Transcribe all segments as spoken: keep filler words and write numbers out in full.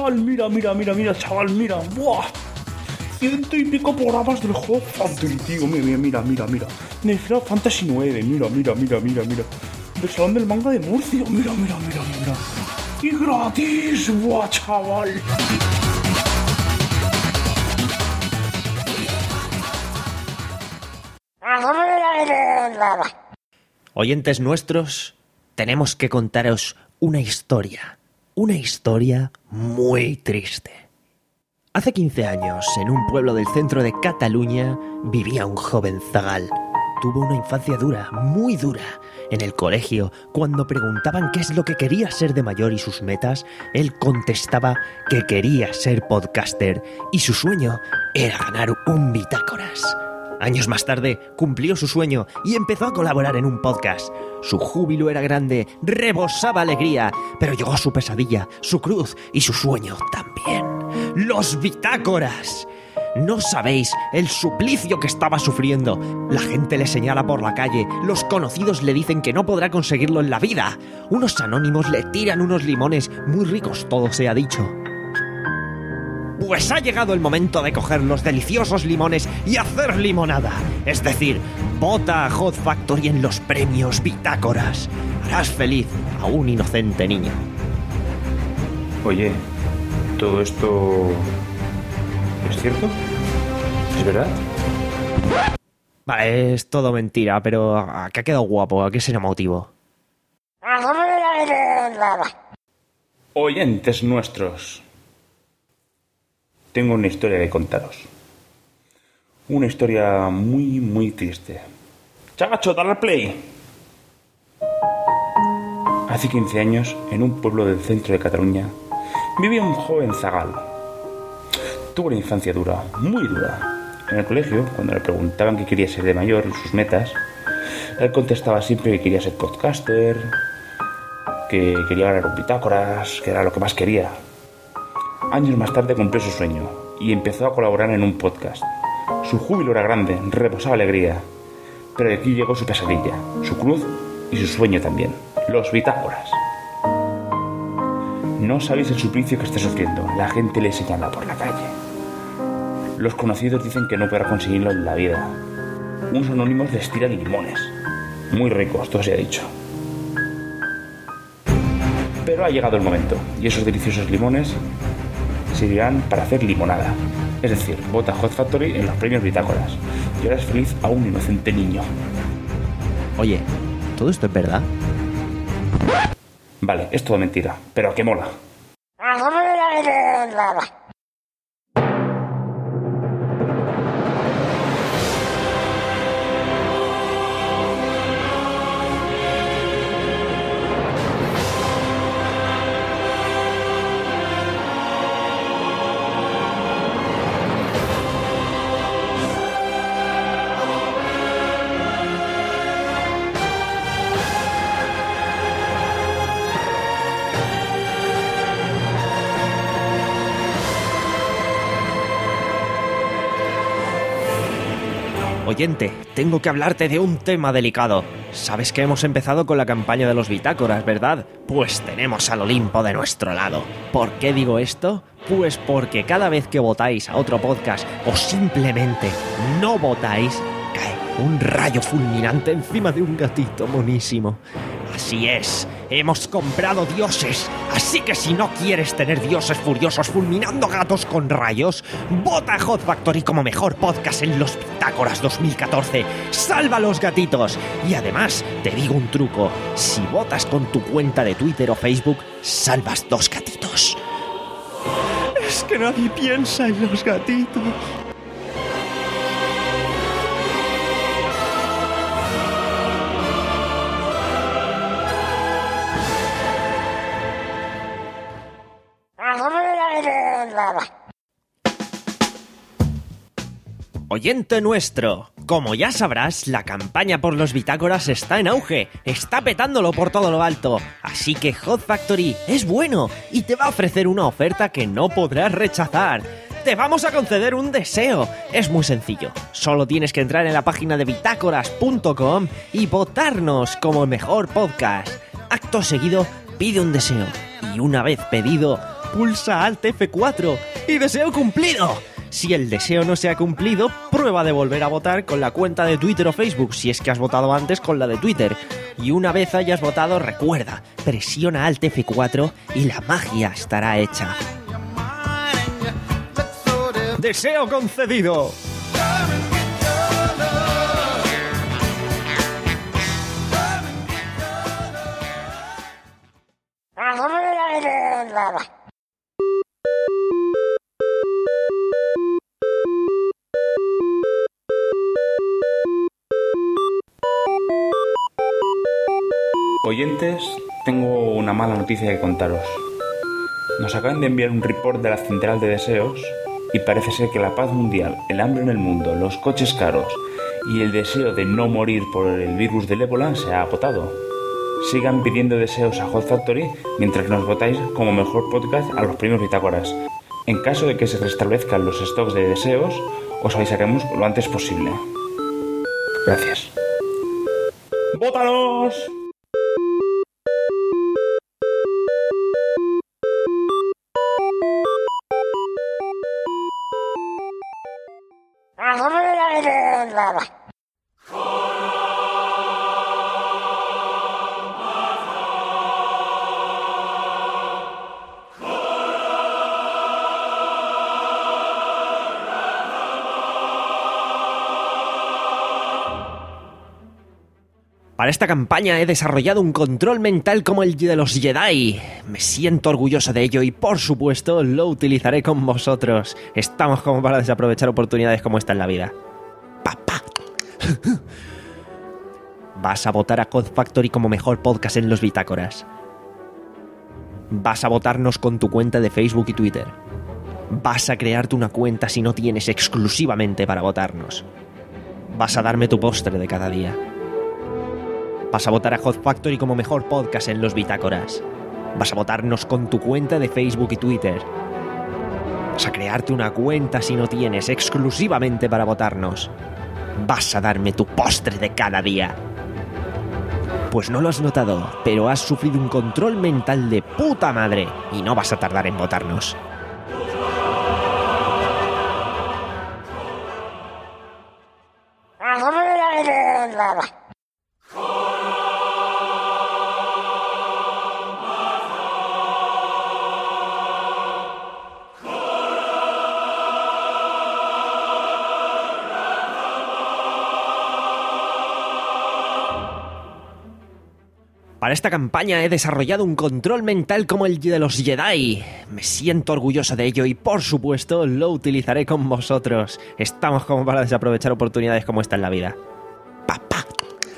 chaval, mira, mira, mira, mira, chaval, mira. ¡Buah! Ciento y pico programas del Hot Factory, tío. Mira, mira, mira, mira. De Final Fantasy nueve, mira, mira, mira, mira, mira. Del Salón del Manga de Murcia, mira, mira, mira, mira. Y gratis, ¡buah, chaval! Oyentes nuestros, tenemos que contaros una historia, una historia muy triste. Hace quince años, en un pueblo del centro de Cataluña, vivía un joven zagal. Tuvo una infancia dura, muy dura. En el colegio, cuando preguntaban qué es lo que quería ser de mayor y sus metas, él contestaba que quería ser podcaster y su sueño era ganar un Bitácoras. Años más tarde, cumplió su sueño y empezó a colaborar en un podcast. Su júbilo era grande, rebosaba alegría, pero llegó su pesadilla, su cruz y su sueño también. ¡Los Bitácoras! No sabéis el suplicio que estaba sufriendo. La gente le señala por la calle, los conocidos le dicen que no podrá conseguirlo en la vida. Unos anónimos le tiran unos limones, muy ricos todo se ha dicho. Pues ha llegado el momento de coger los deliciosos limones y hacer limonada. Es decir, vota a Hot Factory en los premios Bitácoras. Harás feliz a un inocente niño. Oye, ¿todo esto es cierto? ¿Es verdad? Vale, es todo mentira, pero ¿a qué ha quedado guapo? ¿A qué será motivo? Oyentes nuestros, tengo una historia que contaros. Una historia muy, muy triste. ¡Chagacho, dale al play! Hace quince años, en un pueblo del centro de Cataluña, vivía un joven zagal. Tuvo una infancia dura, muy dura. En el colegio, cuando le preguntaban qué quería ser de mayor y sus metas, él contestaba siempre que quería ser podcaster, que quería ganar un Bitácoras, que era lo que más quería. Años más tarde cumplió su sueño y empezó a colaborar en un podcast. Su júbilo era grande, rebosaba alegría, pero de aquí llegó su pesadilla, su cruz y su sueño también, los Bitácoras. No sabéis el suplicio que está sufriendo, la gente le señala por la calle. Los conocidos dicen que no podrá conseguirlo en la vida. Unos anónimos les tiran limones, muy ricos, todo se ha dicho. Pero ha llegado el momento, y esos deliciosos limones servirán para hacer limonada. Es decir, vota Hot Factory en los premios Bitácoras y harás feliz a un inocente niño. Oye, ¿todo esto es verdad? Vale, es todo mentira, pero que mola. Oyente, tengo que hablarte de un tema delicado. Sabes que hemos empezado con la campaña de los Bitácoras, ¿verdad? Pues tenemos al Olimpo de nuestro lado. ¿Por qué digo esto? Pues porque cada vez que votáis a otro podcast o simplemente no votáis, cae un rayo fulminante encima de un gatito monísimo. Así es, hemos comprado dioses, así que si no quieres tener dioses furiosos fulminando gatos con rayos, vota a Hot Factory como mejor podcast en los Bitácoras dos mil catorce. ¡Salva a los gatitos! Y además, te digo un truco, si votas con tu cuenta de Twitter o Facebook, salvas dos gatitos. Es que nadie piensa en los gatitos. Oyente nuestro, como ya sabrás, la campaña por los Bitácoras está en auge, está petándolo por todo lo alto, así que Hot Factory es bueno y te va a ofrecer una oferta que no podrás rechazar. Te vamos a conceder un deseo, es muy sencillo, solo tienes que entrar en la página de bitácoras punto com y votarnos como mejor podcast. Acto seguido, pide un deseo y una vez pedido, pulsa Alt F cuatro y deseo cumplido. Si el deseo no se ha cumplido, prueba de volver a votar con la cuenta de Twitter o Facebook, si es que has votado antes con la de Twitter. Y una vez hayas votado, recuerda, presiona Alt F cuatro y la magia estará hecha. ¡Deseo concedido! Oyentes, tengo una mala noticia que contaros. Nos acaban de enviar un report de la central de deseos y parece ser que la paz mundial, el hambre en el mundo, los coches caros y el deseo de no morir por el virus del ébola se ha agotado. Sigan pidiendo deseos a Hot Factory mientras nos votáis como mejor podcast a los premios Bitácoras. En caso de que se restablezcan los stocks de deseos, os avisaremos lo antes posible. Gracias. ¡Vótanos! Para esta campaña he desarrollado un control mental como el de los Jedi. Me siento orgulloso de ello y, por supuesto, lo utilizaré con vosotros. Estamos como para desaprovechar oportunidades como esta en la vida. ¡Papá! Vas a votar a Code Factory como mejor podcast en los Bitácoras. Vas a votarnos con tu cuenta de Facebook y Twitter. Vas a crearte una cuenta si no tienes exclusivamente para votarnos. Vas a darme tu postre de cada día. Vas a votar a Hot Factory como mejor podcast en los Bitácoras. Vas a votarnos con tu cuenta de Facebook y Twitter. Vas a crearte una cuenta si no tienes exclusivamente para votarnos. Vas a darme tu postre de cada día. Pues no lo has notado, pero has sufrido un control mental de puta madre y no vas a tardar en votarnos. Para esta campaña he desarrollado un control mental como el de los Jedi. Me siento orgulloso de ello y, por supuesto, lo utilizaré con vosotros. Estamos como para desaprovechar oportunidades como esta en la vida. ¡Papá!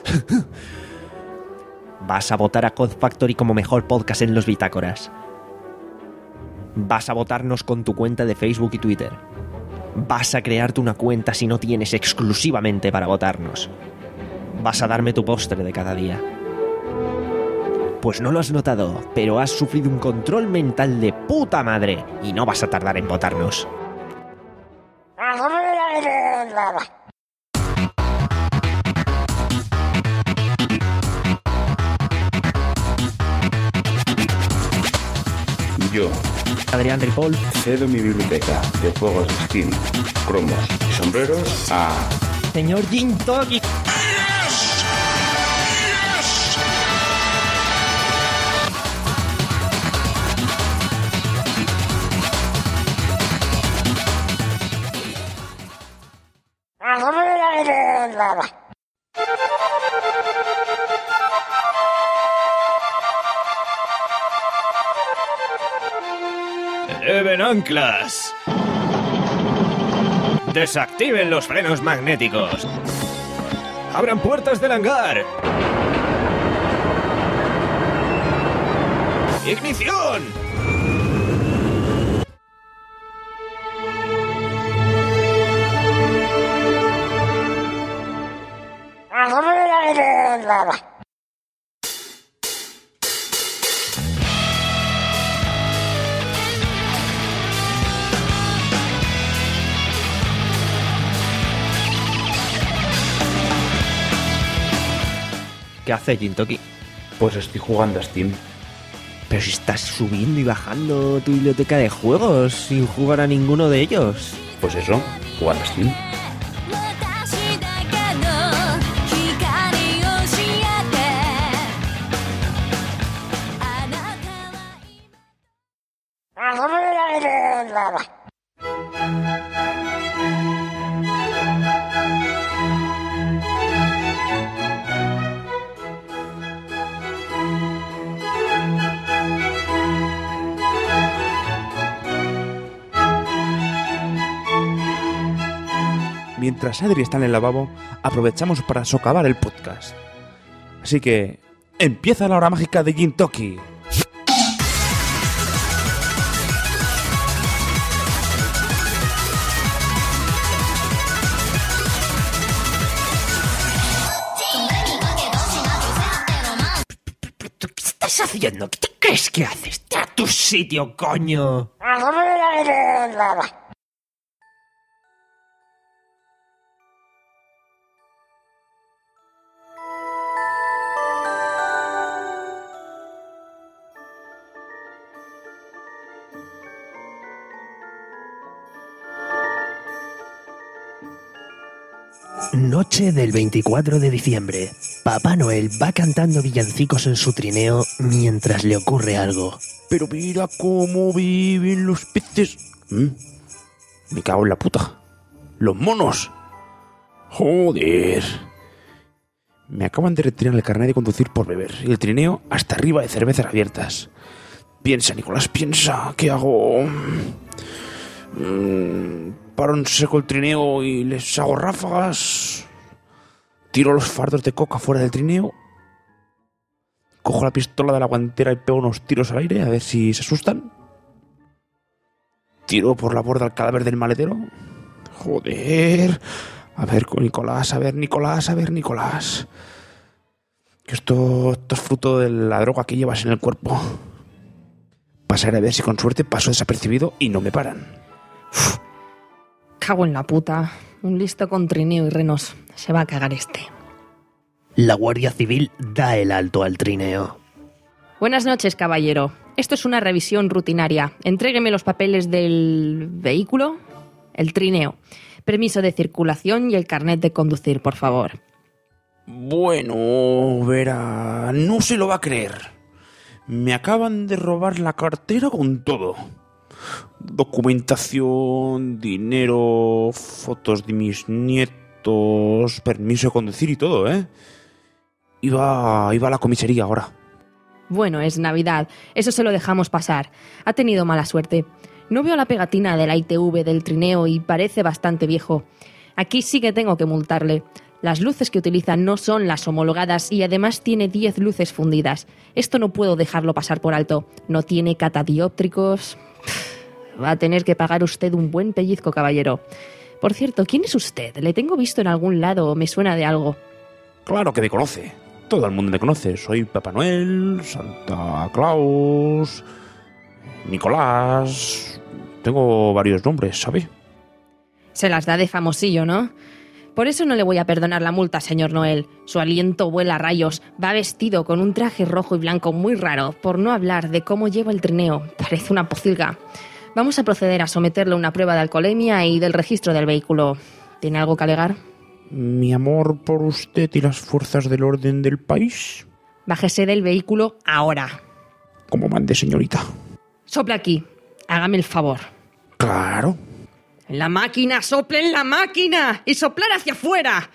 Vas a votar a Code Factory como mejor podcast en los Bitácoras. Vas a votarnos con tu cuenta de Facebook y Twitter. Vas a crearte una cuenta si no tienes exclusivamente para votarnos. Vas a darme tu postre de cada día. Pues no lo has notado, pero has sufrido un control mental de puta madre y no vas a tardar en votarnos. Yo, Adrián Ripoll, cedo mi biblioteca de juegos de Steam, cromos y sombreros a... señor Jin Toki. ¡Eleven anclas! ¡Desactiven los frenos magnéticos! ¡Abran puertas del hangar! ¡Ignición! ¿Qué hace Jin Toki? Pues estoy jugando a Steam. Pero si estás subiendo y bajando tu biblioteca de juegos sin jugar a ninguno de ellos. Pues eso, jugar a Steam. Mientras Adri está en el lavabo, aprovechamos para socavar el podcast. Así que, empieza la hora mágica de Gintoki. ¿Qué estás haciendo? ¿Qué te crees que haces? ¡Está a tu sitio, coño! Noche del veinticuatro de diciembre. Papá Noel va cantando villancicos en su trineo mientras le ocurre algo. Pero mira cómo viven los peces. ¿Mm? Me cago en la puta. ¡Los monos! ¡Joder! Me acaban de retirar el carnet de conducir por beber y el trineo hasta arriba de cervezas abiertas. Piensa, Nicolás, piensa. ¿Qué hago? Mm, paro en seco el trineo y les hago ráfagas. Tiro los fardos de coca fuera del trineo. Cojo la pistola de la guantera y pego unos tiros al aire a ver si se asustan. Tiro por la borda al cadáver del maletero. Joder. A ver, Nicolás, a ver, Nicolás, a ver, Nicolás. Que esto, esto es fruto de la droga que llevas en el cuerpo. Pasaré a ver si con suerte paso desapercibido y no me paran. Uf, cago en la puta. Un listo con trineo y renos. Se va a cagar este. La Guardia Civil da el alto al trineo. Buenas noches, caballero. Esto es una revisión rutinaria. Entrégueme los papeles del vehículo, el trineo, permiso de circulación y el carnet de conducir, por favor. Bueno, verá, no se lo va a creer. Me acaban de robar la cartera con todo. Documentación, dinero, fotos de mis nietos, permiso de conducir y todo, ¿eh? Iba, iba a la comisaría ahora. Bueno, es Navidad. Eso se lo dejamos pasar. Ha tenido mala suerte. No veo la pegatina de la I T V del trineo y parece bastante viejo. Aquí sí que tengo que multarle. Las luces que utiliza no son las homologadas y además tiene diez luces fundidas. Esto no puedo dejarlo pasar por alto. No tiene catadióptricos. Va a tener que pagar usted un buen pellizco, caballero. Por cierto, ¿quién es usted? Le tengo visto en algún lado o me suena de algo. Claro que me conoce. Todo el mundo me conoce. Soy Papá Noel, Santa Claus, Nicolás. Tengo varios nombres, ¿sabe? Se las da de famosillo, ¿no? Por eso no le voy a perdonar la multa, señor Noel. Su aliento vuela a rayos. Va vestido con un traje rojo y blanco muy raro, por no hablar de cómo lleva el trineo. Parece una pocilga. Vamos a proceder a someterle a una prueba de alcoholemia y del registro del vehículo. ¿Tiene algo que alegar? Mi amor por usted y las fuerzas del orden del país. Bájese del vehículo ahora. Como mande, señorita. Sople aquí. Hágame el favor. Claro. ¡En la máquina! ¡Sople en la máquina! ¡Y soplar hacia afuera!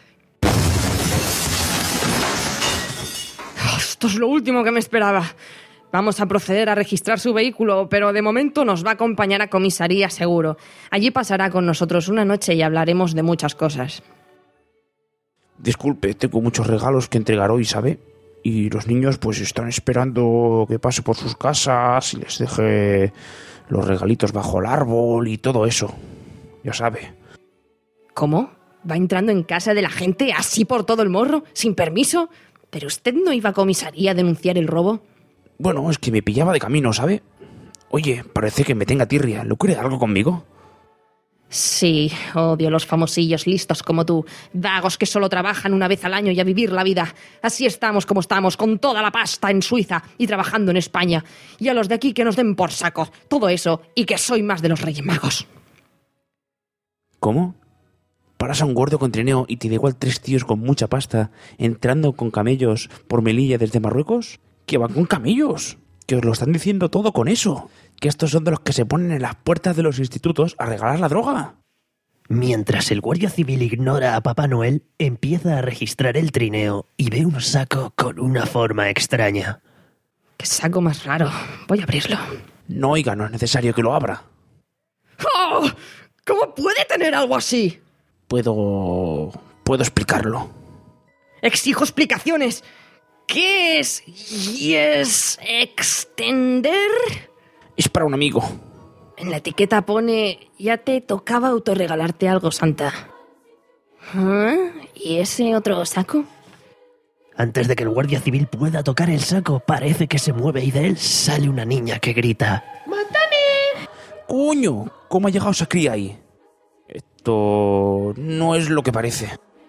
Esto es lo último que me esperaba. Vamos a proceder a registrar su vehículo, pero de momento nos va a acompañar a comisaría seguro. Allí pasará con nosotros una noche y hablaremos de muchas cosas. Disculpe, tengo muchos regalos que entregar hoy, ¿sabe? Y los niños pues están esperando que pase por sus casas y les deje los regalitos bajo el árbol y todo eso. Ya sabe. ¿Cómo? ¿Va entrando en casa de la gente así por todo el morro, sin permiso? ¿Pero usted no iba a comisaría a denunciar el robo? Bueno, es que me pillaba de camino, ¿sabe? Oye, parece que me tenga tirria. ¿No quiere algo conmigo? Sí, odio los famosillos listos como tú, vagos que solo trabajan una vez al año y a vivir la vida. Así estamos como estamos, con toda la pasta en Suiza y trabajando en España. Y a los de aquí que nos den por saco, todo eso, y que soy más de los Reyes Magos. ¿Cómo? ¿Paras a un gordo con trineo y te da igual tres tíos con mucha pasta entrando con camellos por Melilla desde Marruecos? ¡Que van con camellos! ¡Que os lo están diciendo todo con eso! ¡Que estos son de los que se ponen en las puertas de los institutos a regalar la droga! Mientras el guardia civil ignora a Papá Noel, empieza a registrar el trineo y ve un saco con una forma extraña. ¡Qué saco más raro! Voy a abrirlo. No, oiga, no es necesario que lo abra. ¡Oh! ¿Cómo puede tener algo así? Puedo... puedo explicarlo. Exijo explicaciones. ¿Qué es Yes Extender? Es para un amigo. En la etiqueta pone: ya te tocaba autorregalarte algo, Santa. ¿Ah? ¿Y ese otro saco? Antes de que el guardia civil pueda tocar el saco, parece que se mueve y de él sale una niña que grita: ¡Mátame! ¡Coño! ¿Cómo ha llegado esa cría ahí? Esto... no es lo que parece.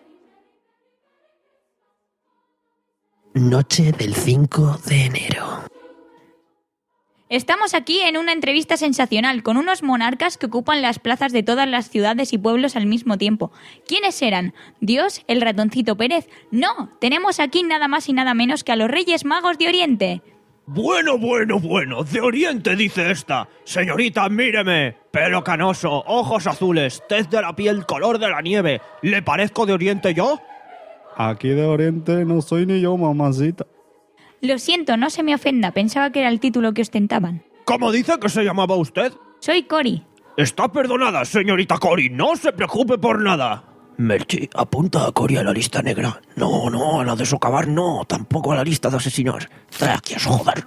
Noche del cinco de enero. Estamos aquí en una entrevista sensacional con unos monarcas que ocupan las plazas de todas las ciudades y pueblos al mismo tiempo. ¿Quiénes eran? ¿Dios? ¿El ratoncito Pérez? No, tenemos aquí nada más y nada menos que a los Reyes Magos de Oriente. Bueno, bueno, bueno, de Oriente dice esta. Señorita, míreme. Pelo canoso, ojos azules, tez de la piel color de la nieve. ¿Le parezco de Oriente yo? Aquí de Oriente no soy ni yo, mamacita. Lo siento, no se me ofenda, pensaba que era el título que ostentaban. ¿Cómo dice que se llamaba usted? Soy Cory. Está perdonada, señorita Cory, no se preocupe por nada. Merchi, apunta a Cory a la lista negra. No, no, a la de socavar no, tampoco a la lista de asesinos. Traquias, joder.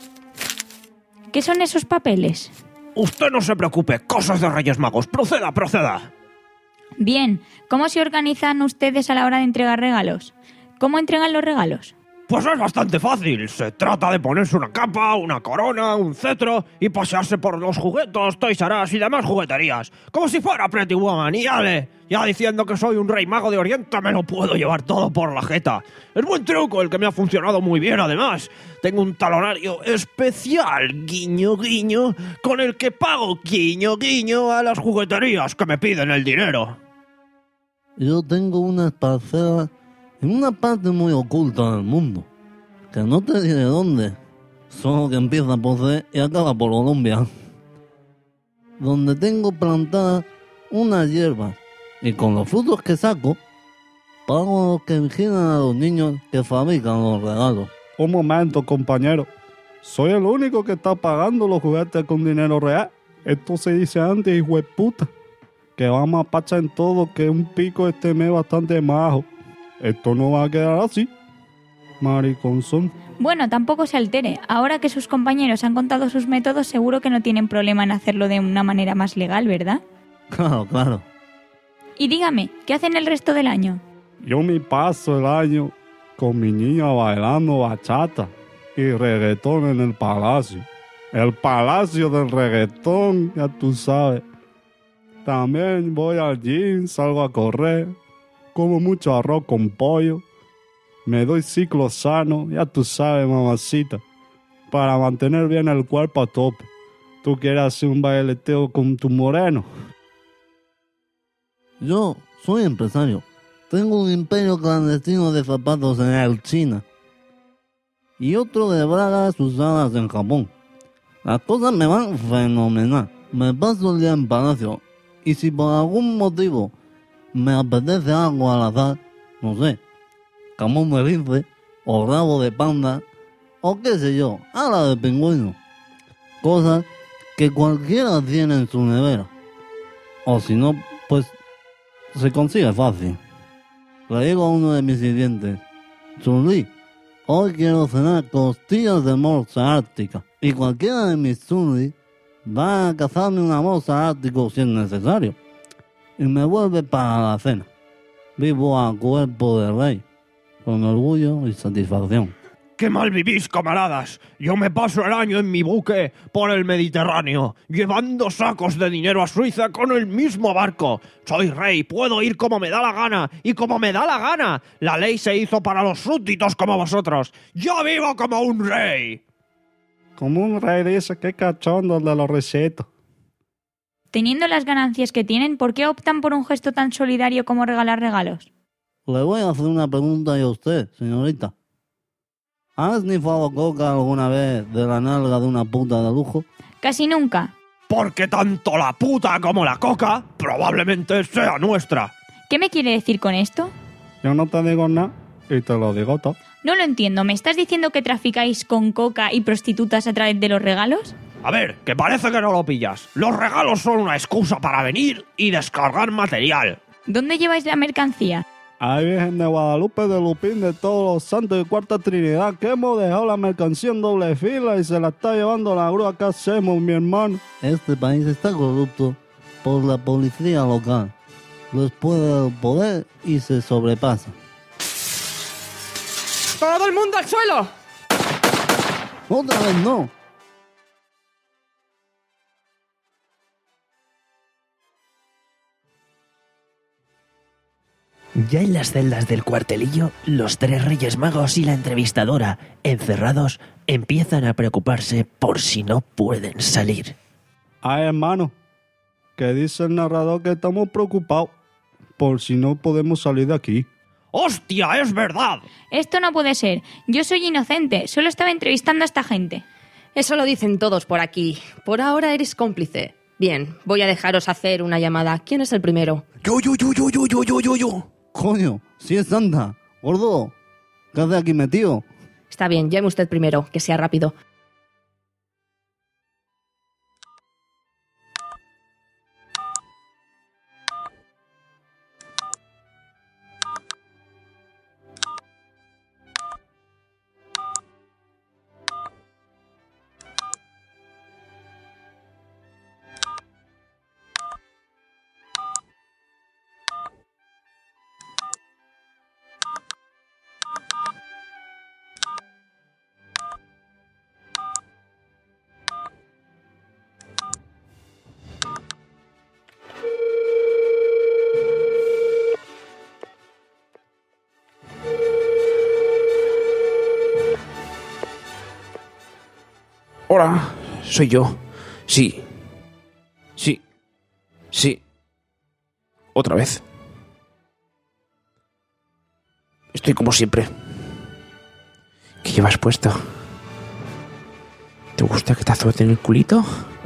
¿Qué son esos papeles? Usted no se preocupe, cosas de Reyes Magos, proceda, proceda. Bien, ¿cómo se organizan ustedes a la hora de entregar regalos? ¿Cómo entregan los regalos? Pues es bastante fácil. Se trata de ponerse una capa, una corona, un cetro y pasearse por los juguetos, Toys R Us y demás jugueterías. Como si fuera Pretty Woman. Y ale, ya diciendo que soy un rey mago de Oriente me lo puedo llevar todo por la jeta. Es buen truco el que me ha funcionado muy bien además. Tengo un talonario especial, guiño guiño, con el que pago guiño guiño a las jugueterías que me piden el dinero. Yo tengo una parcela en una parte muy oculta del mundo, que no te diré dónde, solo que empieza por C y acaba por Colombia, donde tengo plantadas unas hierbas, y con los frutos que saco, pago a los que vigilan a los niños que fabrican los regalos. Un momento, compañero. Soy el único que está pagando los juguetes con dinero real. Esto se dice antes, hijo de puta. Que vamos a pachar en todo, que un pico este mes bastante majo. Esto no va a quedar así, mariconzón. Bueno, tampoco se altere. Ahora que sus compañeros han contado sus métodos, seguro que no tienen problema en hacerlo de una manera más legal, ¿verdad? Claro, claro. Y dígame, ¿qué hacen el resto del año? Yo me paso el año con mi niña bailando bachata y reggaetón en el palacio. El palacio del reggaetón, ya tú sabes. También voy al gym, salgo a correr. Como mucho arroz con pollo. Me doy ciclo sano, ya tú sabes, mamacita. Para mantener bien el cuerpo a tope. ¿Tú quieres hacer un baileteo con tu moreno? Yo soy empresario. Tengo un imperio clandestino de zapatos en el China. Y otro de bragas usadas en Japón. Las cosas me van fenomenal. Me paso el día en palacio. Y si por algún motivo me apetece algo al azar, no sé, jamón de lince, o rabo de panda, o qué sé yo, ala de pingüino. Cosas que cualquiera tiene en su nevera. O si no, pues se consigue fácil. Le digo a uno de mis sirvientes: Chun-Li, hoy quiero cenar costillas de morsa ártica. Y cualquiera de mis Chun-Li va a cazarme una morsa ártico si es necesario. Y me vuelve para la cena. Vivo a cuerpo de rey, con orgullo y satisfacción. ¡Qué mal vivís, camaradas! Yo me paso el año en mi buque por el Mediterráneo, llevando sacos de dinero a Suiza con el mismo barco. Soy rey, puedo ir como me da la gana, y como me da la gana. La ley se hizo para los súbditos como vosotros. ¡Yo vivo como un rey! Como un rey dice, qué cachondo el de los recetos. Teniendo las ganancias que tienen, ¿por qué optan por un gesto tan solidario como regalar regalos? Le voy a hacer una pregunta a usted, señorita. ¿Has snifado coca alguna vez de la nalga de una puta de lujo? Casi nunca. Porque tanto la puta como la coca probablemente sea nuestra. ¿Qué me quiere decir con esto? Yo no te digo nada y te lo digo todo. No lo entiendo. ¿Me estás diciendo que traficáis con coca y prostitutas a través de los regalos? A ver, que parece que no lo pillas. Los regalos son una excusa para venir y descargar material. ¿Dónde lleváis la mercancía? Ay, Virgen de Guadalupe, de Lupín, de todos los santos y cuarta Trinidad, que hemos dejado la mercancía en doble fila y se la está llevando la grúa. ¿Qué hacemos, mi hermano? Este país está corrupto por la policía local. Les puede dar el poder y se sobrepasa. ¡Todo el mundo al suelo! ¡Otra vez no! Ya en las celdas del cuartelillo, los tres Reyes Magos y la entrevistadora, encerrados, empiezan a preocuparse por si no pueden salir. Ay, hermano, que dice el narrador que estamos preocupados por si no podemos salir de aquí. ¡Hostia, es verdad! Esto no puede ser. Yo soy inocente. Solo estaba entrevistando a esta gente. Eso lo dicen todos por aquí. Por ahora eres cómplice. Bien, voy a dejaros hacer una llamada. ¿Quién es el primero? Yo, yo, yo, yo, yo, yo, yo, yo, yo. Coño, si es Santa, gordo, ¿qué hace aquí metido? Está bien, llame usted primero, que sea rápido. Hola, soy yo. Sí. Sí. Sí. Otra vez. Estoy como siempre. ¿Qué llevas puesto? ¿Te gusta que te azoten el culito?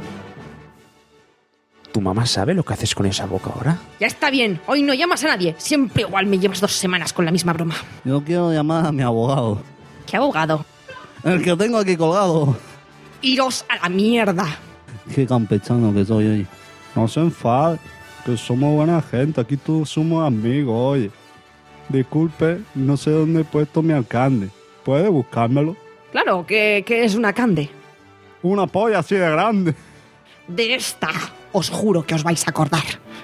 ¿Tu mamá sabe lo que haces con esa boca ahora? Ya está bien, hoy no llamas a nadie. Siempre igual me llevas dos semanas con la misma broma. Yo quiero llamar a mi abogado. ¿Qué abogado? El que tengo aquí colgado. ¡Iros a la mierda! Qué campechano que soy hoy. No se enfade, que somos buena gente, aquí todos somos amigos, oye. Disculpe, no sé dónde he puesto mi alcalde. ¿Puede buscármelo? Claro, que, que es una cande. Una polla así de grande. De esta, os juro que os vais a acordar.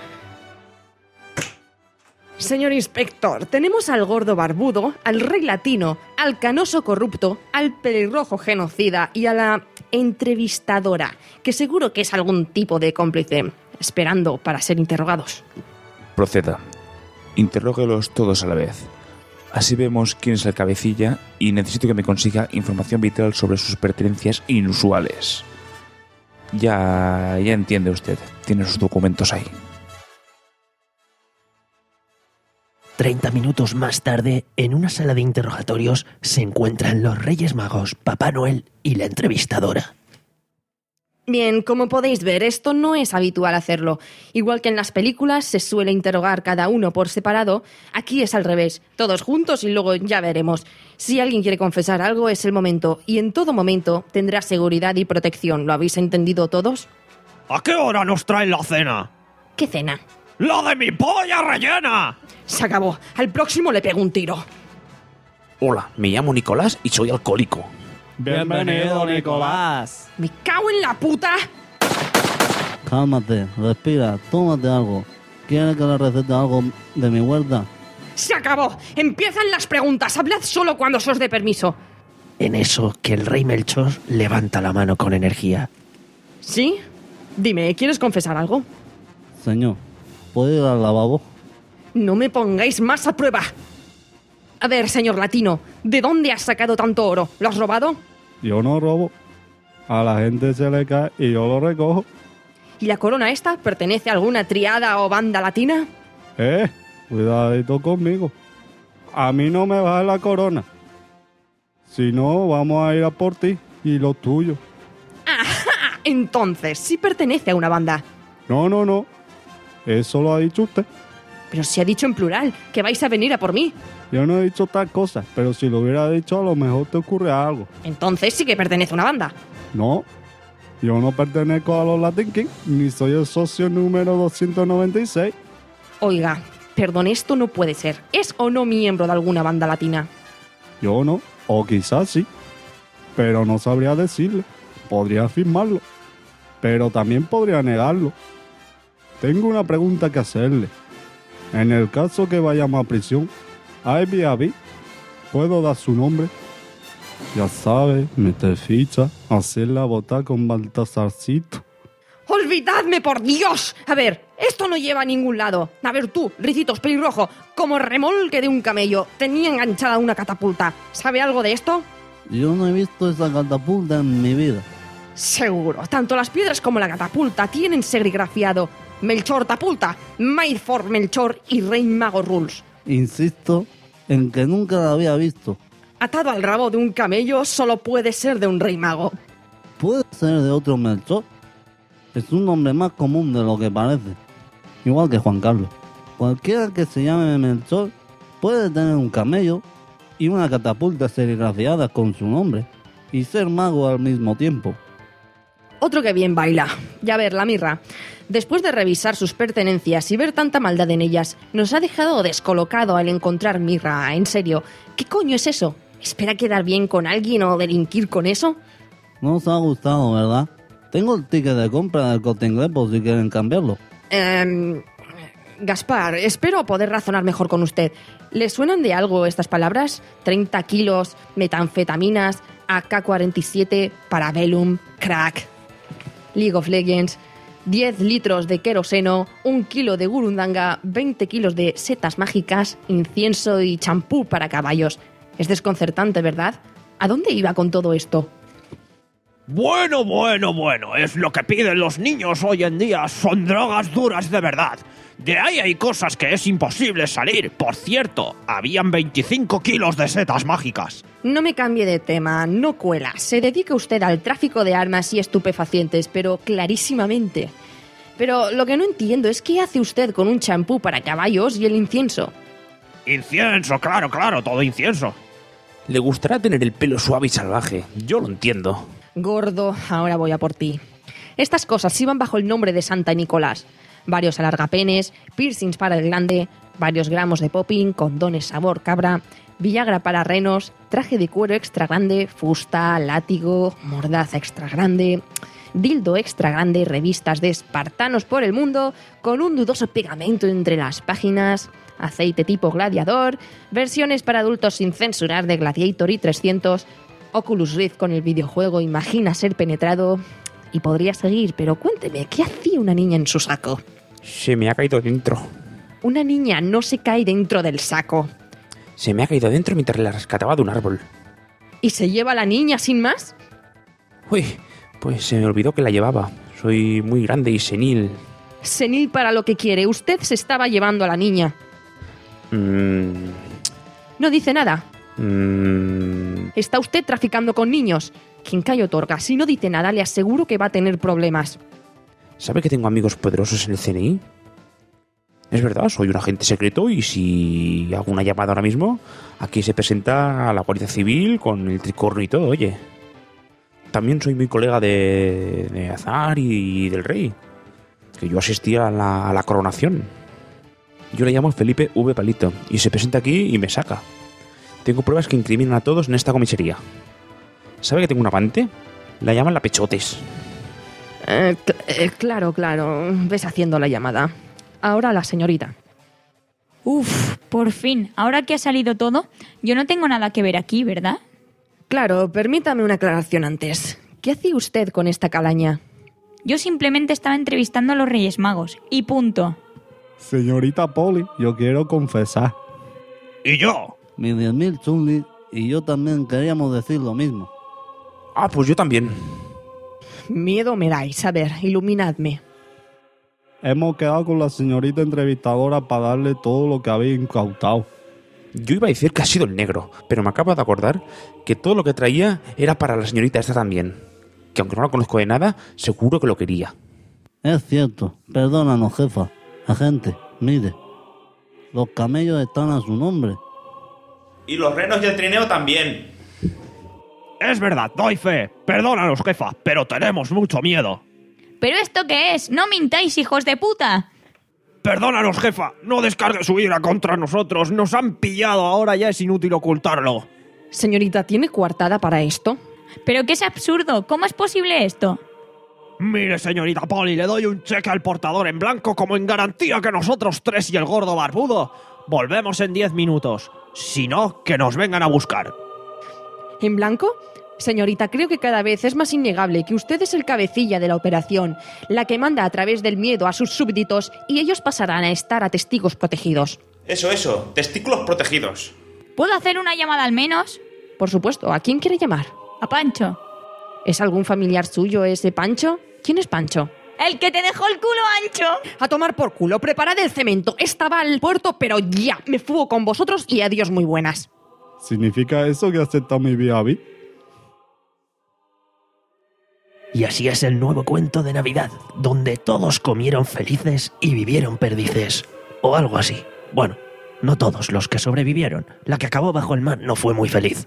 Señor inspector, tenemos al gordo barbudo, al rey latino, al canoso corrupto, al pelirrojo genocida y a la entrevistadora, que seguro que es algún tipo de cómplice, esperando para ser interrogados. Proceda. Interróguelos todos a la vez. Así vemos quién es el cabecilla y necesito que me consiga información vital sobre sus pertenencias inusuales. Ya, ya entiende usted. Tiene sus documentos ahí. Treinta minutos más tarde, en una sala de interrogatorios, se encuentran los Reyes Magos, Papá Noel y la entrevistadora. Bien, como podéis ver, esto no es habitual hacerlo. Igual que en las películas se suele interrogar cada uno por separado, aquí es al revés, todos juntos y luego ya veremos. Si alguien quiere confesar algo es el momento, y en todo momento tendrá seguridad y protección. ¿Lo habéis entendido todos? ¿A qué hora nos traen la cena? ¿Qué cena? ¡La de mi polla rellena! Se acabó. Al próximo le pego un tiro. Hola, me llamo Nicolás y soy alcohólico. Bienvenido, Nicolás. ¡Me cago en la puta! Cálmate, respira, tómate algo. ¿Quieres que le recete algo de mi huerta? ¡Se acabó! Empiezan las preguntas. Hablad solo cuando se os dé permiso. En eso que el rey Melchor levanta la mano con energía. ¿Sí? Dime, ¿quieres confesar algo? Señor, ¿puedo ir al lavabo? No me pongáis más a prueba. A ver, señor Latino, ¿de dónde has sacado tanto oro? ¿Lo has robado? Yo no robo. A la gente se le cae y yo lo recojo. ¿Y la corona esta pertenece a alguna triada o banda latina? Eh, cuidadito conmigo. A mí no me baja la corona. Si no, vamos a ir a por ti y lo tuyo. ¡Ajá! Entonces, sí pertenece a una banda. No, no, no. Eso lo ha dicho usted. Pero se ha dicho en plural, que vais a venir a por mí. Yo no he dicho tal cosa, pero si lo hubiera dicho a lo mejor te ocurre algo. Entonces sí que pertenece a una banda. No, yo no pertenezco a los Latin Kings, ni soy el socio número doscientos noventa y seis. Oiga, perdón, esto no puede ser. ¿Es o no miembro de alguna banda latina? Yo no, o quizás sí, pero no sabría decirle. Podría afirmarlo, pero también podría negarlo. Tengo una pregunta que hacerle. En el caso que vayamos a prisión, ¿hay vía B? ¿Puedo dar su nombre? Ya sabe, meter ficha, hacerla votar con Baltasarcito. ¡Olvidadme, por Dios! A ver, esto no lleva a ningún lado. A ver tú, Ricitos pelirrojo, como remolque de un camello, tenía enganchada una catapulta. ¿Sabe algo de esto? Yo no he visto esa catapulta en mi vida. Seguro, tanto las piedras como la catapulta tienen serigrafiado Melchor Tapulta, Made for Melchor y Rey Mago Rules. Insisto en que nunca la había visto. Atado al rabo de un camello solo puede ser de un rey mago. Puede ser de otro Melchor. Es un nombre más común de lo que parece. Igual que Juan Carlos. Cualquiera que se llame Melchor puede tener un camello y una catapulta serigrafiada con su nombre y ser mago al mismo tiempo. Otro que bien baila. Ya ver, la mirra. Después de revisar sus pertenencias y ver tanta maldad en ellas, nos ha dejado descolocado al encontrar mirra. En serio, ¿qué coño es eso? ¿Espera quedar bien con alguien o delinquir con eso? No os ha gustado, ¿verdad? Tengo el ticket de compra del Corte Inglés por si quieren cambiarlo. Eh, Gaspar, espero poder razonar mejor con usted. ¿Le suenan de algo estas palabras? treinta kilos, metanfetaminas, A K cuarenta y siete, Parabellum, crack, League of Legends, diez litros de queroseno, un kilo de gurundanga, veinte kilos de setas mágicas, incienso y champú para caballos. Es desconcertante, ¿verdad? ¿A dónde iba con todo esto? Bueno, bueno, bueno, es lo que piden los niños hoy en día, son drogas duras de verdad. De ahí hay cosas que es imposible salir. Por cierto, habían veinticinco kilos de setas mágicas. No me cambie de tema, no cuela. Se dedica usted al tráfico de armas y estupefacientes, pero clarísimamente. Pero lo que no entiendo es qué hace usted con un champú para caballos y el incienso. Incienso, claro, claro, todo incienso. Le gustará tener el pelo suave y salvaje, yo lo entiendo. Gordo, ahora voy a por ti. Estas cosas iban bajo el nombre de Santa Nicolás. Varios alargapenes, piercings para el glande, varios gramos de popping, condones sabor cabra, viagra para renos, traje de cuero extra grande, fusta, látigo, mordaza extra grande, dildo extra grande, revistas de espartanos por el mundo, con un dudoso pegamento entre las páginas, aceite tipo gladiador, versiones para adultos sin censurar de Gladiator y trescientos, Oculus Rift con el videojuego Imagina ser penetrado. Y podría seguir, pero cuénteme, ¿qué hacía una niña en su saco? Se me ha caído dentro. Una niña no se cae dentro del saco. Se me ha caído dentro mientras la rescataba de un árbol. ¿Y se lleva a la niña sin más? Uy, pues se me olvidó que la llevaba. Soy muy grande y senil. Senil para lo que quiere. Usted se estaba llevando a la niña. Mm. No dice nada. Mm. ¿Está usted traficando con niños? Quien cae otorga. Si no dice nada, le aseguro que va a tener problemas. ¿Sabe que tengo amigos poderosos en el C N I? Es verdad, soy un agente secreto y si hago una llamada ahora mismo, aquí se presenta a la Guardia Civil con el tricornio y todo, oye. También soy muy colega de, de Azar y del Rey, que yo asistía a la, a la coronación. Yo le llamo Felipe V. Palito y se presenta aquí y me saca. Tengo pruebas que incriminan a todos en esta comisaría. ¿Sabe que tengo un amante? La llaman la Pechotes. Eh, cl- eh, claro, claro. Ves haciendo la llamada. Ahora la señorita. Uf, por fin. Ahora que ha salido todo, yo no tengo nada que ver aquí, ¿verdad? Claro, permítame una aclaración antes. ¿Qué hacía usted con esta calaña? Yo simplemente estaba entrevistando a los Reyes Magos. Y punto. Señorita Polly, yo quiero confesar. ¿Y yo? Mis diez mil chunlis y yo también queríamos decir lo mismo. Ah, pues yo también. Miedo me dais. A ver, iluminadme. Hemos quedado con la señorita entrevistadora para darle todo lo que había incautado. Yo iba a decir que ha sido el negro, pero me acabo de acordar que todo lo que traía era para la señorita esta también. Que aunque no la conozco de nada, seguro que lo quería. Es cierto. Perdónanos, jefa. Agente, mire. Los camellos están a su nombre. Y los renos y el trineo también. Es verdad, doy fe. Perdónanos, jefa, pero tenemos mucho miedo. ¿Pero esto qué es? ¡No mintáis, hijos de puta! Perdónanos, jefa. No descargue su ira contra nosotros. Nos han pillado. Ahora ya es inútil ocultarlo. Señorita, ¿tiene coartada para esto? ¡Pero qué es absurdo! ¿Cómo es posible esto? Mire, señorita Polly, le doy un cheque al portador en blanco como en garantía que nosotros tres y el gordo barbudo volvemos en diez minutos. Si no, que nos vengan a buscar. ¿En blanco? Señorita, creo que cada vez es más innegable que usted es el cabecilla de la operación, la que manda a través del miedo a sus súbditos y ellos pasarán a estar a testigos protegidos. Eso, eso. Testículos protegidos. ¿Puedo hacer una llamada al menos? Por supuesto, ¿a quién quiere llamar? A Pancho. ¿Es algún familiar suyo ese Pancho? ¿Quién es Pancho? ¡El que te dejó el culo ancho! A tomar por culo, preparad el cemento. Estaba al puerto, pero ya, me fugo con vosotros y adiós muy buenas. ¿Significa eso que acepta mi viavi? Y así es el nuevo cuento de Navidad, donde todos comieron felices y vivieron perdices. O algo así. Bueno, no todos los que sobrevivieron. La que acabó bajo el mar no fue muy feliz.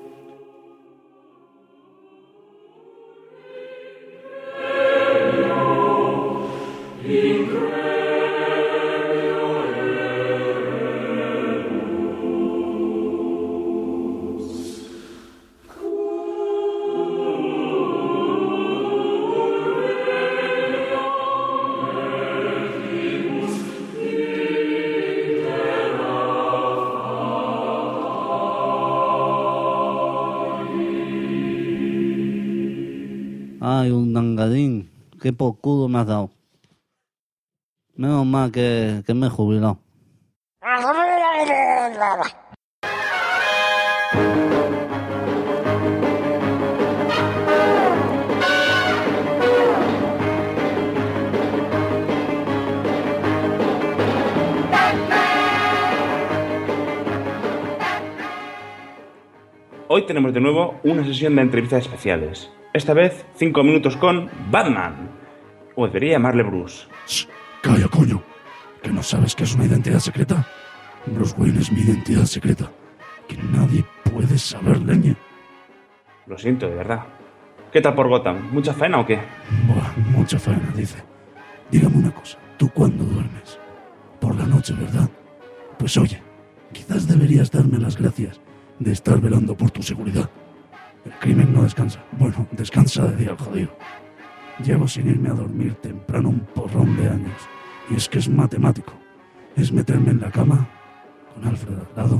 Ay, un nangadín. Qué por culo me has dado. Menos mal que, que me he jubilado. Hoy tenemos de nuevo una sesión de entrevistas especiales. Esta vez, cinco minutos con Batman. O debería llamarle Bruce. Shh, calla, coño. ¿Que no sabes que es una identidad secreta? Bruce Wayne es mi identidad secreta. Que nadie puede saber, leña. Lo siento, de verdad. ¿Qué tal por Gotham? ¿Mucha faena o qué? Buah, mucha faena, dice. Dígame una cosa. ¿Tú cuándo duermes? Por la noche, ¿verdad? Pues oye, quizás deberías darme las gracias de estar velando por tu seguridad. El crimen no descansa. Bueno, descansa de día el jodido. Llevo sin irme a dormir temprano un porrón de años. Y es que es matemático. Es meterme en la cama, con Alfred al lado,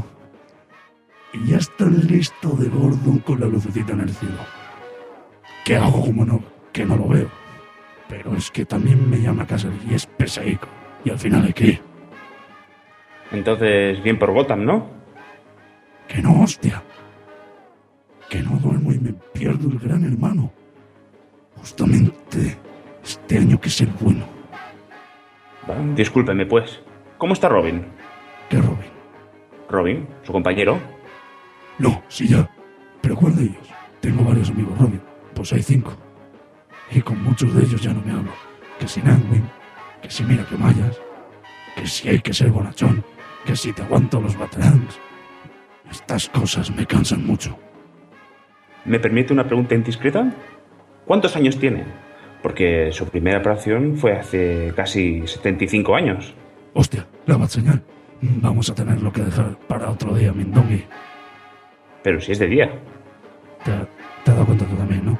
y ya está listo de Gordon con la lucecita en el cielo. ¿Qué hago como no? Que no lo veo. Pero es que también me llama a casa y es pesaico. Y al final hay que ir. Entonces, bien por Gotham, ¿no? Que no, hostia. Que no duermo y me pierdo el gran hermano. Justamente este año que es el bueno. Bueno, discúlpeme, pues. ¿Cómo está Robin? ¿Qué Robin? Robin, su compañero. No, sí ya. ¿Pero cuál de ellos? Tengo varios amigos Robin. Pues hay cinco. Y con muchos de ellos ya no me hablo. Que si Nightwing, que si mira que mallas, que si hay que ser bonachón, que si te aguanto los batarangs. Estas cosas me cansan mucho. ¿Me permite una pregunta indiscreta? ¿Cuántos años tiene? Porque su primera operación fue hace casi setenta y cinco años. Hostia, la bat señal. Vamos a tenerlo que dejar para otro día, Mindongui. Pero si es de día. Te, te has dado cuenta tú también, ¿no?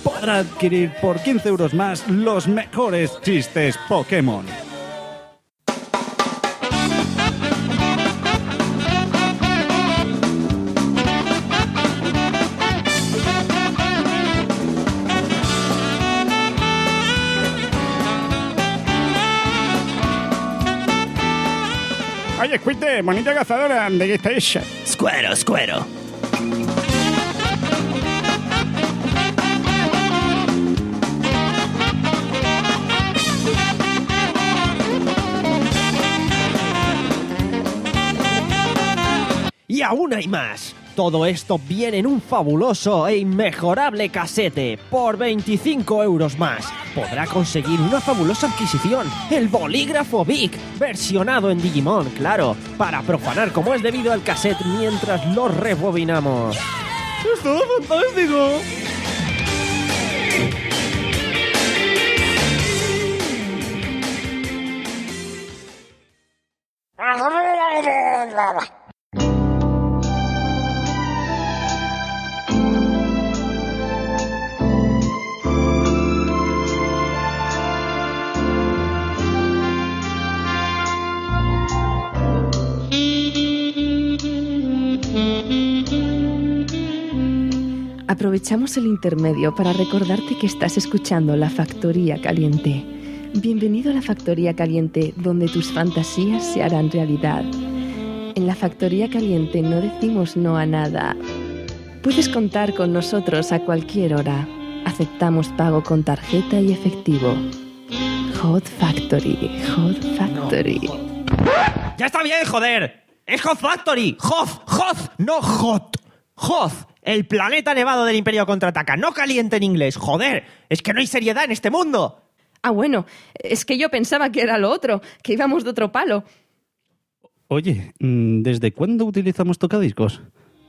podrá adquirir por quince euros más los mejores chistes Pokémon. Oye, Squirtle, bonita cazadora, ¿de qué está hecha? Squero, Squero. Y aún hay más. Todo esto viene en un fabuloso e inmejorable casete. Por veinticinco euros más podrá conseguir una fabulosa adquisición, el bolígrafo Bic, versionado en Digimon, claro, para profanar como es debido al cassette mientras lo rebobinamos. ¡Es todo fantástico! Aprovechamos el intermedio para recordarte que estás escuchando La Factoría Caliente. Bienvenido a La Factoría Caliente, donde tus fantasías se harán realidad. En La Factoría Caliente no decimos no a nada. Puedes contar con nosotros a cualquier hora. Aceptamos pago con tarjeta y efectivo. Hot Factory, Hot Factory. No. ¡Ya está bien, joder! ¡Es Hot Factory! ¡Hoth! ¡Hoth! ¡No Hot! ¡Hoth! El planeta nevado del Imperio contraataca, no caliente en inglés. ¡Joder! Es que no hay seriedad en este mundo. Ah, bueno, es que yo pensaba que era lo otro, que íbamos de otro palo. Oye, ¿desde cuándo utilizamos tocadiscos?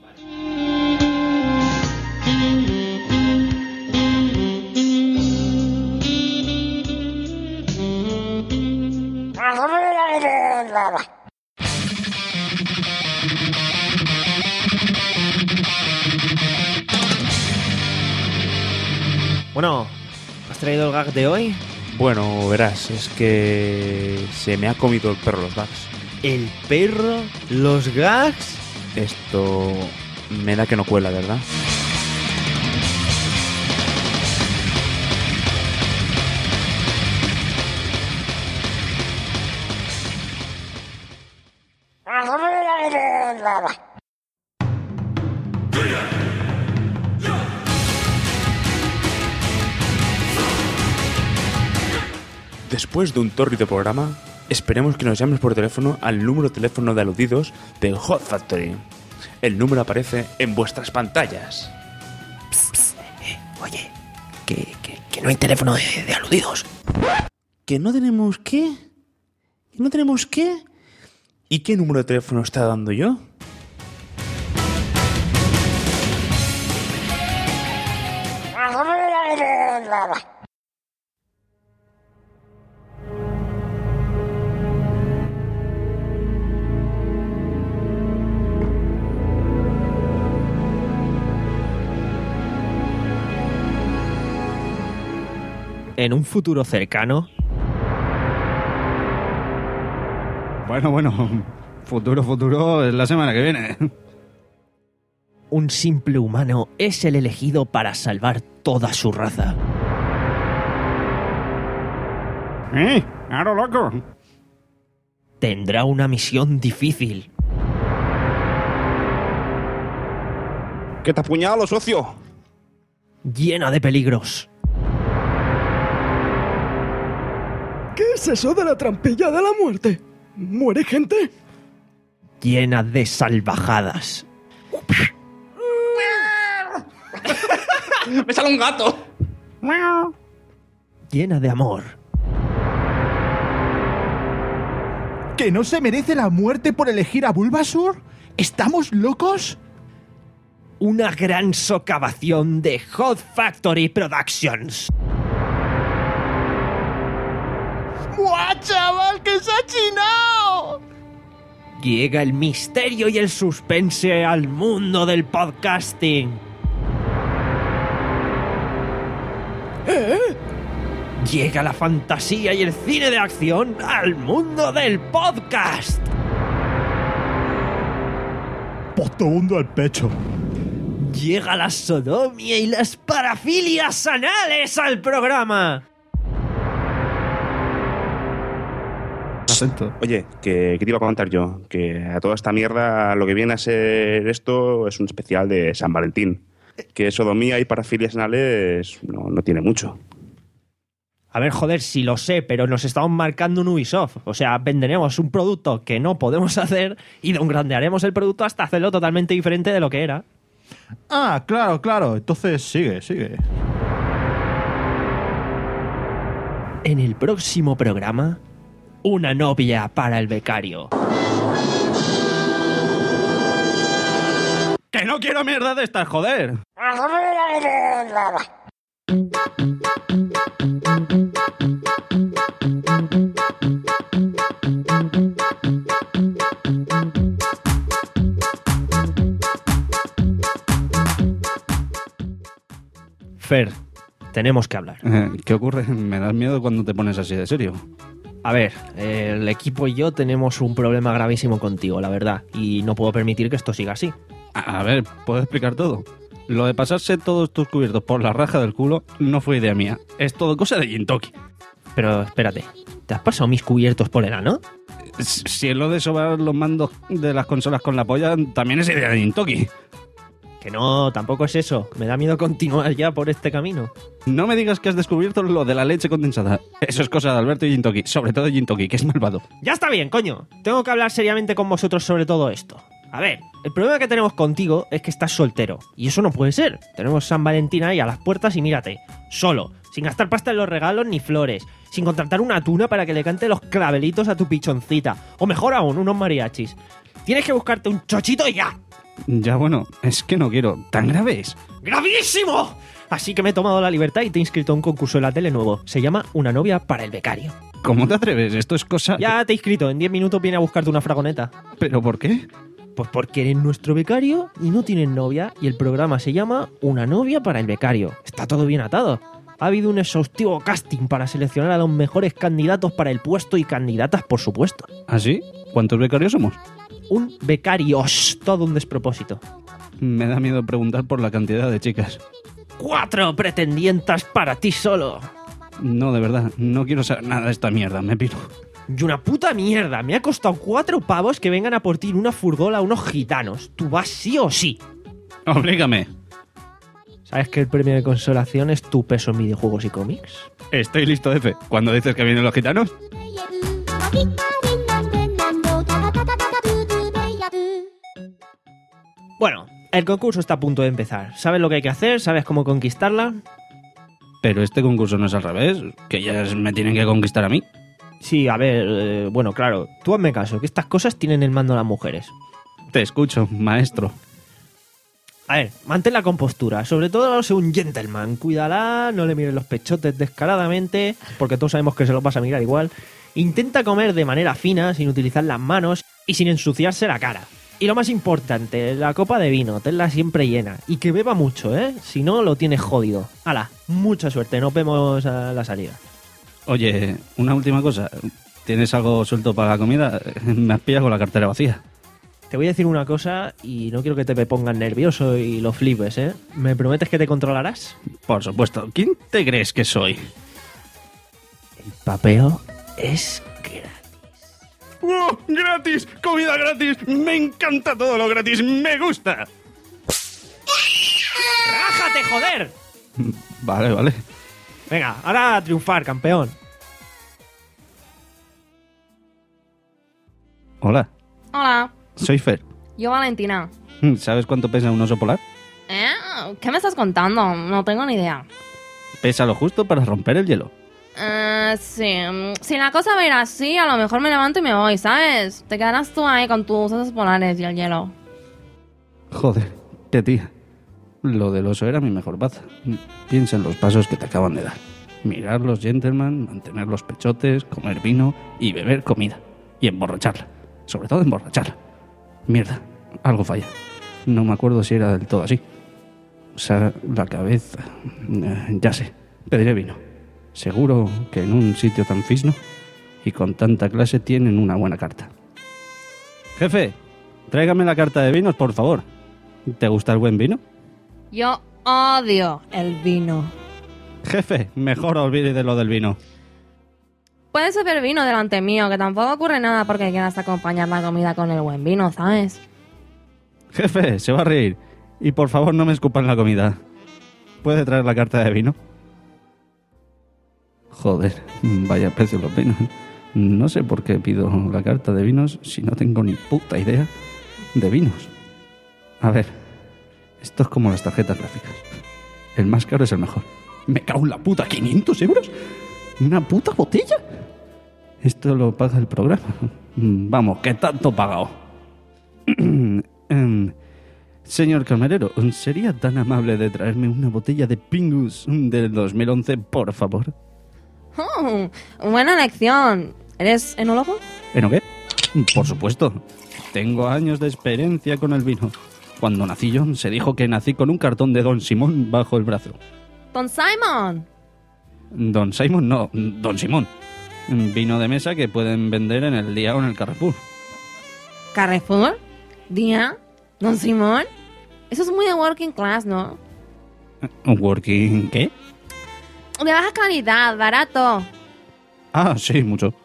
Bueno, ¿has traído el gag de hoy? Bueno, verás, es que se me ha comido el perro los gags. ¿El perro? ¿Los gags? Esto me da que no cuela, ¿verdad? Después de un tórrido programa, esperemos que nos llames por teléfono al número de teléfono de aludidos de Hot Factory. El número aparece en vuestras pantallas. Psst, psst, eh, oye, que, que, que no hay teléfono de, de aludidos. ¿Que no tenemos qué? ¿Que no tenemos qué? ¿Y qué número de teléfono está dando yo? En un futuro cercano... Bueno, bueno, futuro, futuro es la semana que viene. Un simple humano es el elegido para salvar toda su raza. ¡Eh! ¡Aro loco! Tendrá una misión difícil. ¡Que te apuñalo, socio! Llena de peligros. ¿Qué es eso de la trampilla de la muerte? ¿Muere gente? Llena de salvajadas. ¡Me sale un gato! Llena de amor. ¿Que no se merece la muerte por elegir a Bulbasaur? ¿Estamos locos? Una gran socavación de Hot Factory Productions. ¡Buah, chaval, que se ha chinado! Llega el misterio y el suspense al mundo del podcasting. ¿Eh? Llega la fantasía y el cine de acción al mundo del podcast. Postundo al pecho. Llega la sodomía y las parafilias anales al programa. Oye, que, que te iba a comentar yo, que a toda esta mierda lo que viene a ser esto es un especial de San Valentín. Que sodomía y parafilias anales no, no tiene mucho. A ver, joder, sí lo sé, pero nos estamos marcando un Ubisoft. O sea, venderemos un producto que no podemos hacer y degrandearemos el producto hasta hacerlo totalmente diferente de lo que era. Ah, claro, claro. Entonces sigue, sigue. En el próximo programa, una novia para el becario. ¡Que no quiero mierda de estas, joder! Fer, tenemos que hablar. Eh, ¿Qué ocurre? Me das miedo cuando te pones así de serio. A ver, el equipo y yo tenemos un problema gravísimo contigo, la verdad, y no puedo permitir que esto siga así. A, a ver, ¿puedo explicar todo? Lo de pasarse todos tus cubiertos por la raja del culo no fue idea mía. Es todo cosa de Jintoki. Pero espérate, ¿te has pasado mis cubiertos por el ano? Si es lo de sobar los mandos de las consolas con la polla, también es idea de Jintoki. Que no, tampoco es eso. Me da miedo continuar ya por este camino. No me digas que has descubierto lo de la leche condensada. Eso es cosa de Alberto y Jintoki, sobre todo Jintoki, que es malvado. Ya está bien, coño. Tengo que hablar seriamente con vosotros sobre todo esto. A ver, el problema que tenemos contigo es que estás soltero. Y eso no puede ser. Tenemos San Valentín ahí a las puertas y mírate. Solo, sin gastar pasta en los regalos ni flores. Sin contratar una tuna para que le cante los clavelitos a tu pichoncita. O mejor aún, unos mariachis. Tienes que buscarte un chochito y ya. Ya bueno, es que no quiero. ¿Tan grave es? ¡Gravísimo! Así que me he tomado la libertad y te he inscrito a un concurso de la tele nuevo. Se llama Una novia para el becario. ¿Cómo te atreves? Esto es cosa... Ya te he inscrito. En diez minutos viene a buscarte una fragoneta. ¿Pero por qué? Pues porque eres nuestro becario y no tienes novia y el programa se llama Una novia para el becario. Está todo bien atado. Ha habido un exhaustivo casting para seleccionar a los mejores candidatos para el puesto y candidatas, por supuesto. ¿Ah, sí? ¿Cuántos becarios somos? Un becarios, todo un despropósito. Me da miedo preguntar por la cantidad de chicas. ¡Cuatro pretendientas para ti solo! No, de verdad, no quiero saber nada de esta mierda, me piro. Y una puta mierda, me ha costado cuatro pavos que vengan a por ti en una furgola unos gitanos. Tú vas sí o sí. Oblígame. ¿Sabes que el premio de consolación es tu peso en videojuegos y cómics? Estoy listo, Efe. ¿Cuándo dices que vienen los gitanos? Bueno, el concurso está a punto de empezar. ¿Sabes lo que hay que hacer? ¿Sabes cómo conquistarla? Pero este concurso no es al revés, que ellas me tienen que conquistar a mí. Sí, a ver, eh, bueno, claro, tú hazme caso, que estas cosas tienen el mando a las mujeres. Te escucho, maestro. A ver, mantén la compostura, sobre todo sé un gentleman, cuídala, no le mires los pechotes descaradamente, porque todos sabemos que se los vas a mirar igual. Intenta comer de manera fina, sin utilizar las manos y sin ensuciarse la cara. Y lo más importante, la copa de vino, tenla siempre llena. Y que beba mucho, ¿eh? Si no, lo tienes jodido. ¡Hala! Mucha suerte, nos vemos a la salida. Oye, una última cosa. ¿Tienes algo suelto para la comida? Me has pillado con la cartera vacía. Te voy a decir una cosa y no quiero que te me pongas nervioso y lo flipes, ¿eh? ¿Me prometes que te controlarás? Por supuesto. ¿Quién te crees que soy? El papeo es gratis. ¡Oh, gratis! ¡Comida gratis! ¡Me encanta todo lo gratis! ¡Me gusta! ¡Rájate, joder! Vale, vale. Venga, ahora a triunfar, campeón. Hola, Hola, soy Fer. yo Valentina. ¿Sabes cuánto pesa un oso polar? ¿Eh? ¿Qué me estás contando? No tengo ni idea. Pesa lo justo para romper el hielo. Eh, sí. Si la cosa va a ir así, a lo mejor me levanto y me voy, ¿sabes? Te quedarás tú ahí con tus osos polares y el hielo. Joder, qué tía. Lo del oso era mi mejor baza. Piensa en los pasos que te acaban de dar. Mirar los gentlemen, mantener los pechotes, comer vino y beber comida. Y emborracharla. Sobre todo emborracharla. Mierda, algo falla. No me acuerdo si era del todo así. O sea, la cabeza... Eh, ya sé. pediré vino. Seguro que en un sitio tan fisno y con tanta clase tienen una buena carta. Jefe, tráigame la carta de vinos, por favor. ¿Te gusta el buen vino? Yo odio el vino. Jefe, mejor olvide de lo del vino. Puedes beber vino delante mío, que tampoco ocurre nada porque quieras acompañar la comida con el buen vino, ¿sabes? Jefe, se va a reír. Y por favor no me escupan la comida. ¿Puede traer la carta de vino? Joder, vaya precio los vinos. No sé por qué pido la carta de vinos si no tengo ni puta idea de vinos. A ver, esto es como las tarjetas gráficas. El más caro es el mejor. Me cago en la puta, ¿quinientos euros? ¿Una puta botella? Esto lo paga el programa. Vamos, que tanto pagado. Señor camarero, ¿sería tan amable de traerme una botella de Pingus del dos mil once, por favor? Oh, buena elección. ¿Eres enólogo? ¿En o qué? Por supuesto. Tengo años de experiencia con el vino. Cuando nací yo, se dijo que nací con un cartón de Don Simón bajo el brazo. ¡Don Simon! Don Simon, no, Don Simón. Vino de mesa que pueden vender en el Día o en el Carrefour. ¿Carrefour? ¿Día? ¿Don Simón? Eso es muy de working class, ¿no? ¿Working qué? De baja calidad, barato. Ah, sí, mucho.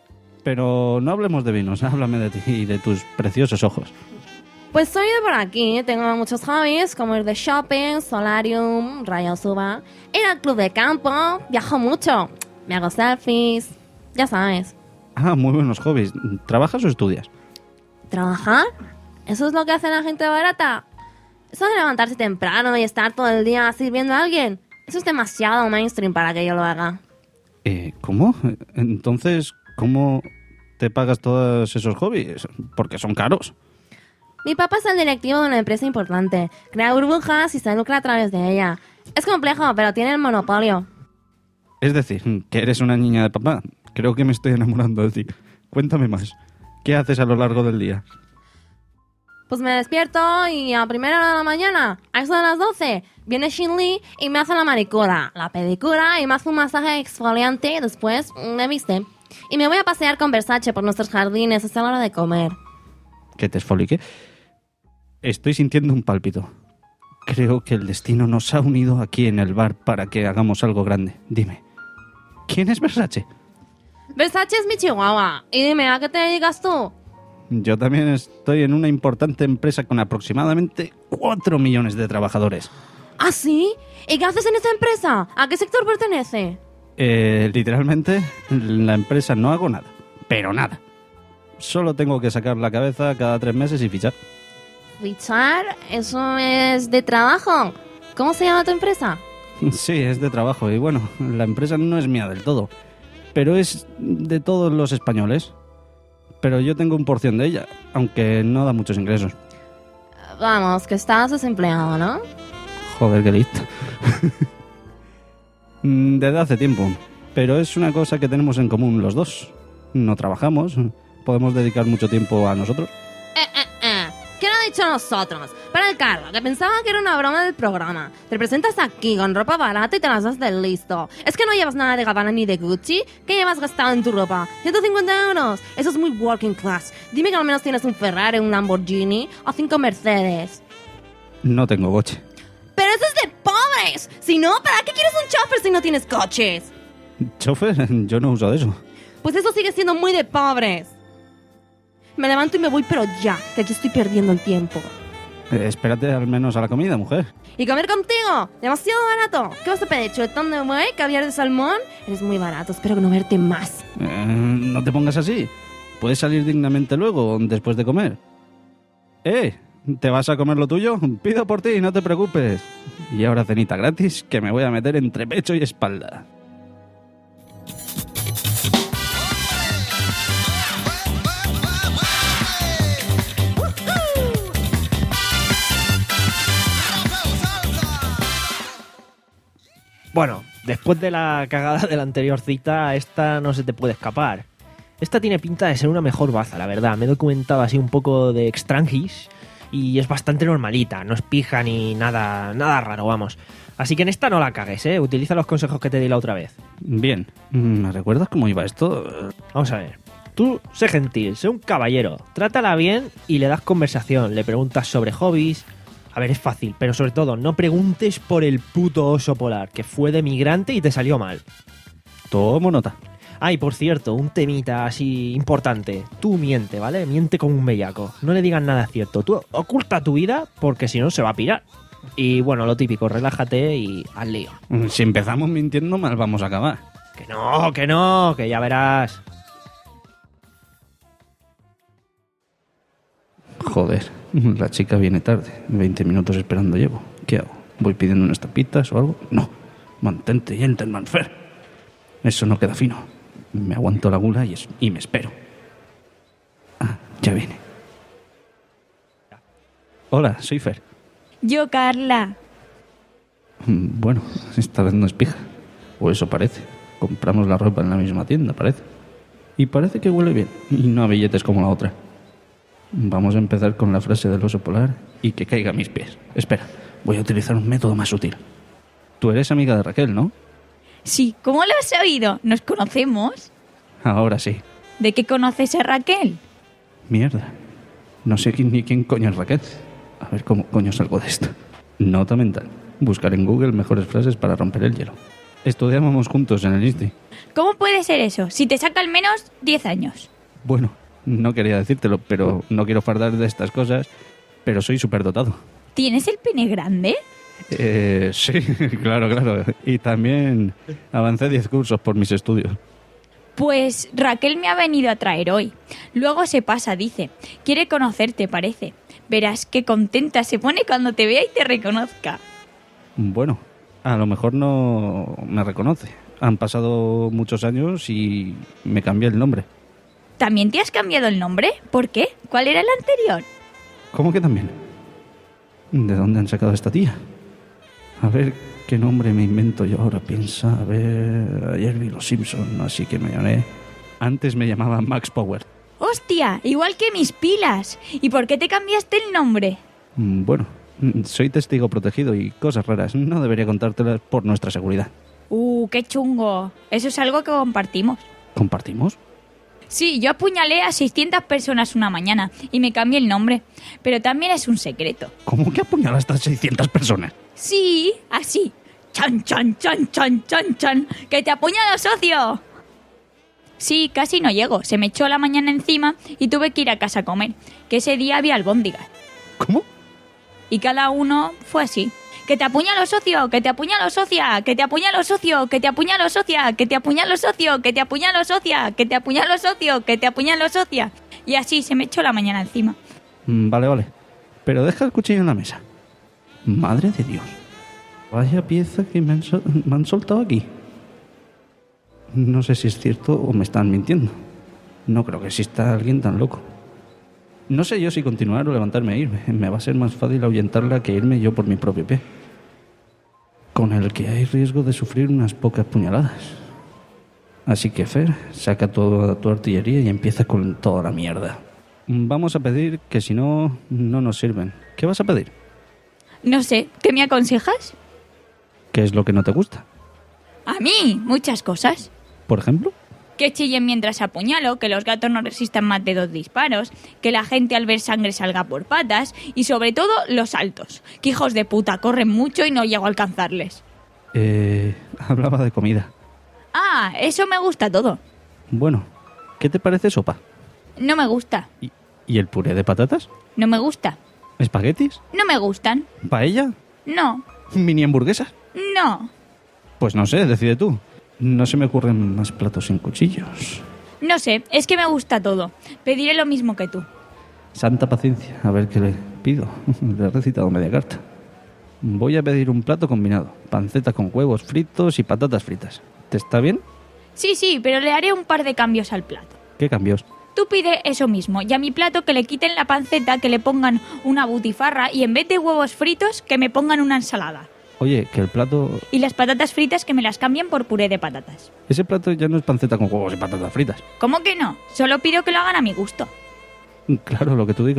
Pero no hablemos de vinos, háblame de ti y de tus preciosos ojos. Pues soy de por aquí, tengo muchos hobbies como ir de shopping, solarium, rayos uva, ir al club de campo, viajo mucho, me hago selfies, ya sabes. Ah, muy buenos hobbies. ¿Trabajas o estudias? ¿Trabajar? ¿Eso es lo que hace la gente barata? Eso de levantarse temprano y estar todo el día sirviendo a alguien, eso es demasiado mainstream para que yo lo haga. Eh, ¿cómo? Entonces, ¿cómo te pagas todos esos hobbies? Porque son caros. Mi papá es el directivo de una empresa importante. Crea burbujas y se lucra a través de ella. Es complejo, pero tiene el monopolio. Es decir, que eres una niña de papá. Creo que me estoy enamorando de ti. Cuéntame más. ¿Qué haces a lo largo del día? Pues me despierto y a primera hora de la mañana, a eso de las doce, viene Shin Lee y me hace la manicura, la pedicura y me hace un masaje exfoliante y después me viste. Y me voy a pasear con Versace por nuestros jardines hasta la hora de comer. ¿Que te esfolique? Estoy sintiendo un pálpito. Creo que el destino nos ha unido aquí en el bar para que hagamos algo grande. Dime, ¿quién es Versace? Versace es mi chihuahua. Y dime, ¿a qué te dedicas tú? Yo también estoy en una importante empresa con aproximadamente cuatro millones de trabajadores. ¿Ah, sí? ¿Y qué haces en esa empresa? ¿A qué sector pertenece? Eh, literalmente, en la empresa no hago nada. Pero nada. Solo tengo que sacar la cabeza cada tres meses y fichar. ¿Fichar? ¿Eso es de trabajo? ¿Cómo se llama tu empresa? Sí, es de trabajo. Y bueno, la empresa no es mía del todo. Pero es de todos los españoles. Pero yo tengo un porción de ella, aunque no da muchos ingresos. Vamos, que estás desempleado, ¿no? Joder, qué listo. Desde hace tiempo. Pero es una cosa que tenemos en común los dos. No trabajamos, podemos dedicar mucho tiempo a nosotros. Eh, eh, eh. ¿Quién ha dicho nosotros? Para el carro, que pensaba que era una broma del programa. Te presentas aquí con ropa barata y te las das del listo. ¿Es que no llevas nada de Gabbana ni de Gucci? ¿Qué llevas gastado en tu ropa? ¿ciento cincuenta euros? Eso es muy working class. Dime que al menos tienes un Ferrari, un Lamborghini o cinco Mercedes. No tengo coche. ¡Pero eso es de pobres! Si no, ¿para qué quieres un chofer si no tienes coches? ¿Chofer? Yo no uso de eso. Pues eso sigue siendo muy de pobres. Me levanto y me voy, pero ya, que aquí estoy perdiendo el tiempo. Eh, espérate al menos a la comida, mujer. ¿Y comer contigo? Demasiado barato. ¿Qué vas a pedir? ¿Chuletón de buey? ¿Caviar de salmón? Eres muy barato, espero que no verte más. Eh, no te pongas así. Puedes salir dignamente luego, después de comer. Eh, ¿te vas a comer lo tuyo? Pido por ti, no te preocupes. Y ahora cenita gratis, que me voy a meter entre pecho y espalda. Bueno, después de la cagada de la anterior cita, esta no se te puede escapar. Esta tiene pinta de ser una mejor baza, la verdad. Me he documentado así un poco de extranjis y es bastante normalita, no es pija ni nada, nada raro, vamos. Así que en esta no la cagues, ¿eh? Utiliza los consejos que te di la otra vez. Bien, ¿me recuerdas cómo iba esto? Vamos a ver. Tú, sé gentil, sé un caballero, trátala bien y le das conversación, le preguntas sobre hobbies. A ver, es fácil, pero sobre todo, no preguntes por el puto oso polar, que fue de migrante y te salió mal. Tomo nota. Ah, y por cierto, un temita así importante. Tú miente, ¿vale? Miente como un bellaco. No le digas nada cierto. Tú oculta tu vida porque si no se va a pirar. Y bueno, lo típico, relájate y al lío. Si empezamos mintiendo, mal vamos a acabar. Que no, que no, que ya verás. Joder, la chica viene tarde. veinte minutos esperando llevo. ¿Qué hago? ¿Voy pidiendo unas tapitas o algo? No. Mantente, gentleman fair. Eso no queda fino. Me aguanto la gula y, es, y me espero. Ah, ya viene. Hola, soy Fer. Yo, Carla. Bueno, esta vez no es pija. O eso parece. Compramos la ropa en la misma tienda, parece. Y parece que huele bien. Y no a billetes como la otra. Vamos a empezar con la frase del oso polar y que caiga a mis pies. Espera, voy a utilizar un método más sutil. Tú eres amiga de Raquel, ¿no? Sí, ¿cómo lo has oído? ¿Nos conocemos? Ahora sí. ¿De qué conoces a Raquel? Mierda. No sé quién, ni quién coño es Raquel. A ver cómo coño salgo de esto. Nota mental. Buscar en Google mejores frases para romper el hielo. Estudiábamos juntos en el Insti. ¿Cómo puede ser eso? Si te saca al menos diez años. Bueno, no quería decírtelo, pero no quiero fardar de estas cosas, pero soy superdotado. ¿Tienes el pene grande? Eh, sí, claro, claro. Y también avancé diez cursos por mis estudios. Pues Raquel me ha venido a traer hoy. Luego se pasa, dice. Quiere conocerte, parece. Verás qué contenta se pone cuando te vea y te reconozca. Bueno, a lo mejor no me reconoce. Han pasado muchos años y me cambié el nombre. ¿También te has cambiado el nombre? ¿Por qué? ¿Cuál era el anterior? ¿Cómo que también? ¿De dónde han sacado a esta tía? A ver, ¿qué nombre me invento yo ahora? Piensa, a ver... Ayer vi Los Simpson, así que me llamé... Antes me llamaba Max Power. ¡Hostia! Igual que mis pilas. ¿Y por qué te cambiaste el nombre? Bueno, soy testigo protegido y cosas raras. No debería contártelas por nuestra seguridad. ¡Uh, qué chungo! Eso es algo que compartimos. ¿Compartimos? Sí, yo apuñalé a seiscientas personas una mañana y me cambié el nombre. Pero también es un secreto. ¿Cómo que apuñalaste a seiscientas personas? Sí, así. ¡Chan, chan, chan, chan, chan, chan! ¡Que te apuñalo, socio! Sí, casi no llego. Se me echó la mañana encima y tuve que ir a casa a comer. Que ese día había albóndigas. ¿Cómo? Y cada uno fue así. ¡Que te apuñalo, socio! ¡Que te apuñalo, socia! ¡Que te apuñalo, socio! ¡Que te apuñalo, socia! ¡Que te apuñalo, socio! ¡Que te apuñalo, socia! ¡Que te apuñalo, socio! ¡Que te apuñalo, socia! Y así se me echó la mañana encima. Vale, vale. Pero deja el cuchillo en la mesa. Madre de Dios. Vaya pieza que me han, sol- me han soltado aquí. No sé si es cierto o me están mintiendo. No creo que exista alguien tan loco. No sé yo si continuar o levantarme e irme. Me va a ser más fácil ahuyentarla que irme yo por mi propio pie. Con el que hay riesgo de sufrir unas pocas puñaladas. Así que, Fer, saca toda tu artillería y empieza con toda la mierda. Vamos a pedir que si no, no nos sirven. ¿Qué vas a pedir? No sé, ¿qué me aconsejas? ¿Qué es lo que no te gusta? A mí, muchas cosas. ¿Por ejemplo? Que chillen mientras apuñalo, que los gatos no resistan más de dos disparos, que la gente al ver sangre salga por patas y sobre todo los saltos. Que hijos de puta, corren mucho y no llego a alcanzarles. Eh, hablaba de comida. Ah, eso me gusta todo. Bueno, ¿qué te parece sopa? No me gusta. ¿Y, y el puré de patatas? No me gusta. ¿Espaguetis? No me gustan. ¿Paella? No. ¿Mini hamburguesas? No. Pues no sé, decide tú. No se me ocurren más platos sin cuchillos. No sé, es que me gusta todo. Pediré lo mismo que tú. Santa paciencia, a ver qué le pido. Le he recitado media carta. Voy a pedir un plato combinado. Panceta con huevos fritos y patatas fritas. ¿Te está bien? Sí, sí, pero le haré un par de cambios al plato. ¿Qué cambios? Tú pide eso mismo, y a mi plato que le quiten la panceta, que le pongan una butifarra y en vez de huevos fritos, que me pongan una ensalada. Oye, que el plato... Y las patatas fritas que me las cambien por puré de patatas. Ese plato ya no es panceta con huevos y patatas fritas. ¿Cómo que no? Solo pido que lo hagan a mi gusto. Claro, lo que tú digas.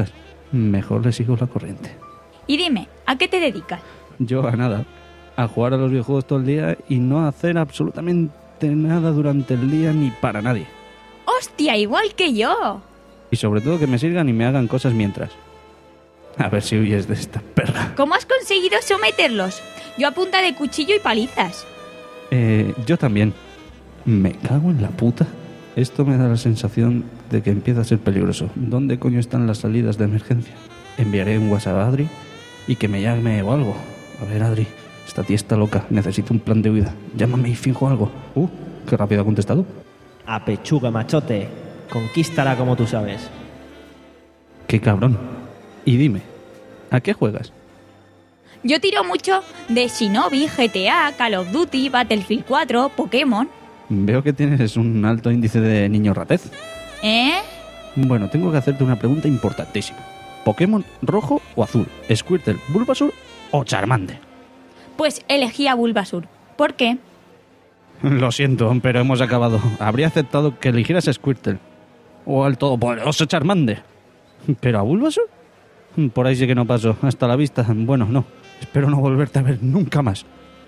mejor le sigo la corriente. Y dime, ¿a qué te dedicas? Yo a nada, a jugar a los videojuegos todo el día y no hacer absolutamente nada durante el día ni para nadie. ¡Hostia, igual que yo! Y sobre todo que me sigan y me hagan cosas mientras. A ver si huyes de esta perra. ¿Cómo has conseguido someterlos? Yo a punta de cuchillo y palizas. Eh, yo también. Me cago en la puta. Esto me da la sensación de que empieza a ser peligroso. ¿Dónde coño están las salidas de emergencia? Enviaré un WhatsApp a Adri y que me llame o algo. A ver, Adri, esta tía está loca. Necesito un plan de huida. Llámame y finjo algo. Uh, qué rápido ha contestado. A pechuga, machote. Conquístala como tú sabes. Qué cabrón. Y dime, ¿a qué juegas? Yo tiro mucho de Shinobi, G T A, Call of Duty, Battlefield cuatro, Pokémon. Veo que tienes un alto índice de niño ratez. ¿Eh? Bueno, tengo que hacerte una pregunta importantísima. ¿Pokémon rojo o azul? ¿Squirtle, Bulbasaur o Charmander? Pues elegí a Bulbasaur. ¿Por qué? Lo siento, pero hemos acabado. Habría aceptado que eligieras a Squirtle o al todopoderoso Charmander. ¿Pero a Bulbasaur? Por ahí sí que no paso. Hasta la vista. Bueno, no. Espero no volverte a ver nunca más.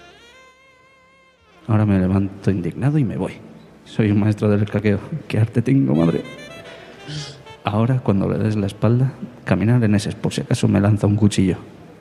Ahora me levanto indignado y me voy. Soy un maestro del caqueo. ¿Qué arte tengo, madre? Ahora, cuando le des la espalda, caminar en ese, por si acaso me lanza un cuchillo.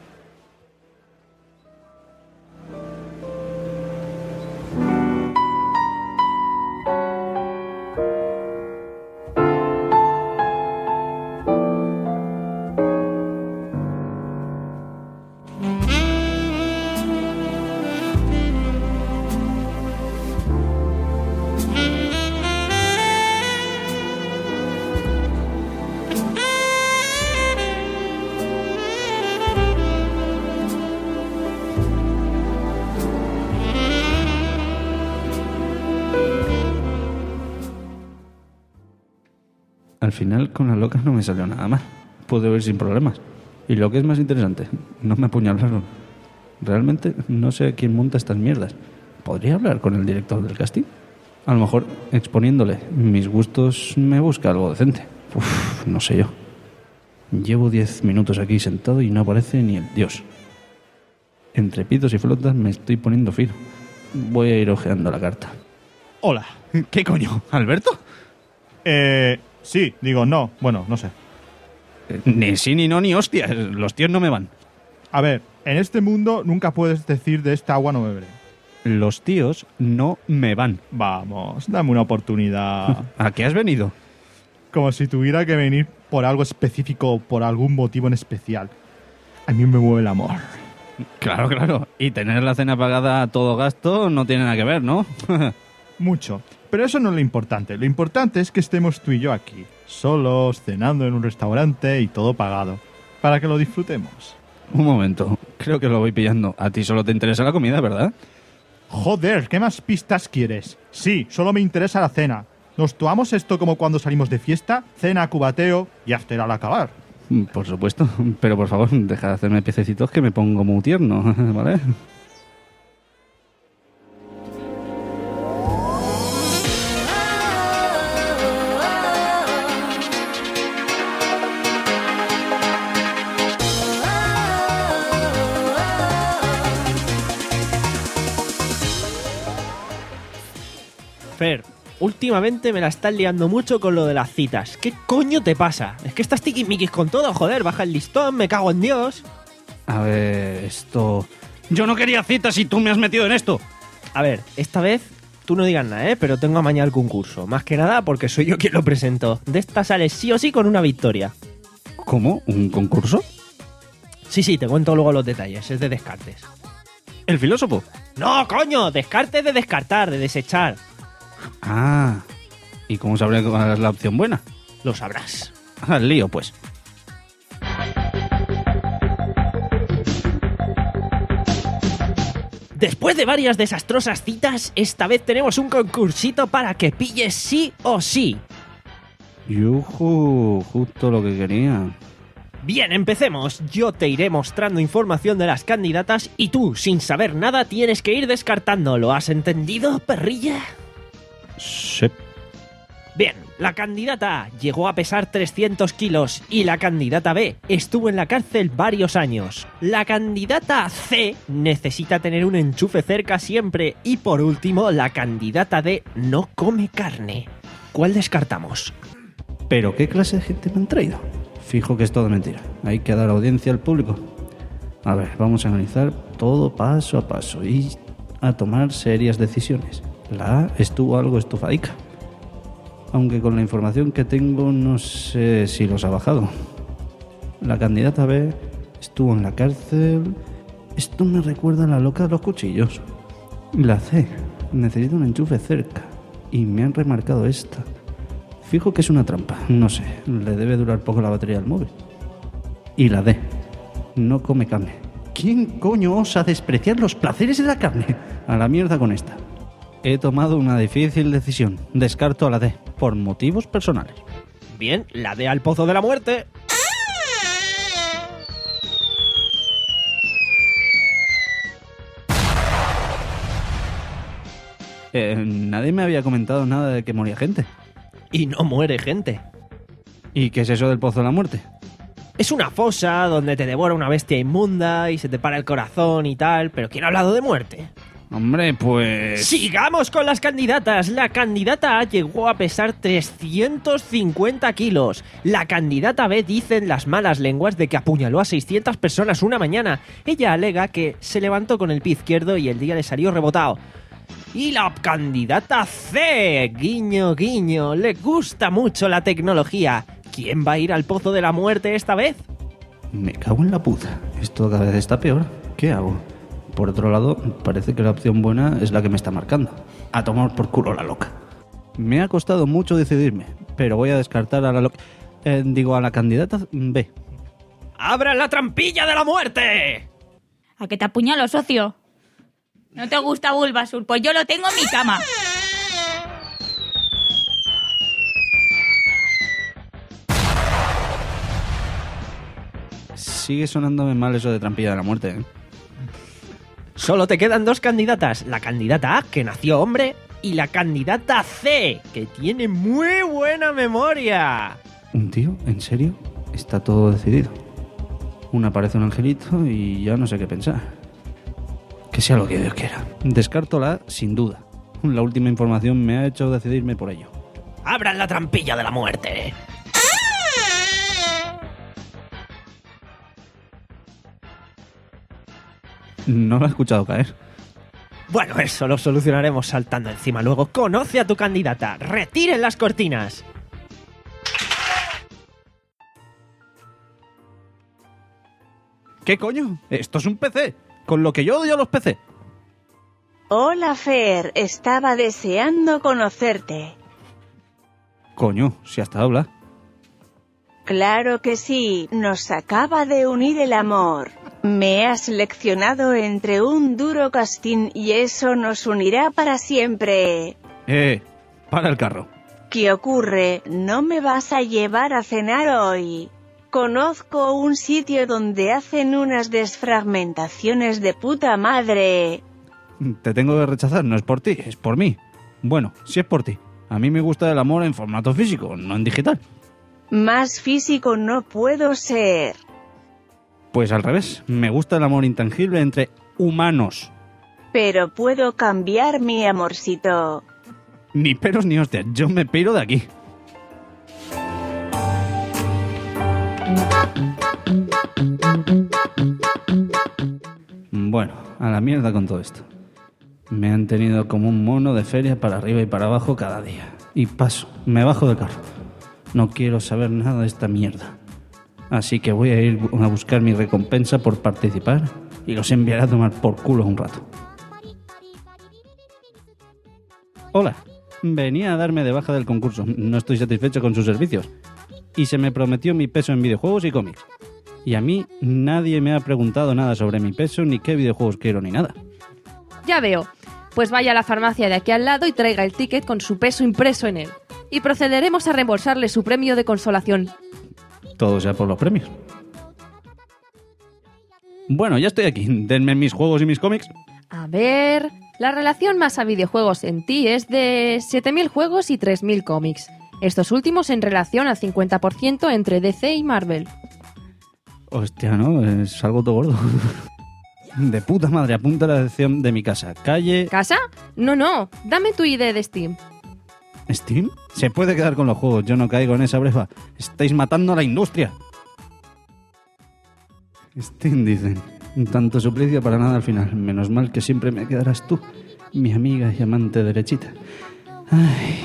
Al final, con las locas no me salió nada mal. Pude ir sin problemas. Y lo que es más interesante, no me apuñalaron. Realmente no sé quién monta estas mierdas. ¿Podría hablar con el director del casting? A lo mejor, exponiéndole mis gustos, me busca algo decente. Uf, no sé yo. Llevo diez minutos aquí sentado y no aparece ni el dios. Entre pitos y flotas me estoy poniendo fino. Voy a ir ojeando la carta. Hola. ¿Qué coño? ¿Alberto? Eh... Sí, digo, no. Bueno, no sé. Eh, ni sí, ni no, ni hostias. Los tíos no me van. A ver, en este mundo nunca puedes decir de esta agua no beberé. Los tíos no me van. Vamos, dame una oportunidad. ¿A qué has venido? Como si tuviera que venir por algo específico o por algún motivo en especial. A mí me mueve el amor. Claro, claro. Y tener la cena pagada a todo gasto no tiene nada que ver, ¿no? Mucho. Pero eso no es lo importante. Lo importante es que estemos tú y yo aquí, solos, cenando en un restaurante y todo pagado, para que lo disfrutemos. Un momento. Creo que lo voy pillando. A ti solo te interesa la comida, ¿verdad? Joder, ¿qué más pistas quieres? Sí, solo me interesa la cena. Nos tomamos esto como cuando salimos de fiesta, cena, cubateo y after al acabar. Por supuesto. Pero por favor, deja de hacerme piececitos que me pongo muy tierno, ¿vale? Fer, últimamente me la estás liando mucho con lo de las citas. ¿Qué coño te pasa? Es que estás tiquismiquis con todo, joder. Baja el listón, me cago en Dios. A ver, esto... Yo no quería citas y tú me has metido en esto. A ver, esta vez tú no digas nada, ¿eh? Pero tengo amañado el concurso. Más que nada porque soy yo quien lo presento. De esta sales sí o sí con una victoria. ¿Cómo? ¿Un concurso? Sí, sí, te cuento luego los detalles. Es de descartes. ¿El filósofo? No, coño, descartes de descartar, de desechar. Ah, ¿y cómo sabré cuál es la opción buena? Lo sabrás. Al lío, pues. Después de varias desastrosas citas, esta vez tenemos un concursito para que pilles sí o sí. Yujú, justo lo que quería. Bien, empecemos. Yo te iré mostrando información de las candidatas y tú, sin saber nada, tienes que ir descartando. ¿Lo has entendido, perrilla? Sí. Bien, la candidata A llegó a pesar trescientos kilos y la candidata B estuvo en la cárcel varios años. La candidata C necesita tener un enchufe cerca siempre y por último la candidata D no come carne. ¿Cuál descartamos? ¿Pero qué clase de gente me han traído? Fijo que es todo mentira. Hay que dar audiencia al público. A ver, vamos a analizar todo paso a paso y a tomar serias decisiones. La A estuvo algo estufadica. Aunque con la información que tengo no sé si los ha bajado. La candidata B estuvo en la cárcel. Esto me recuerda a la loca de los cuchillos. La C necesita un enchufe cerca y me han remarcado esta. Fijo que es una trampa, no sé, le debe durar poco la batería del móvil. Y la D no come carne. ¿Quién coño osa despreciar los placeres de la carne? A la mierda con esta. He tomado una difícil decisión. Descarto a la D, por motivos personales. Bien, la D al pozo de la muerte. Eh, nadie me había comentado nada de que moría gente. Y no muere gente. ¿Y qué es eso del pozo de la muerte? Es una fosa donde te devora una bestia inmunda y se te para el corazón y tal, pero ¿quién ha hablado de muerte? Hombre, pues... ¡Sigamos con las candidatas! La candidata A llegó a pesar trescientos cincuenta kilos. La candidata B dicen las malas lenguas de que apuñaló a seiscientas personas una mañana. Ella alega que se levantó con el pie izquierdo y el día le salió rebotado. Y la candidata C, guiño, guiño, le gusta mucho la tecnología. ¿Quién va a ir al pozo de la muerte esta vez? Me cago en la puta. Esto cada vez está peor. ¿Qué hago? Por otro lado, parece que la opción buena es la que me está marcando. A tomar por culo la loca. Me ha costado mucho decidirme, pero voy a descartar a la loca... Eh, digo, a la candidata B. ¡Abran la trampilla de la muerte! ¿A que te apuñalo, socio? ¿No te gusta Bulbasur? Pues yo lo tengo en mi cama. Sigue sonándome mal eso de trampilla de la muerte, ¿eh? Solo te quedan dos candidatas. La candidata A, que nació hombre, y la candidata C, que tiene muy buena memoria. ¿Un tío? ¿En serio? Está todo decidido. Una parece un angelito y ya no sé qué pensar. Que sea lo que Dios quiera. Descarto la A, sin duda. La última información me ha hecho decidirme por ello. ¡Abran la trampilla de la muerte! No lo he escuchado caer. Bueno, eso lo solucionaremos saltando encima. Luego, conoce a tu candidata. ¡Retiren las cortinas! ¿Qué coño? Esto es un P C. Con lo que yo odio a los P C. Hola Fer, estaba deseando conocerte. Coño, si hasta habla. Claro que sí, nos acaba de unir el amor. Me has seleccionado entre un duro casting y eso nos unirá para siempre. Eh, para el carro. ¿Qué ocurre? ¿No me vas a llevar a cenar hoy? Conozco un sitio donde hacen unas desfragmentaciones de puta madre. Te tengo que rechazar, no es por ti, es por mí. Bueno, si es por ti. A mí me gusta el amor en formato físico, no en digital. Más físico no puedo ser. Pues al revés, me gusta el amor intangible entre humanos. Pero puedo cambiar mi amorcito. Ni peros ni hostias, yo me piro de aquí. Bueno, a la mierda con todo esto. Me han tenido como un mono de feria para arriba y para abajo cada día. Y paso, me bajo del carro. No quiero saber nada de esta mierda. Así que voy a ir a buscar mi recompensa por participar y los enviaré a tomar por culo un rato. Hola, venía a darme de baja del concurso. No estoy satisfecho con sus servicios. Y se me prometió mi peso en videojuegos y cómics. Y a mí nadie me ha preguntado nada sobre mi peso, ni qué videojuegos quiero, ni nada. Ya veo. Pues vaya a la farmacia de aquí al lado y traiga el ticket con su peso impreso en él. Y procederemos a reembolsarle su premio de consolación. Todo sea por los premios. Bueno, ya estoy aquí. Denme mis juegos y mis cómics. A ver... La relación masa videojuegos en ti es de siete mil juegos y tres mil cómics. Estos últimos en relación al cincuenta por ciento entre D C y Marvel. Hostia, ¿no? Es algo todo gordo. De puta madre, apunta la dirección de mi casa. Calle... ¿Casa? No, no. Dame tu I D de Steam. ¿Steam? Se puede quedar con los juegos. Yo no caigo en esa brefa. Estáis matando a la industria. Steam, dicen. Tanto suplicio para nada al final. Menos mal que siempre me quedarás tú, mi amiga y amante derechita. Ay...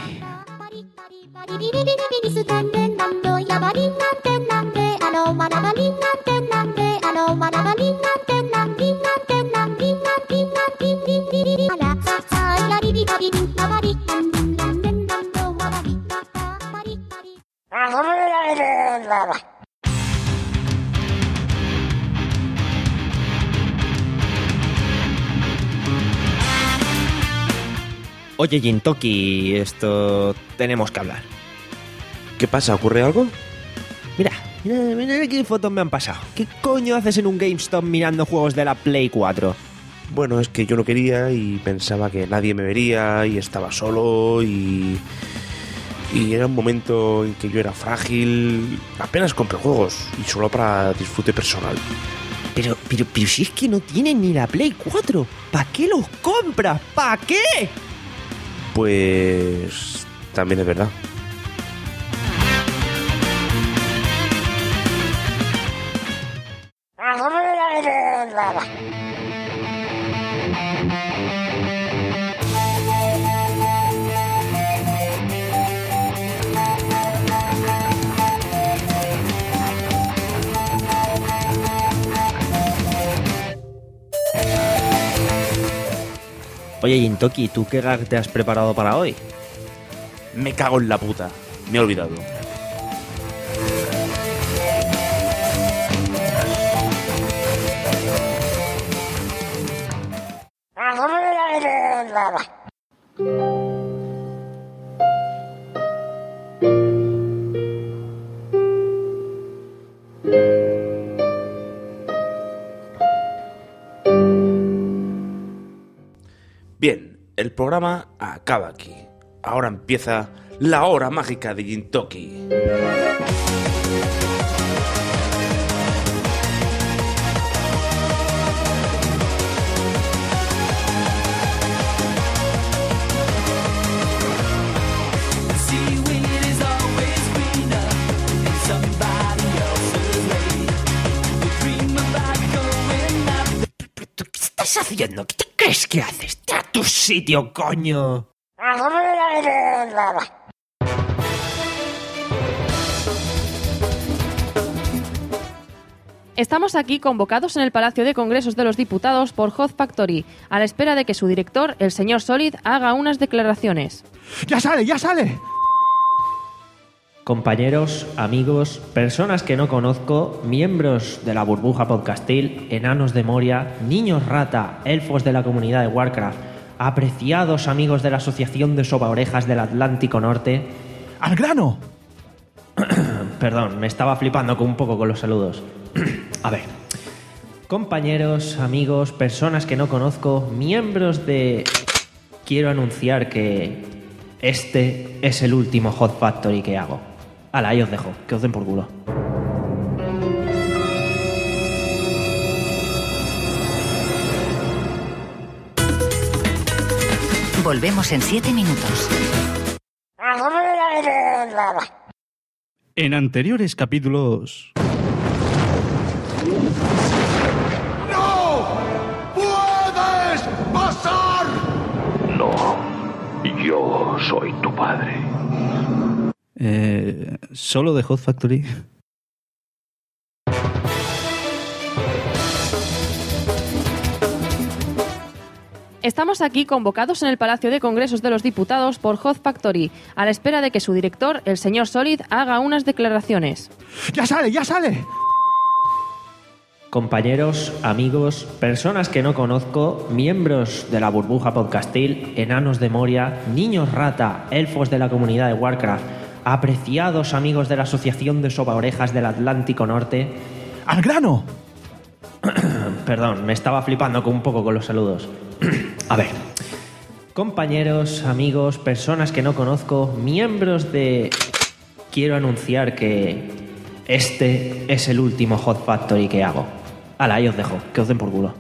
Oye, Jintoki, esto tenemos que hablar. ¿Qué pasa? ¿Ocurre algo? Mira, mira, mira qué fotos me han pasado. ¿Qué coño haces en un GameStop mirando juegos de la Play cuatro? Bueno, es que yo no quería y pensaba que nadie me vería y estaba solo y... Y era un momento en que yo era frágil. Apenas compré juegos y solo para disfrute personal. Pero, pero, pero si es que no tienen ni la Play cuatro. ¿Para qué los compras? ¿Para qué? Pues... también es verdad. Oye, Jintoki, ¿tú qué gag te has preparado para hoy? Me cago en la puta. Me he olvidado. Bien, el programa acaba aquí. Ahora empieza la hora mágica de Jintoki. ¿Qué estás haciendo? ¿Qué te crees que haces? ¡Te a tu sitio, coño! Estamos aquí convocados en el Palacio de Congresos de los Diputados por Hot Factory, a la espera de que su director, el señor Solid, haga unas declaraciones. ¡Ya sale, ya sale! Compañeros, amigos, personas que no conozco, miembros de la burbuja podcastil, enanos de Moria, niños rata, elfos de la comunidad de Warcraft, apreciados amigos de la Asociación de Sobaorejas del Atlántico Norte... ¡Al grano! Perdón, me estaba flipando con un poco con los saludos. A ver. Compañeros, amigos, personas que no conozco, miembros de... Quiero anunciar que este es el último Hot Factory que hago. Hala, ahí os dejo, que os den por culo. Volvemos en siete minutos. En anteriores capítulos... ¡No! ¡Puedes pasar! No, yo soy tu padre. Eh, ¿Solo de Hot Factory? Estamos aquí convocados en el Palacio de Congresos de los Diputados por Hot Factory, a la espera de que su director, el señor Solid, haga unas declaraciones. ¡Ya sale, ya sale! Compañeros, amigos, personas que no conozco, miembros de la burbuja podcastil, enanos de Moria, niños rata, elfos de la comunidad de Warcraft, apreciados amigos de la Asociación de Sobaorejas del Atlántico Norte... ¡Al grano! Perdón, me estaba flipando con un poco con los saludos. A ver. Compañeros, amigos, personas que no conozco, miembros de... Quiero anunciar que este es el último Hot Factory que hago. Hala, ahí os dejo, que os den por culo.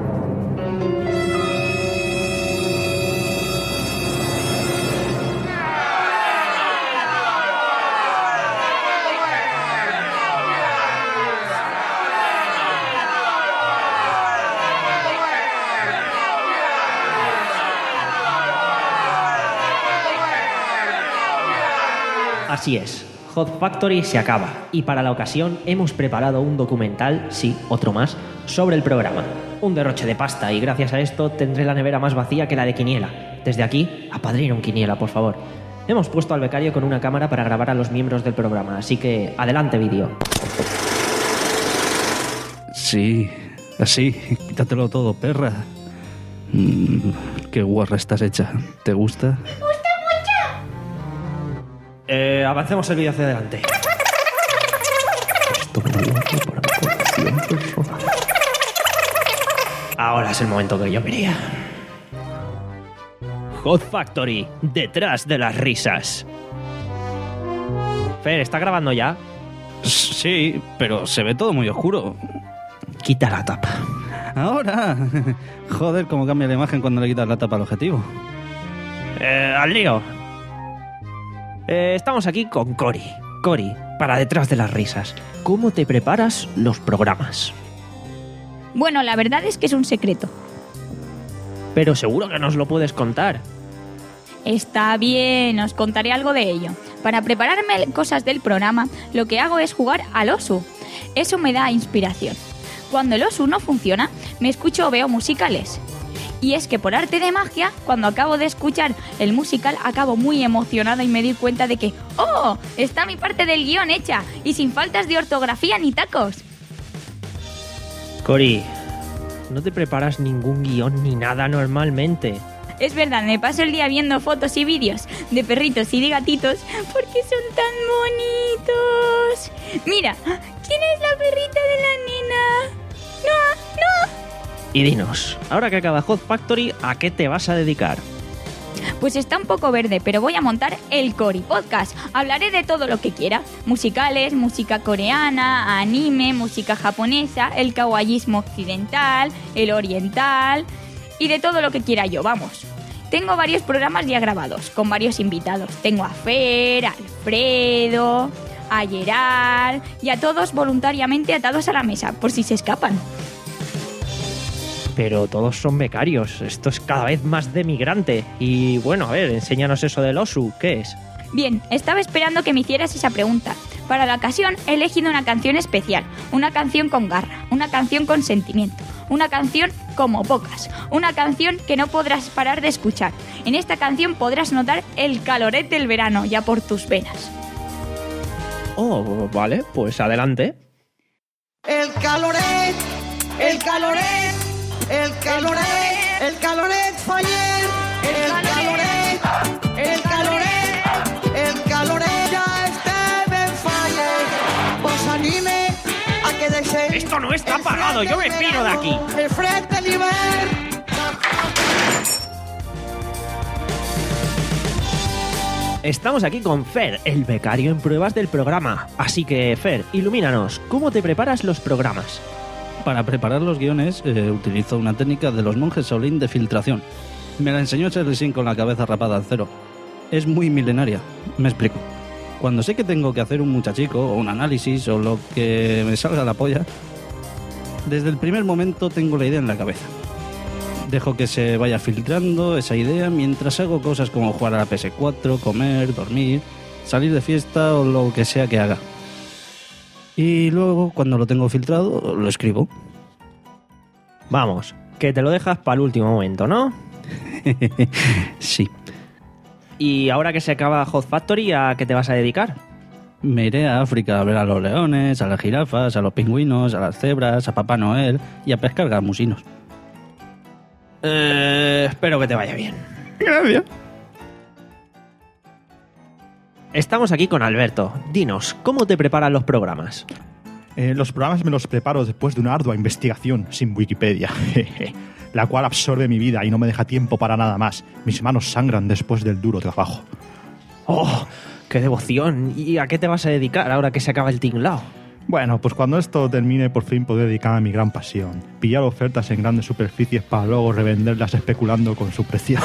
Así es, Hot Factory se acaba y para la ocasión hemos preparado un documental, sí, otro más, sobre el programa. Un derroche de pasta y gracias a esto tendré la nevera más vacía que la de Quiniela. Desde aquí, apadrina un Quiniela, por favor. Hemos puesto al becario con una cámara para grabar a los miembros del programa, así que adelante vídeo. Sí, así, quítatelo todo, perra. Mm, qué guarra estás hecha. ¿Te gusta? Eh, avancemos el vídeo hacia adelante. Ahora es el momento que yo quería. Hot Factory, detrás de las risas. Fer, ¿está grabando ya? Sí, pero se ve todo muy oscuro. Quita la tapa. Ahora. Joder, cómo cambia la imagen cuando le quitas la tapa al objetivo. Eh, al lío. Eh, estamos aquí con Cori. Cori, para detrás de las risas. ¿Cómo te preparas los programas? Bueno, la verdad es que es un secreto. Pero seguro que nos lo puedes contar. Está bien, os contaré algo de ello. Para prepararme cosas del programa, lo que hago es jugar al Osu. Eso me da inspiración. Cuando el Osu no funciona, me escucho o veo musicales. Y es que por arte de magia, cuando acabo de escuchar el musical, acabo muy emocionada y me doy cuenta de que ¡oh! Está mi parte del guión hecha y sin faltas de ortografía ni tacos. Cori, no te preparas ningún guión ni nada normalmente. Es verdad, me paso el día viendo fotos y vídeos de perritos y de gatitos porque son tan bonitos. Mira, ¿quién es la perrita de la nena? ¡No! ¡No! Y dinos, ahora que acaba Hot Factory, ¿a qué te vas a dedicar? Pues está un poco verde, pero voy a montar el Cori Podcast. Hablaré de todo lo que quiera. Musicales, música coreana, anime, música japonesa, el kawaiismo occidental, el oriental y de todo lo que quiera yo, vamos. Tengo varios programas ya grabados, con varios invitados. Tengo a Fer, a Alfredo, a Gerard y a todos voluntariamente atados a la mesa, por si se escapan. Pero todos son becarios, esto es cada vez más de migrante. Y bueno, a ver, enséñanos eso del Osu, ¿qué es? Bien, estaba esperando que me hicieras esa pregunta. Para la ocasión he elegido una canción especial, una canción con garra, una canción con sentimiento, una canción como pocas, una canción que no podrás parar de escuchar. En esta canción podrás notar el caloret del verano ya por tus venas. Oh, vale, pues adelante. El caloret, el caloret, el caloret, el caloret faller, el caloret, el caloret, el caloret ya esté ben faller. Os anime a que deixeu... Esto no está apagado, yo me piro de aquí. El fred de l'hivern. Estamos aquí con Fer, el becario en pruebas del programa. Así que, Fer, ilumínanos, ¿cómo te preparas los programas? Para preparar los guiones eh, utilizo una técnica de los monjes Shaolin de filtración. Me la enseñó Charlie Sheen con la cabeza rapada al cero. Es muy milenaria, me explico. Cuando sé que tengo que hacer un muchachico o un análisis o lo que me salga la polla, desde el primer momento tengo la idea en la cabeza. Dejo que se vaya filtrando esa idea mientras hago cosas como jugar a la P S cuatro, comer, dormir, salir de fiesta o lo que sea que haga. Y luego, cuando lo tengo filtrado, lo escribo. Vamos, que te lo dejas para el último momento, ¿no? Sí. ¿Y ahora que se acaba Hot Factory, a qué te vas a dedicar? Me iré a África a ver a los leones, a las jirafas, a los pingüinos, a las cebras, a Papá Noel y a pescar gamusinos. Eh, espero que te vaya bien. Gracias. Estamos aquí con Alberto. Dinos, ¿cómo te preparan los programas? Eh, los programas me los preparo después de una ardua investigación sin Wikipedia, la cual absorbe mi vida y no me deja tiempo para nada más. Mis manos sangran después del duro trabajo. ¡Oh! ¡Qué devoción! ¿Y a qué te vas a dedicar ahora que se acaba el tinglao? Bueno, pues cuando esto termine, por fin podré dedicarme a mi gran pasión. Pillar ofertas en grandes superficies para luego revenderlas especulando con su precio.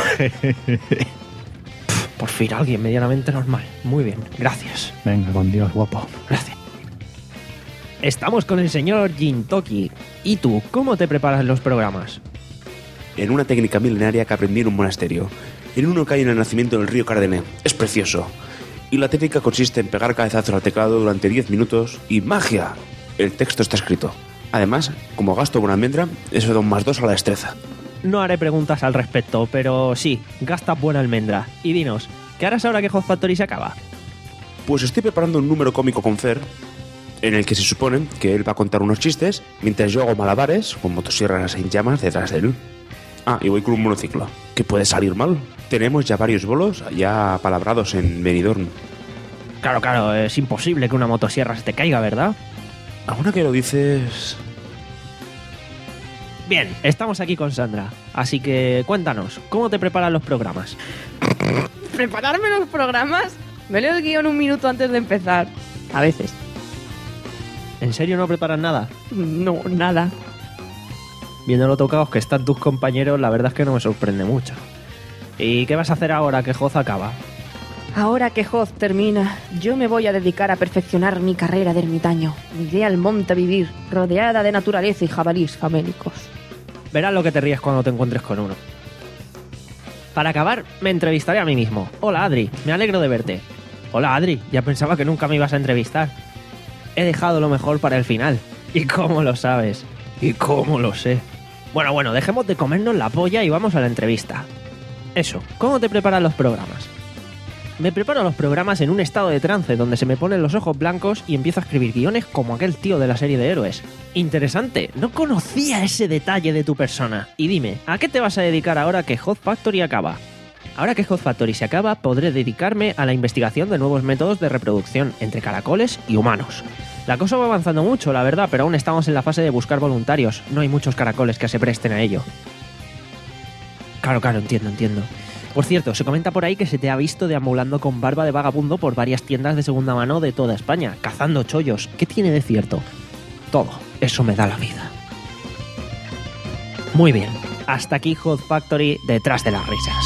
Por fin alguien medianamente normal. Muy bien, gracias. Venga, con Dios, guapo. Gracias. Estamos con el señor Jintoki. ¿Y tú, cómo te preparas los programas? En una técnica milenaria que aprendí en un monasterio. En uno que hay en el nacimiento del río Cardené. Es precioso. Y la técnica consiste en pegar cabezazos al teclado durante diez minutos y ¡magia! El texto está escrito. Además, como gasto buena almendra, eso da un más dos a la destreza. No haré preguntas al respecto, pero sí, gasta buena almendra. Y dinos, ¿qué harás ahora que Hot Factory se acaba? Pues estoy preparando un número cómico con Fer, en el que se supone que él va a contar unos chistes mientras yo hago malabares con motosierras en llamas detrás de él. Ah, y voy con un monociclo. ¿Qué puede salir mal? Tenemos ya varios bolos ya palabrados en Benidorm. Claro, claro, es imposible que una motosierra se te caiga, ¿verdad? Ahora que lo dices... Bien, estamos aquí con Sandra, así que cuéntanos, ¿cómo te preparan los programas? ¿Prepararme los programas? Me leo el guión un minuto antes de empezar. A veces. ¿En serio no preparan nada? No, nada. Viendo lo tocados que están tus compañeros, la verdad es que no me sorprende mucho. ¿Y qué vas a hacer ahora que Hoz acaba? Ahora que Hoz termina, yo me voy a dedicar a perfeccionar mi carrera de ermitaño. Me iré al monte a vivir, rodeada de naturaleza y jabalíes famélicos. Verás lo que te ríes cuando te encuentres con uno. Para acabar, me entrevistaré a mí mismo. Hola, Adri, me alegro de verte. Hola, Adri, ya pensaba que nunca me ibas a entrevistar. He dejado lo mejor para el final. ¿Y cómo lo sabes? ¿Y cómo lo sé? Bueno, bueno, dejemos de comernos la polla y vamos a la entrevista. Eso, ¿cómo te preparan los programas? Me preparo los programas en un estado de trance donde se me ponen los ojos blancos y empiezo a escribir guiones como aquel tío de la serie de héroes. Interesante, no conocía ese detalle de tu persona. Y dime, ¿a qué te vas a dedicar ahora que Hot Factory acaba? Ahora que Hot Factory se acaba, podré dedicarme a la investigación de nuevos métodos de reproducción entre caracoles y humanos. La cosa va avanzando mucho, la verdad, pero aún estamos en la fase de buscar voluntarios. No hay muchos caracoles que se presten a ello. Claro, claro, entiendo, entiendo. Por cierto, se comenta por ahí que se te ha visto deambulando con barba de vagabundo por varias tiendas de segunda mano de toda España, cazando chollos. ¿Qué tiene de cierto? Todo. Eso me da la vida. Muy bien. Hasta aquí Hot Factory detrás de las risas.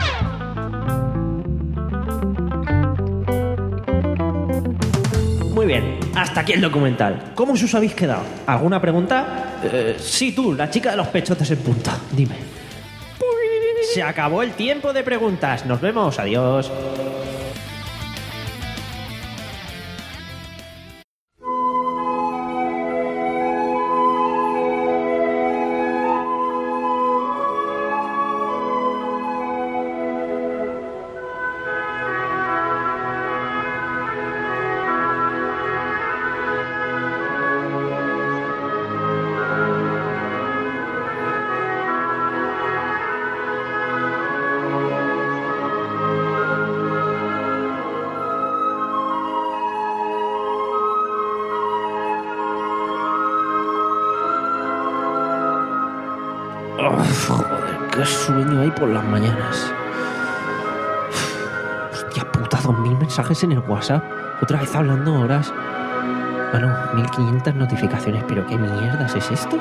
Muy bien. Hasta aquí el documental. ¿Cómo os habéis quedado? ¿Alguna pregunta? Eh, sí, tú, la chica de los pechotes en punta. Dime. Se acabó el tiempo de preguntas. Nos vemos. Adiós. Joder, qué sueño hay por las mañanas. Hostia puta, dos mil mensajes en el WhatsApp. Otra vez hablando horas. Bueno, mil quinientas notificaciones, pero ¿qué mierdas es esto?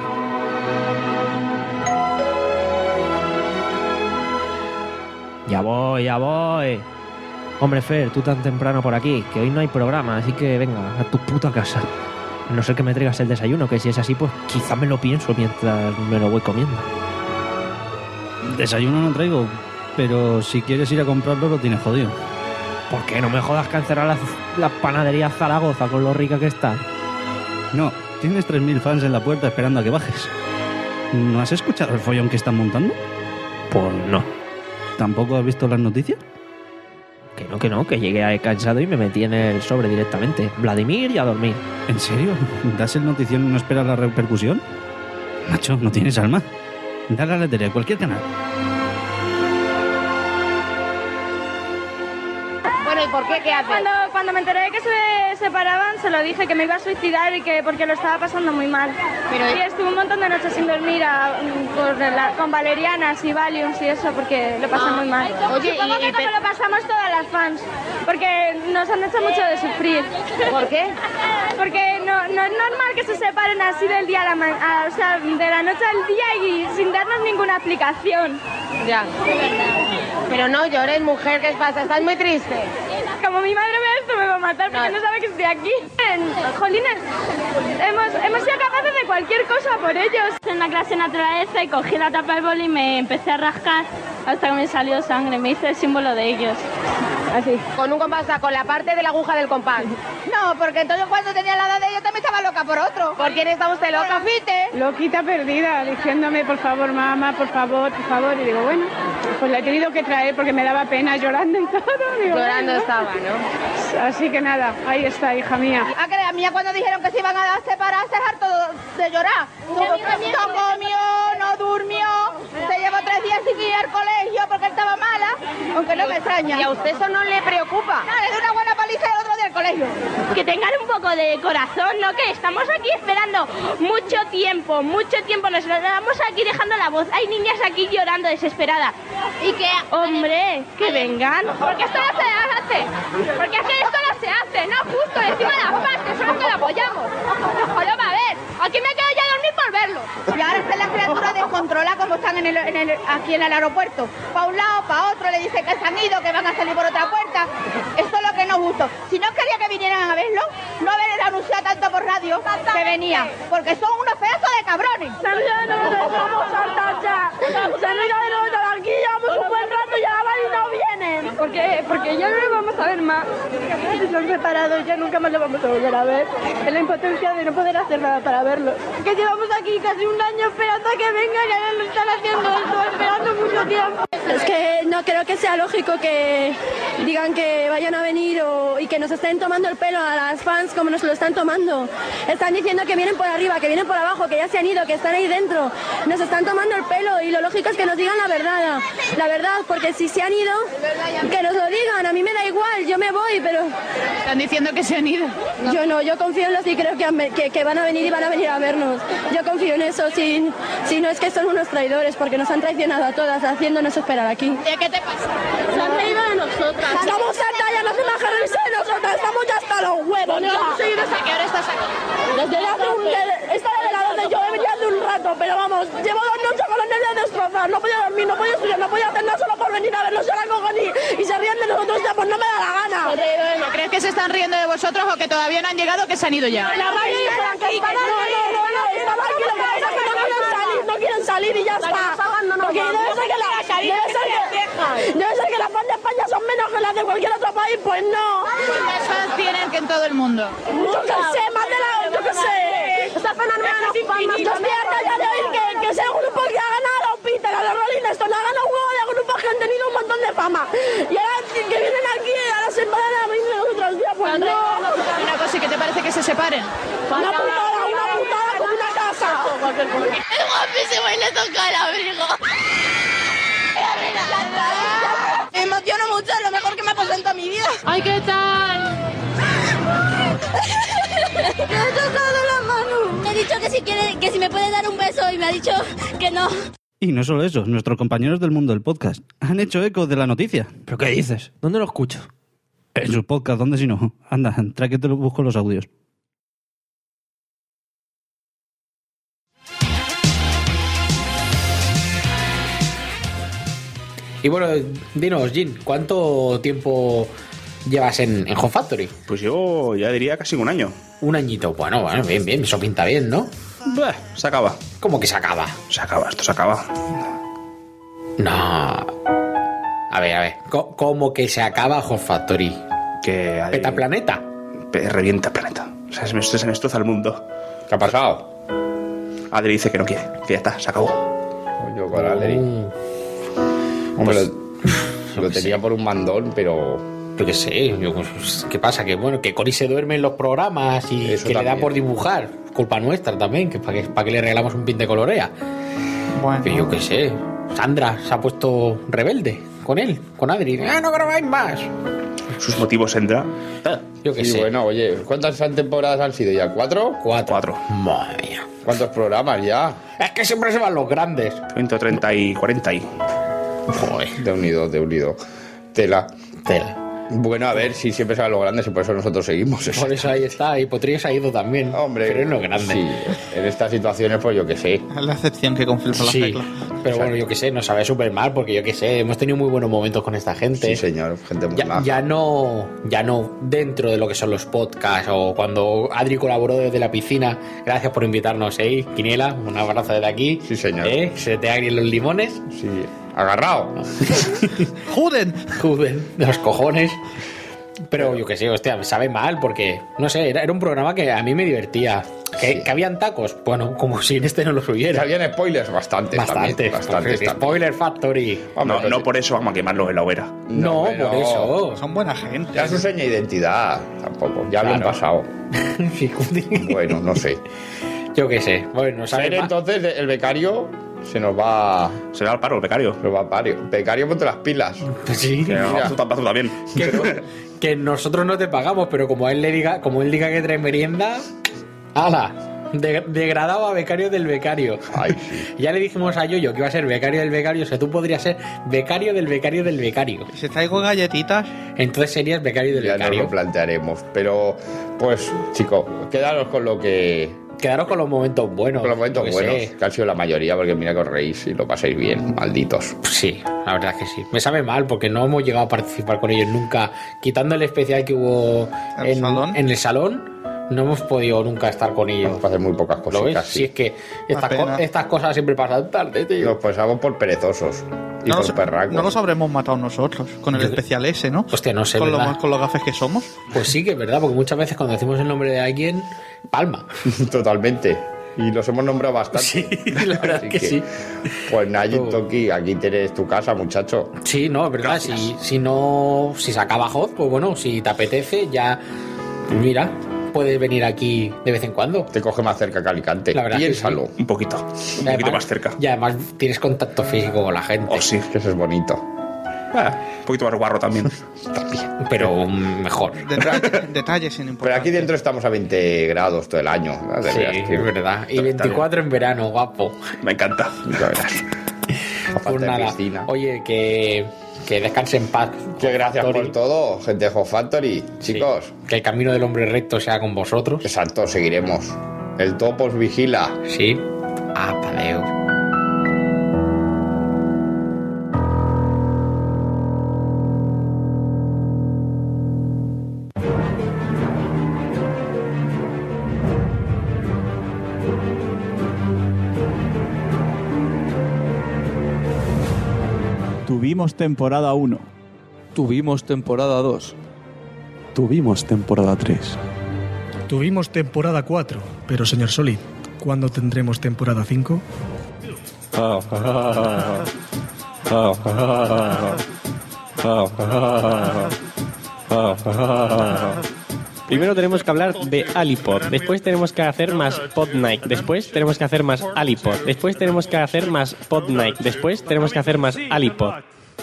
Ya voy, ya voy. Hombre, Fer, tú tan temprano por aquí, que hoy no hay programa, así que venga, a tu puta casa. A no ser que me traigas el desayuno, que si es así, pues quizá me lo pienso mientras me lo voy comiendo. Desayuno no traigo, pero si quieres ir a comprarlo lo tienes jodido. ¿Por qué? No me jodas que han cerrado la, la panadería Zaragoza con lo rica que está. No, tienes tres mil fans en la puerta esperando a que bajes. ¿No has escuchado el follón que están montando? Pues no. ¿Tampoco has visto las noticias? Que no, que no, que llegué ahí cansado y me metí en el sobre directamente. Vladimir y a dormir. ¿En serio? ¿Das el notición y no esperas la repercusión? Macho, no tienes alma. Dale a la tele, cualquier canal. Bueno, ¿y por qué? ¿Qué haces? Cuando, cuando me enteré de que se separaban, se lo dije, que me iba a suicidar y que porque lo estaba pasando muy mal. Pero, y estuve un montón de noches sin dormir a, por la, con valerianas y valiums y eso, porque lo pasé ah. muy mal. Oye, Supongo y, que y como pe... lo pasamos todas las fans, porque nos han hecho mucho de sufrir. ¿Por qué? Porque no, no es normal que se separen así del día a la mañana, o sea, de la noche al día y sin darnos ninguna explicación. Ya. Pero no llores, mujer, ¿qué pasa? ¿Estás muy triste? Como mi madre ve esto me va a matar porque no, no sabe que estoy aquí. Jolines, hemos, hemos sido capaces de cualquier cosa por ellos. En la clase de naturaleza y cogí la tapa del boli y me empecé a rascar hasta que me salió sangre. Me hice el símbolo de ellos. Así. ¿Con un compás? ¿Con la parte de la aguja del compás? No, porque entonces cuando tenía la edad de ella también estaba loca por otro. ¿Por quién está usted loca? Fite. Loquita perdida, diciéndome por favor, mamá, por favor, por favor. Y digo, bueno, pues la he tenido que traer porque me daba pena llorando y todo. Digo, llorando bueno. estaba, ¿no? Así que nada, ahí está, hija mía. Ah, que la mía cuando dijeron que se iban a separar, se hartó de llorar. No, no comió, no durmió, se llevó tres días sin ir al colegio porque estaba mala, aunque no me extraña. ¿Y a usted eso no le preocupa? No, le doy una buena paliza el otro día al colegio. Que tengan un poco de corazón, ¿no? Que estamos aquí esperando mucho tiempo, mucho tiempo, nos vamos aquí dejando la voz. Hay niñas aquí llorando desesperadas. Y que, hombre, que vengan. Porque esto no se hace, porque es que esto no se hace, no justo, encima de las partes, son los que lo apoyamos. Joder, a ver, aquí me quedo ya a dormir por verlo. Y ahora están las criaturas descontroladas como están en el, en el, aquí en el aeropuerto. Para un lado, para otro, le dicen que se han ido, que van a salir por otra puerta. Esto es lo que nos gustó. Si no quería que vinieran a verlo, no haber anunciado tanto por radio que venía, porque son unos pedazos de cabrones. Se han ido de nuevo, estamos hartas ya. Se han ido de nuevo de aquí, llevamos un buen rato y ahora y no vienen. ¿Por qué? Porque ya no lo vamos a ver más. Se han separado y ya nunca más lo vamos a volver a ver. Es la impotencia de no poder hacer nada para verlo. Que llevamos aquí casi un año esperando a que vengan y ahora lo están haciendo esto, esperando mucho tiempo. Es que no creo que sea lógico que digan que vayan a venir o, y que nos estén tomando el pelo a las fans como nos lo están tomando. Están diciendo que vienen por arriba, que vienen por abajo, que ya se han ido, que están ahí dentro. Nos están tomando el pelo y lo lógico es que nos digan la verdad. La verdad, porque si se han ido, que nos lo digan. A mí me da igual, yo me voy, pero... Están diciendo que se han ido. Yo no, yo confío en los y creo que, han, que, que van a venir y van a venir a vernos. Yo confío en eso, si, si no es que son unos traidores, porque nos han traicionado a todas, haciéndonos esperar aquí. ¿De qué te pasa? Se han ido de nosotras. Estamos hartas ya, no se imaginan de nosotras, estamos ya hasta los huevos. ¿No? Sí, ¿desde qué hora estás aquí? Desde hace un... De, esta de la doce, yo venía de un rato, pero vamos, llevo dos noches con los nervios destrozados, no podía dormir, no podía estudiar, no podía hacer nada solo por venir a verlos, se la cogen y, y se ríen de nosotros ya, pues no me da la gana. ¿Crees que se están riendo de vosotros o que todavía no han llegado, que se han ido ya? La mayoría dijeron que estaban aquí, no, no, no, estaban aquí, lo que pasa es que no quieren salir, no quieren salir y ya está. Porque debe ser que la... Debe ser que, debe ser que las fans de España son menos que las de cualquier otro país, pues no. ¿Cuántas fans tienen que en todo el mundo? Yo qué sé, más de la... yo qué sé. Esta pena me da yo estoy harta ya de oír que, que sea un grupo que ha ganado a los Peter, a los Rolling Stones, ha ganado un juego de grupos que han tenido un montón de fama. Y ahora que vienen aquí, ahora se van a venir nosotros días, pues no. Una cosa, ¿y qué te parece que se separen? Una putada, una putada como una casa. Es guapísimo y le toca el abrigo. Me emociono mucho, es lo mejor que me ha pasado en toda mi vida. ¡Ay, qué tal! Me ha tocado la mano. Me ha dicho que si quiere, que si me puede dar un beso y me ha dicho que no. Y no solo eso, nuestros compañeros del mundo del podcast han hecho eco de la noticia. ¿Pero qué dices? ¿Dónde lo escucho? En su podcast, ¿dónde si no? Anda, trae que te lo busco los audios. Y bueno, dinos, Jin, ¿cuánto tiempo llevas en, en Hot Factory? Pues yo ya diría casi un año. Un añito, bueno, bueno, bien, bien, eso pinta bien, ¿no? Bah, se acaba. ¿Cómo que se acaba? Se acaba, esto se acaba. No. A ver, a ver, ¿cómo que se acaba Hot Factory? Que... ¿Peta el planeta? Revienta el planeta. O sea, se me, se me destroza el mundo. ¿Qué ha pasado? Adri dice que no quiere, que ya está, se acabó. Yo con Adri. Hombre, lo, lo tenía por un mandón, pero... Yo qué sé, yo, pues, ¿qué pasa? Que bueno, que Cory se duerme en los programas y Eso que también. Le da por dibujar. Culpa nuestra también, que para que, para que le regalamos un pin de colorea. Bueno. Que yo qué sé. Sandra se ha puesto rebelde con él, con Adri. ¡Ah, no grabáis más! Sus motivos tendrá. Yo qué y sé. bueno, oye, ¿cuántas temporadas han sido ya? ¿Cuatro? Cuatro. Cuatro. Madre mía. ¿Cuántos programas ya? Es que siempre se van los grandes. ciento treinta y cuarenta y... Joder, de unido, de unido. Tela. Tela. Bueno, a ver, si siempre se van los grandes y por eso nosotros seguimos. Por eso ahí está. Y Potrillos ha ido también. Hombre, pero es lo grande. Sí, en estas situaciones, pues yo qué sé. Es la excepción que confirma la Sí, regla. pero bueno, yo qué sé, nos sabe súper mal porque yo qué sé, hemos tenido muy buenos momentos con esta gente. Sí, señor, gente muy Ya, maja. ya no ya no dentro de lo que son los podcasts o cuando Adri colaboró desde la piscina. Gracias por invitarnos, ¿eh? Quiniela, un abrazo desde aquí. Sí, señor. ¿Eh? Se te agrian los limones. Sí, agarrado. ¡Juden! Juden, de los cojones. Pero yo qué sé, hostia, me sabe mal porque, no sé, era, era un programa que a mí me divertía. ¿Que, Sí. que habían tacos? Bueno, como si en este no los Y hubiera. habían spoilers bastantes, Bastante, también. Bastantes bastante. Spoiler Factory. Hombre, No, pero- no por eso vamos a quemarlos en la hoguera. No, hombre, por eso. Son buena gente. Ya su seña de identidad, tampoco. Ya lo han Claro. pasado. Bueno, no sé. Yo qué sé. Bueno, Ser ¿sabes? entonces el becario se nos va. Se da al paro el becario. Se nos va a pario. Becario, ponte las pilas. Sí, Que Mira. tú también, tú también. que, que nosotros no te pagamos, pero como él le diga, como él diga que trae merienda, ¡hala! De- degradado a becario del becario. Ay, sí. Ya le dijimos a Yoyo que iba a ser becario del becario, o sea, tú podrías ser becario del becario del becario. Si traigo galletitas, Entonces serías becario del Ya nos becario. lo plantearemos. Pero, pues, chicos, quedaros con lo que. Quedaros con los momentos buenos. Con los momentos yo qué buenos, sé. que han sido la mayoría, porque mira que os reís y lo pasáis bien, malditos. Sí, la verdad es que sí. Me sabe mal porque no hemos llegado a participar con ellos nunca. Quitando el especial que hubo ¿El en, salón? en el salón, no hemos podido nunca estar con ellos. Vamos a hacer muy pocas ¿Lo cositas. ves? sí. Si es que estas, pena. co- estas cosas siempre pasan tarde, tío. Nos pasamos por perezosos y no por los, perracos. no los habremos matado nosotros con el Yo- especial ese, ¿no? Hostia, no sé, con, ¿verdad? los, con los gafes que somos. Pues sí que es verdad, porque muchas veces cuando decimos el nombre de alguien, palma. Totalmente. Y los hemos nombrado bastante. Sí, la verdad Así que sí. Pues Nayi, Oh. Toki, aquí tienes tu casa, muchacho. Sí, no, es verdad. Si, si no, si se acaba Hot, pues bueno, si te apetece, ya, mira, puedes venir aquí de vez en cuando. Te coge más cerca que Alicante. La verdad que Piénsalo. Un poquito. Un Y poquito además- más cerca. Y además tienes contacto físico con la gente. Oh, sí. Que eso es bonito. Ah, un poquito más guarro también. Pero mm, mejor. Detalle- detalles sin Pero importancia. aquí dentro estamos a veinte grados todo el año. ¿no? De Sí, veras que- es verdad. Y veinticuatro en verano, guapo. Me encanta. Ya verás. A falta Pues de nada. piscina. Oye, que, que descanse en paz. Muchas gracias Factory. por todo, gente de Hot Factory. Sí. Chicos, Que el camino del hombre recto sea con vosotros. exacto, seguiremos. El topo os vigila. Sí. Apadeus. Tuvimos temporada uno. Tuvimos temporada dos. Tuvimos temporada tres. Tuvimos temporada cuatro, pero señor Solid, ¿cuándo tendremos temporada cinco? Primero tenemos que hablar de Alipod, después tenemos que hacer más Podnight, después tenemos que hacer más Alipod, después tenemos que hacer más Podnight, después tenemos que hacer más Alipod.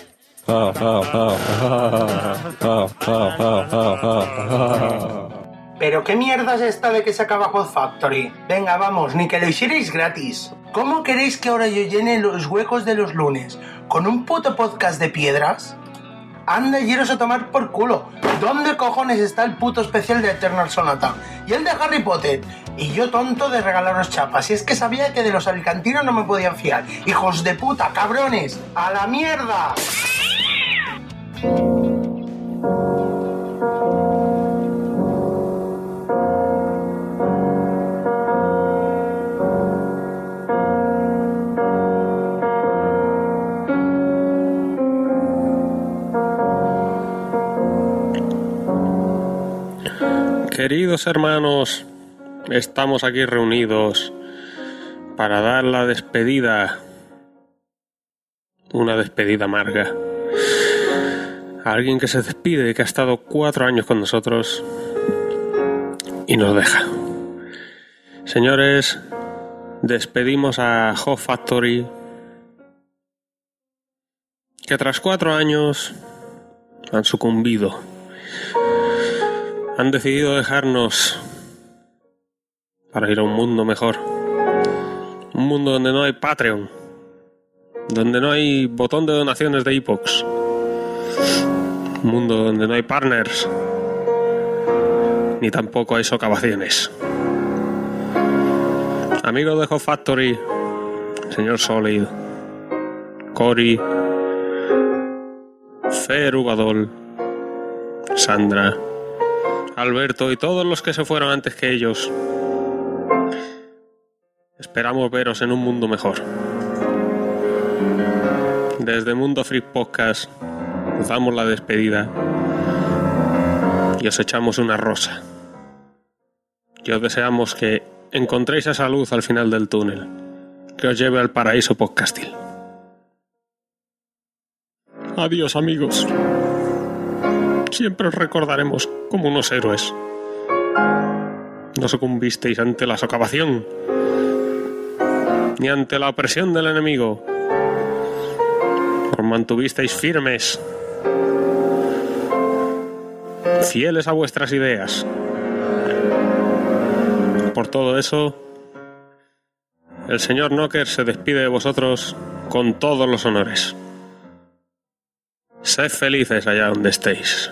¿Pero qué mierda es esta de que se acaba Hot Factory? Venga, vamos, ni que lo hicierais gratis. ¿Cómo queréis que ahora yo llene los huecos de los lunes? ¿Con un puto podcast de piedras? Anda, y iros a tomar por culo. ¿Dónde cojones está el puto especial de Eternal Sonata? Y el de Harry Potter. Y yo tonto de regalaros chapas. Y es que sabía que de los alicantinos no me podían fiar. ¡Hijos de puta, cabrones! ¡A la mierda! Queridos hermanos, estamos aquí reunidos para dar la despedida, una despedida amarga. A alguien que se despide, que ha estado cuatro años con nosotros y nos deja. Señores, despedimos a Hot Factory que tras cuatro años han sucumbido. Han decidido dejarnos para ir a un mundo mejor. Un mundo donde no hay Patreon, donde no hay botón de donaciones de iVoox, un mundo donde no hay partners, ni tampoco hay socavaciones. Amigos de Hot Factory, señor Solid, Cory, Fer Ugadol, Sandra, Alberto y todos los que se fueron antes que ellos, esperamos veros en un mundo mejor. Desde Mundo Freak Podcast os damos la despedida y os echamos una rosa. Y os deseamos que encontréis esa luz al final del túnel, que os lleve al paraíso podcastil. Adiós, amigos. Siempre os recordaremos como unos héroes. No sucumbisteis ante la socavación, ni ante la opresión del enemigo. Os mantuvisteis firmes, fieles a vuestras ideas. Por todo eso, el señor Knocker se despide de vosotros con todos los honores. Sed felices allá donde estéis.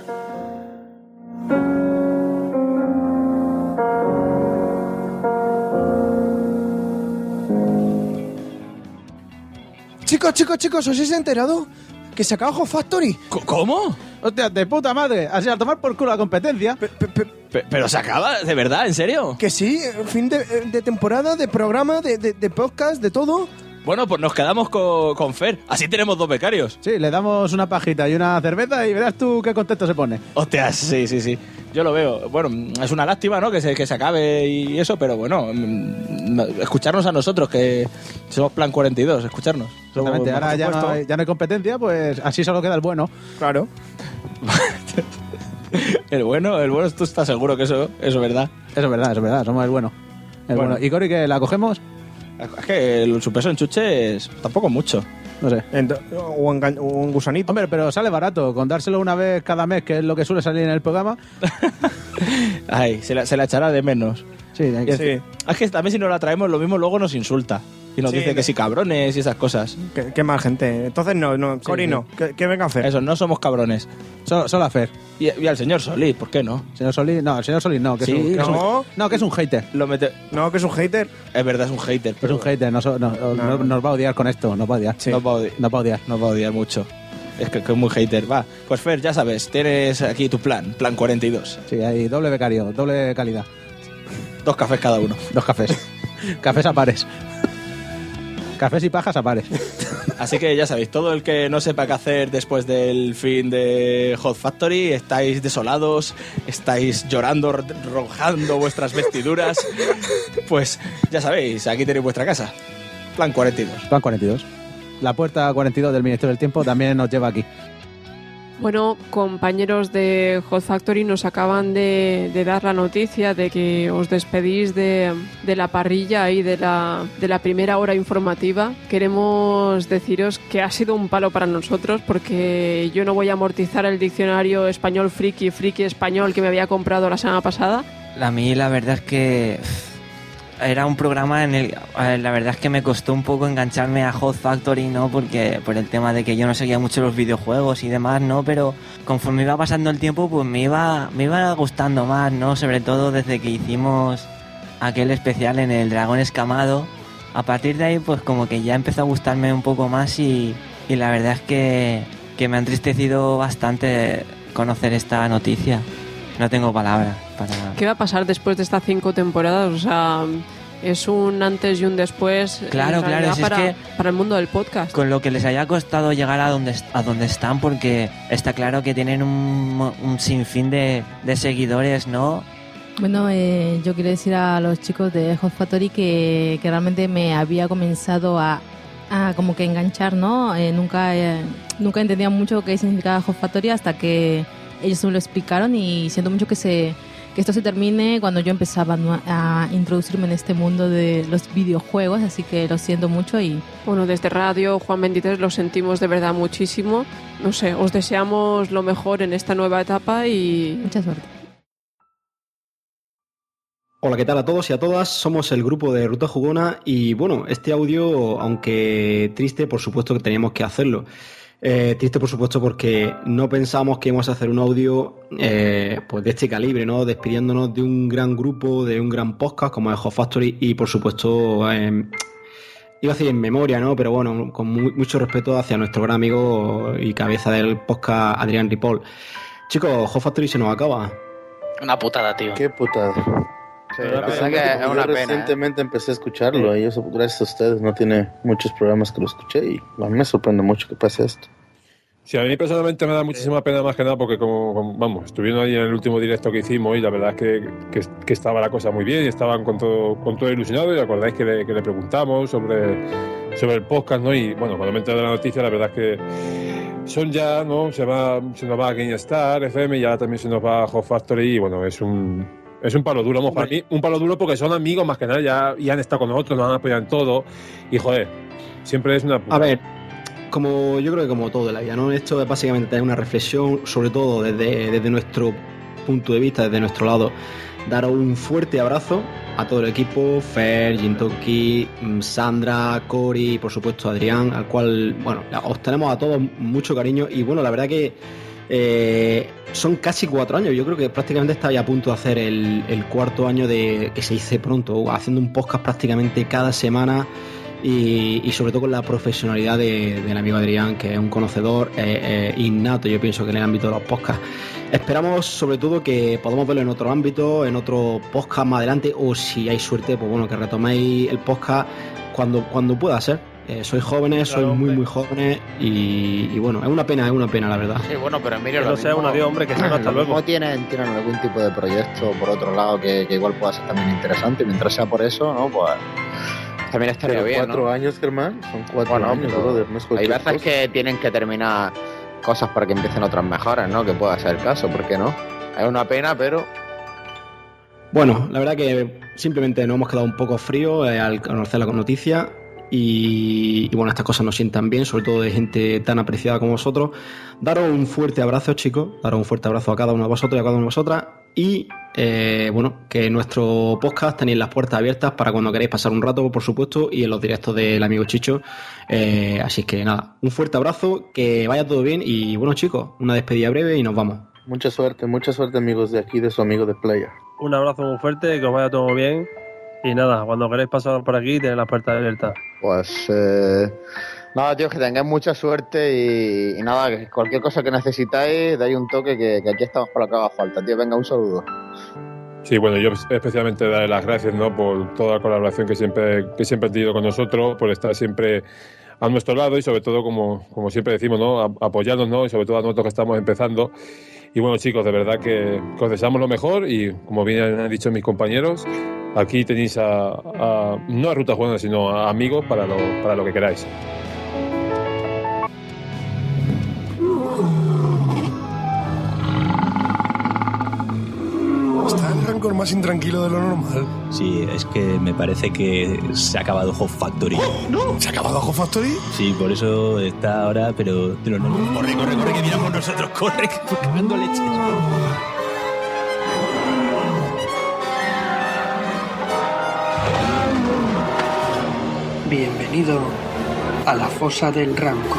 Chicos, chicos, chicos, ¿os habéis enterado? Que se acabó Hot Factory. ¿Cómo? Hostia, de puta madre. Así a tomar por culo la competencia. Pe- pe- pe- Pe- ¿Pero se acaba? ¿De verdad? ¿En serio? que sí, fin de, de temporada, de programa, de, de, de podcast, de todo. Bueno, pues nos quedamos con, con Fer. Así tenemos dos becarios. Sí, le damos una pajita y una cerveza y verás tú qué contento se pone. Hostia, sí, sí, sí. Yo lo veo. Bueno, es una lástima, ¿no? Que se, que se acabe y eso, pero bueno, mm, escucharnos a nosotros, que somos Plan cuarenta y dos, escucharnos. Somos- Exactamente, ahora por ya no, supuesto. hay, ya no hay competencia, pues así solo queda el bueno. Claro. El bueno, el bueno, tú estás seguro que eso, eso es verdad. Eso es verdad, eso es verdad, somos el bueno. El Bueno. bueno. ¿Y Cory, que la cogemos? Es que el, su peso en chuches tampoco mucho. No sé. Ento- o, un gan- o un gusanito. Hombre, pero sale barato. Con dárselo una vez cada mes, que es lo que suele salir en el programa. Ay, se la, se la echará de menos. Sí, hay Y que- es, Sí. es que también si no la traemos, lo mismo luego nos insulta. Y nos Sí, dice que no. sí, cabrones y esas cosas. Qué, qué mal gente. Entonces no, no, Cory sí. no. ¿Qué, qué venga a hacer? Eso, no somos cabrones. Solo, solo a Fer. Y, y al señor Solís, ¿por qué no? Señor Solís, no, el señor Solís no, que, Sí, es, un, que es un- no. no, que es un hater. Lo mete... No, que es un hater. Es verdad, es un hater. Es Pero un hater, no, so- no, no, No. nos va a odiar con esto, nos va a odiar. Nos va a odiar. Nos va a odiar. Nos va a odiar mucho. Es que, que es muy hater. Va, pues Fer, ya sabes, tienes aquí tu plan, plan cuarenta y dos. Sí, hay doble becario, doble calidad. Dos cafés cada uno. Dos cafés. Cafés a pares. Cafés y pajas a pares. Así que ya sabéis, todo el que no sepa qué hacer después del fin de Hot Factory, estáis desolados, estáis llorando, rojando vuestras vestiduras, pues ya sabéis, aquí tenéis vuestra casa. Plan cuarenta y dos. Plan cuarenta y dos. La puerta cuarenta y dos del Ministerio del Tiempo también nos lleva aquí. Bueno, compañeros de Hot Factory, nos acaban de, de dar la noticia de que os despedís de, de la parrilla y de la, de la primera hora informativa. Queremos deciros que ha sido un palo para nosotros porque yo no voy a amortizar el diccionario español friki, friki español que me había comprado la semana pasada. A mí la verdad es que era un programa en el la verdad es que me costó un poco engancharme a Hot Factory, ¿no? Porque por el tema de que yo no seguía mucho los videojuegos y demás, ¿no? Pero conforme iba pasando el tiempo, pues me iba me iba gustando más, ¿no? Sobre todo desde que hicimos aquel especial en el Dragón Escamado. A partir de ahí, pues como que ya empezó a gustarme un poco más y, y la verdad es que, que me ha entristecido bastante conocer esta noticia. No tengo palabras para... ¿Qué va a pasar después de estas cinco temporadas? O sea, es un antes y un después en Claro, claro, realidad si es para, que- para el mundo del podcast. Con lo que les haya costado llegar a donde, a donde están, porque está claro que tienen un, un sinfín de, de seguidores, ¿no? Bueno, eh, yo quiero decir a los chicos de Hot Factory que, que realmente me había comenzado a, a como que enganchar, ¿no? Eh, nunca, eh, nunca entendía mucho qué significaba Hot Factory hasta que ellos me lo explicaron y siento mucho que se, que esto se termine cuando yo empezaba a introducirme en este mundo de los videojuegos, así que lo siento mucho y... Bueno, desde Radio Juan veintitrés lo sentimos de verdad muchísimo. No sé, os deseamos lo mejor en esta nueva etapa y... Mucha suerte. Hola, ¿qué tal a todos y a todas? Somos el grupo de Ruta Jugona y bueno, este audio, aunque triste, por supuesto que teníamos que hacerlo. Eh, triste por supuesto porque no pensamos que íbamos a hacer un audio eh, pues de este calibre, ¿no? Despidiéndonos de un gran grupo, de un gran podcast como el Hot Factory y por supuesto eh, iba a decir en memoria, ¿no? Pero bueno, con muy, mucho respeto hacia nuestro gran amigo y cabeza del podcast Adrián Ripoll. Chicos, Hot Factory se nos acaba. Una putada, tío. Qué putada. Sí, la verdad que es una yo pena. recientemente ¿eh? empecé a escucharlo y eso gracias a ustedes. No tiene muchos programas que lo escuché y a mí me sorprende mucho que pase esto. Sí, a mí personalmente me da muchísima pena más que nada porque como, como vamos, estuvieron ahí en el último directo que hicimos y la verdad es que, que, que estaba la cosa muy bien y estaban con todo, con todo ilusionado y acordáis que le, que le preguntamos sobre, sobre el podcast, ¿no? Y bueno, cuando me enteré de la noticia la verdad es que son ya, ¿no? Se, va, se nos va a GameStar, F M y ahora también se nos va a Hot Factory y bueno, es un... Es un palo duro, vamos, para mí, un palo duro porque son amigos más que nada, ya, ya han estado con nosotros, nos han apoyado en todo y joder, siempre es una puta. A ver, como yo creo que como todo de la vida, ¿no? Esto es básicamente tener una reflexión, sobre todo desde, desde nuestro punto de vista, desde nuestro lado. Daros un fuerte abrazo a todo el equipo, Fer, Jintoki, Sandra, Cory y por supuesto Adrián, al cual, bueno, os tenemos a todos mucho cariño y bueno, la verdad que Eh, son casi cuatro años. Yo creo que prácticamente estaba ya a punto de hacer el, el cuarto año de que se dice pronto, haciendo un podcast prácticamente cada semana y, y sobre todo con la profesionalidad de, del amigo Adrián, que es un conocedor eh, eh, innato, yo pienso que en el ámbito de los podcasts. Esperamos sobre todo que podamos verlo en otro ámbito, en otro podcast más adelante, o si hay suerte, pues bueno, que retoméis el podcast cuando, cuando pueda ser. Eh, sois jóvenes, Claro, sois muy hombre. muy jóvenes y, y bueno, es una pena, es una pena la verdad. Sí, bueno, pero Emilio, Que lo no sea mismo- un adiós, hombre, que salga, hasta lo luego. mismo tienen, tienen algún tipo de proyecto por otro lado que, que igual pueda ser también interesante. Mientras sea por eso, ¿no? Pues también estaría Pero bien, cuatro ¿no? años, Germán, son cuatro Bueno, años, pero brother, no es hay cualquier veces cosa. que tienen que terminar cosas para que empiecen otras mejores, ¿no? Que pueda ser el caso, ¿por qué no? Es una pena, pero Bueno, la verdad que simplemente nos hemos quedado un poco fríos eh, al conocer la noticia y, y bueno, estas cosas nos sientan bien, sobre todo de gente tan apreciada como vosotros. Daros un fuerte abrazo, chicos, daros un fuerte abrazo a cada uno de vosotros y a cada una de vosotras y eh, bueno, que en nuestro podcast tenéis las puertas abiertas para cuando queráis pasar un rato, por supuesto, y en los directos del amigo Chicho. Eh, así que nada, un fuerte abrazo, que vaya todo bien y bueno, chicos, una despedida breve y nos vamos. Mucha suerte, mucha suerte, amigos de aquí, de su amigo de Player. Un abrazo muy fuerte, que os vaya todo bien. Y nada, cuando queréis pasar por aquí, tenéis las puertas abiertas. pues eh, nada, tío, que tengáis mucha suerte y, y nada, que cualquier cosa que necesitáis, dais un toque que, que aquí estamos para lo que haga falta, tío. Venga, un saludo. Sí, bueno, yo especialmente darle las gracias, ¿no? Por toda la colaboración que siempre, que siempre han tenido con nosotros, por estar siempre a nuestro lado y sobre todo, como, como siempre decimos, ¿no? A- apoyarnos, ¿no? Y sobre todo a nosotros que estamos empezando. Y bueno, chicos, de verdad que, que os deseamos lo mejor y como bien han dicho mis compañeros, aquí tenéis a, a- no a Ruta Jugona, sino a amigos para lo, para lo que queráis. Está el Rancor más intranquilo de lo normal. Sí, es que me parece que se ha acabado Hot Factory. ¿No? ¿Se ha acabado Hot Factory? Sí, por eso está ahora, pero de lo normal. Corre, corre, corre, que viene con nosotros, corre, que cagando leches. Bienvenido a la fosa del Rancor.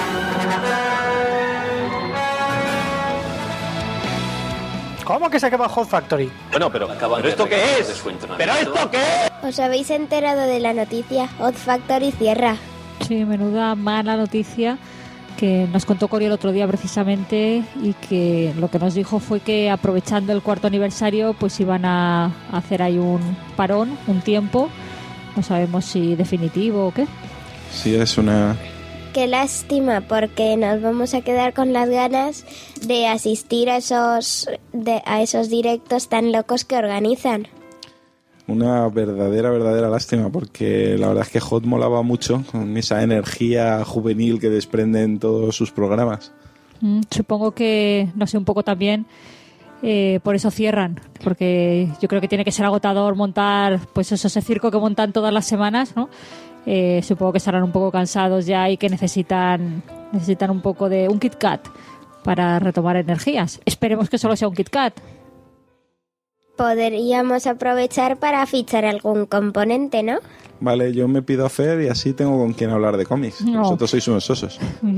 ¿Cómo que se acaba Hot Factory? Bueno, pero, ¿pero esto qué es? ¿Pero esto qué es? ¿Os habéis enterado de la noticia? Hot Factory cierra. Sí, menuda mala noticia que nos contó Cory el otro día precisamente y que lo que nos dijo fue que aprovechando el cuarto aniversario pues iban a hacer ahí un parón, un tiempo, no sabemos si definitivo o qué. Sí, es una... Qué lástima, porque nos vamos a quedar con las ganas de asistir a esos, de, a esos directos tan locos que organizan. Una verdadera, verdadera lástima, porque la verdad es que Hot molaba mucho con esa energía juvenil que desprenden todos sus programas. Mm, supongo que, no sé, un poco también eh, por eso cierran, porque yo creo que tiene que ser agotador montar pues eso, ese circo que montan todas las semanas, ¿no? Eh, supongo que estarán un poco cansados ya y que necesitan necesitan un poco de un Kit Kat para retomar energías. Esperemos que solo sea un Kit Kat. Podríamos aprovechar para fichar algún componente, ¿no? Vale, yo me pido a Fer y así tengo con quien hablar de cómics. No. Vosotros sois unos sosos.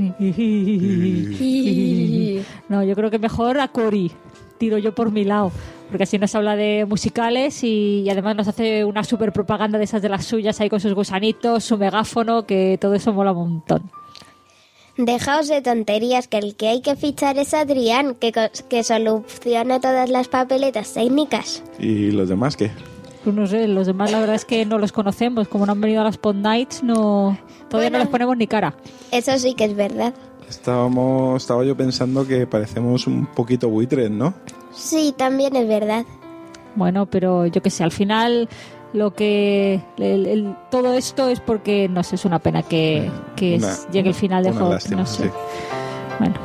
No, yo creo que mejor a Cory. Tiro yo por mi lado. Porque así nos habla de musicales y, y además nos hace una super propaganda de esas de las suyas ahí con sus gusanitos, su megáfono, que todo eso mola un montón. Dejaos de tonterías, que el que hay que fichar es Adrián, que, co- que soluciona todas las papeletas técnicas. ¿Y los demás qué? Pues no sé, los demás la verdad es que no los conocemos. Como no han venido a las Pod Nights, no, todavía Bueno. no les ponemos ni cara. Eso sí que es verdad. Estábamos, estaba yo pensando que parecemos un poquito buitres, ¿no? Sí, también es verdad. Bueno, pero yo qué sé, al final lo que el- el- todo esto es porque no sé, es una pena que, que Una- es- llegue el final de una Hot, lástima, no sé. sí. Bueno.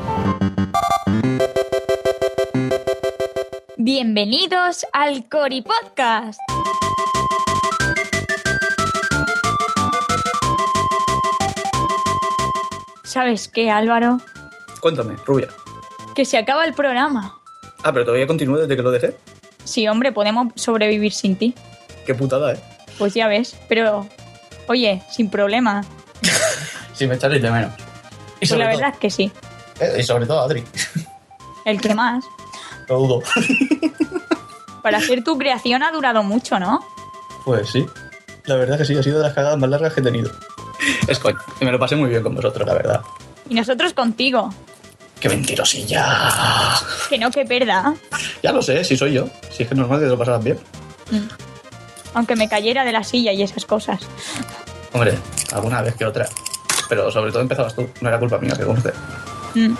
Bienvenidos al Cori Podcast. ¿Sabes qué, Álvaro? Cuéntame, rubia. Que se acaba el programa. Ah, pero todavía continúa desde que lo dejé. Sí, hombre, podemos sobrevivir sin ti. Qué putada, ¿eh? Pues ya ves, pero... Oye, sin problema. Si me echaréis de menos. Y Pues sobre la todo, verdad es que sí. eh, y sobre todo Adri. El que más. Lo dudo. Para hacer tu creación ha durado mucho, ¿no? Pues sí. La verdad que sí, ha sido de las cagadas más largas que he tenido. Es coño. Y me lo pasé muy bien con vosotros, la verdad. Y nosotros contigo. ¡Qué mentirosilla! Que no, que perda. Ya lo sé, si soy yo. Si es que es normal que te lo pasaras bien. Aunque me cayera de la silla y esas cosas. Hombre, alguna vez que otra. Pero sobre todo empezabas tú. No era culpa mía, que conste. Mm.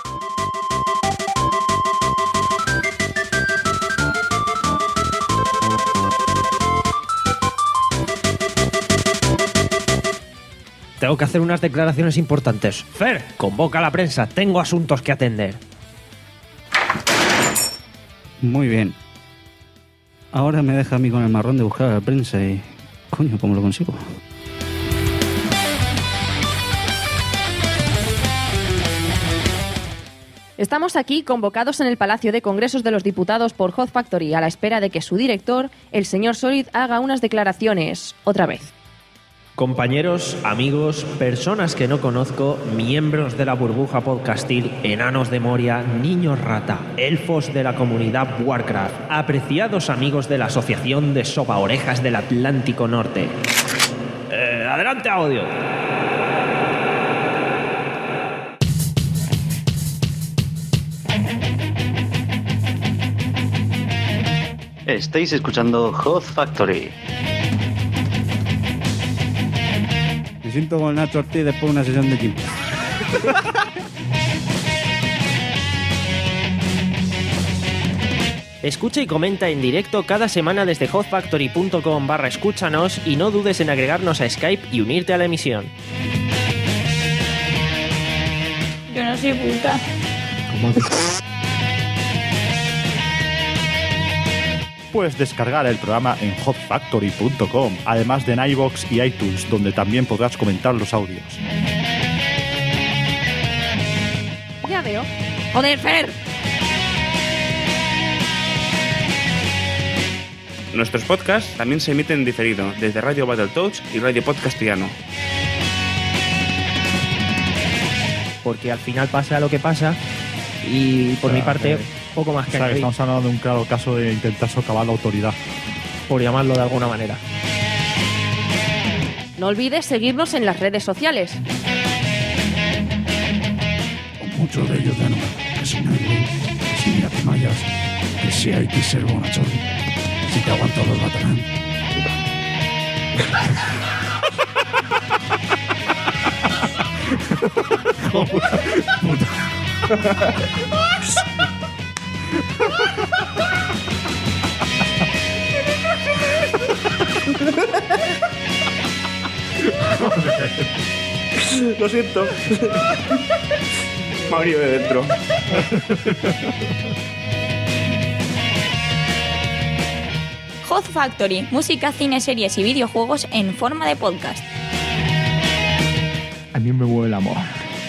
Tengo que hacer unas declaraciones importantes. Fer, convoca a la prensa. Tengo asuntos que atender. Muy bien. Ahora me deja a mí con el marrón de buscar a la prensa y... Coño, ¿cómo lo consigo? Estamos aquí convocados en el Palacio de Congresos de los Diputados por Hot Factory a la espera de que su director, el señor Solid, haga unas declaraciones. Otra vez. Compañeros, amigos, personas que no conozco, miembros de la burbuja podcastil, enanos de Moria, niños rata, elfos de la comunidad Warcraft, apreciados amigos de la Asociación de Sopa Orejas del Atlántico Norte. Eh, adelante, audio. Estáis escuchando Hot Factory. Me siento con Nacho Ortiz después de una sesión de gym. Escucha y comenta en directo cada semana desde hotfactory.com barra escúchanos y no dudes en agregarnos a Skype y unirte a la emisión. Yo no soy puta. Puedes descargar el programa en hot factory punto com, además de en iVoox y iTunes, donde también podrás comentar los audios. Ya veo. ¡Joder, Fer! Nuestros podcasts también se emiten en diferido desde Radio Battletoads y Radio Podcastiano. Porque al final pasa lo que pasa y por mi parte poco más que O sea, que añadir, estamos hablando de un claro caso de intentar socavar la autoridad. por llamarlo de alguna manera. No olvides seguirnos en las redes sociales. Muchos de ellos ya no. Que si no hay Wii, que si mira te mallas, que si hay que ser bonachón, si te aguanto los batarán. Lo siento. Me ha venido de dentro. Hot Factory, música, cine, series y videojuegos en forma de podcast. A mí me mueve el amor.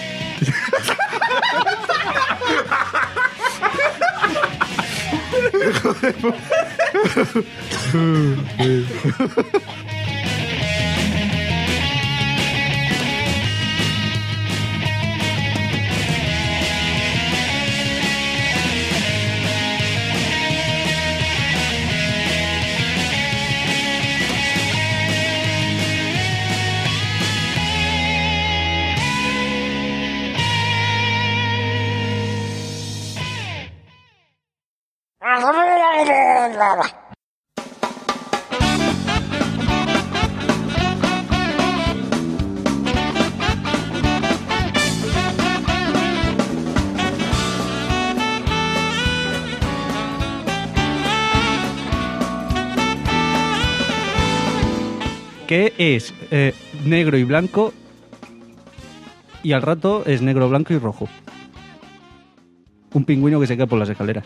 Que es eh, negro y blanco y al rato es negro, blanco y rojo. Un pingüino que se cae por las escaleras.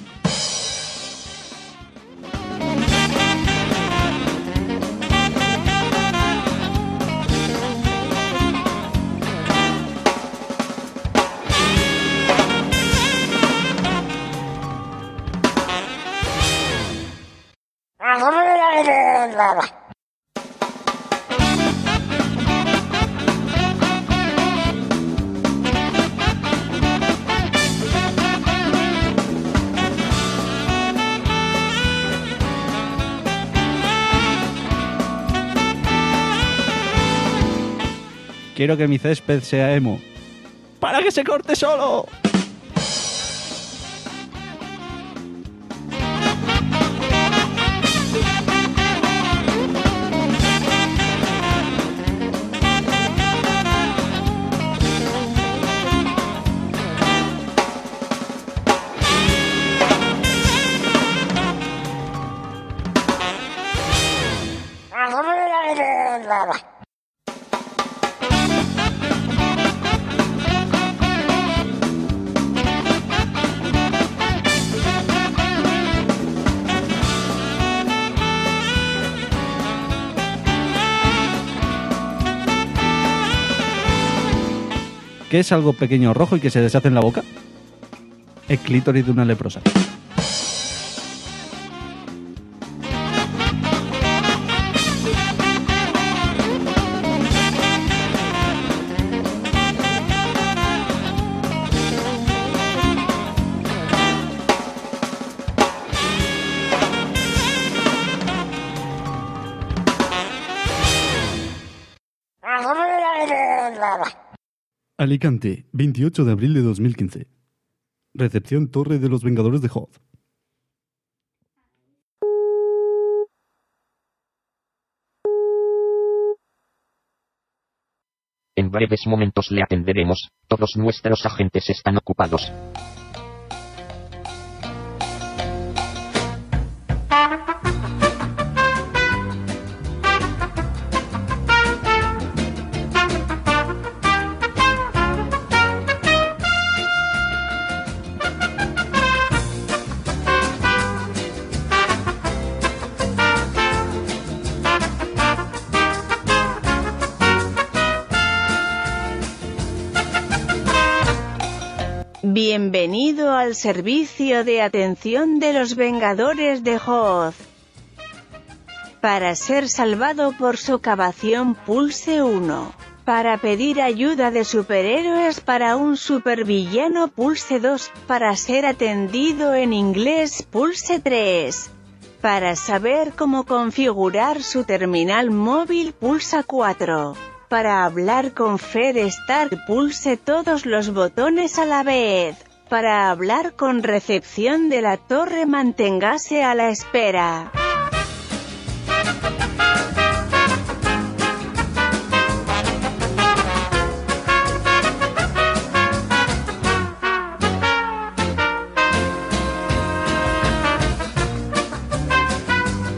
Quiero que mi césped sea emo. ¡Para que se corte solo! ¿Qué es algo pequeño rojo y que se deshace en la boca? El clítoris de una leprosa. Alicante, veintiocho de abril de dos mil quince. Recepción Torre de los Vengadores de Hoth. En breves momentos le atenderemos, todos nuestros agentes están ocupados. Bienvenido al servicio de atención de los Vengadores de Hoth. Para ser salvado por socavación pulse uno. Para pedir ayuda de superhéroes para un supervillano pulse dos. Para ser atendido en inglés pulse tres. Para saber cómo configurar su terminal móvil pulsa cuatro. Para hablar con Fred Stark pulse todos los botones a la vez. Para hablar con recepción de la torre manténgase a la espera.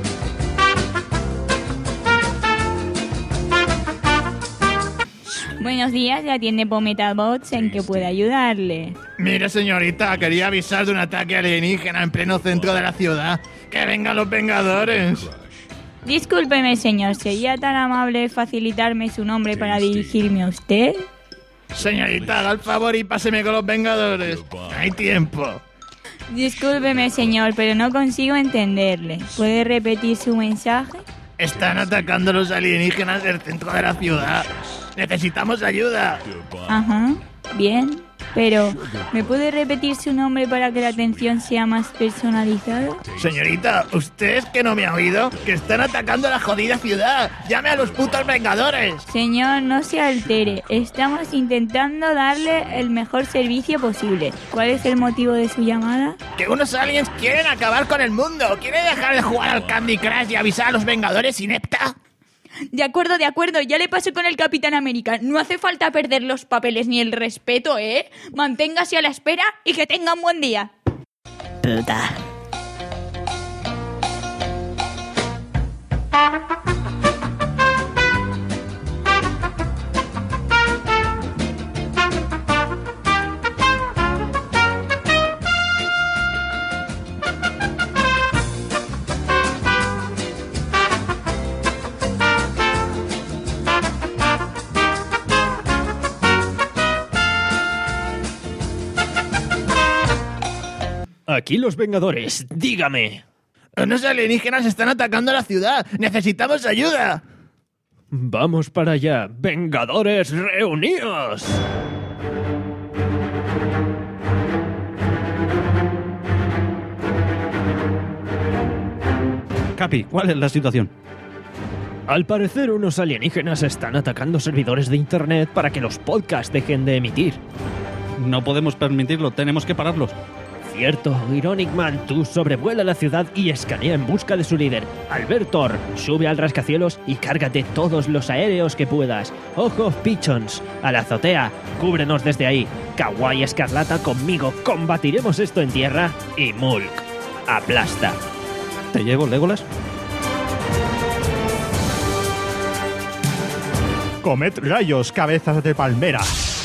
Bueno, Buenos días, le atiende por Metabots, ¿en qué puede ayudarle? Mire, señorita, quería avisar de un ataque alienígena en pleno centro de la ciudad. ¡Que vengan los Vengadores! Discúlpeme, señor, ¿sería tan amable facilitarme su nombre para dirigirme a usted? Señorita, haga el favor y páseme con los Vengadores. No hay tiempo. Discúlpeme, señor, pero no consigo entenderle. ¿Puede repetir su mensaje? Están atacando los alienígenas del centro de la ciudad. ¡Necesitamos ayuda! Ajá, bien. Pero, ¿me puede repetir su nombre para que la atención sea más personalizada? Señorita, ¿usted es que no me ha oído? ¡Que están atacando la jodida ciudad! ¡Llame a los putos Vengadores! Señor, no se altere. Estamos intentando darle el mejor servicio posible. ¿Cuál es el motivo de su llamada? ¡Que unos aliens quieren acabar con el mundo! ¿Quiere dejar de jugar al Candy Crush y avisar a los Vengadores, inepta? De acuerdo, de acuerdo, ya le paso con el Capitán América. No hace falta perder los papeles ni el respeto, ¿eh? Manténgase a la espera y que tenga un buen día. Puta. Aquí los Vengadores, dígame. Unos alienígenas están atacando la ciudad. ¡Necesitamos ayuda! Vamos para allá. Vengadores, reuníos. Capi, ¿cuál es la situación? Al parecer, unos alienígenas están atacando servidores de internet para que los podcasts dejen de emitir. No podemos permitirlo, tenemos que pararlos. Cierto, Ironic Man, tú sobrevuela la ciudad y escanea en busca de su líder. Albertor, sube al rascacielos y cárgate todos los aéreos que puedas. Ojo, Pichons, a la azotea, cúbrenos desde ahí. Kawaii Escarlata, conmigo combatiremos esto en tierra. Y Mulk, aplasta. ¿Te llevo, Legolas? Comed rayos, cabezas de palmera.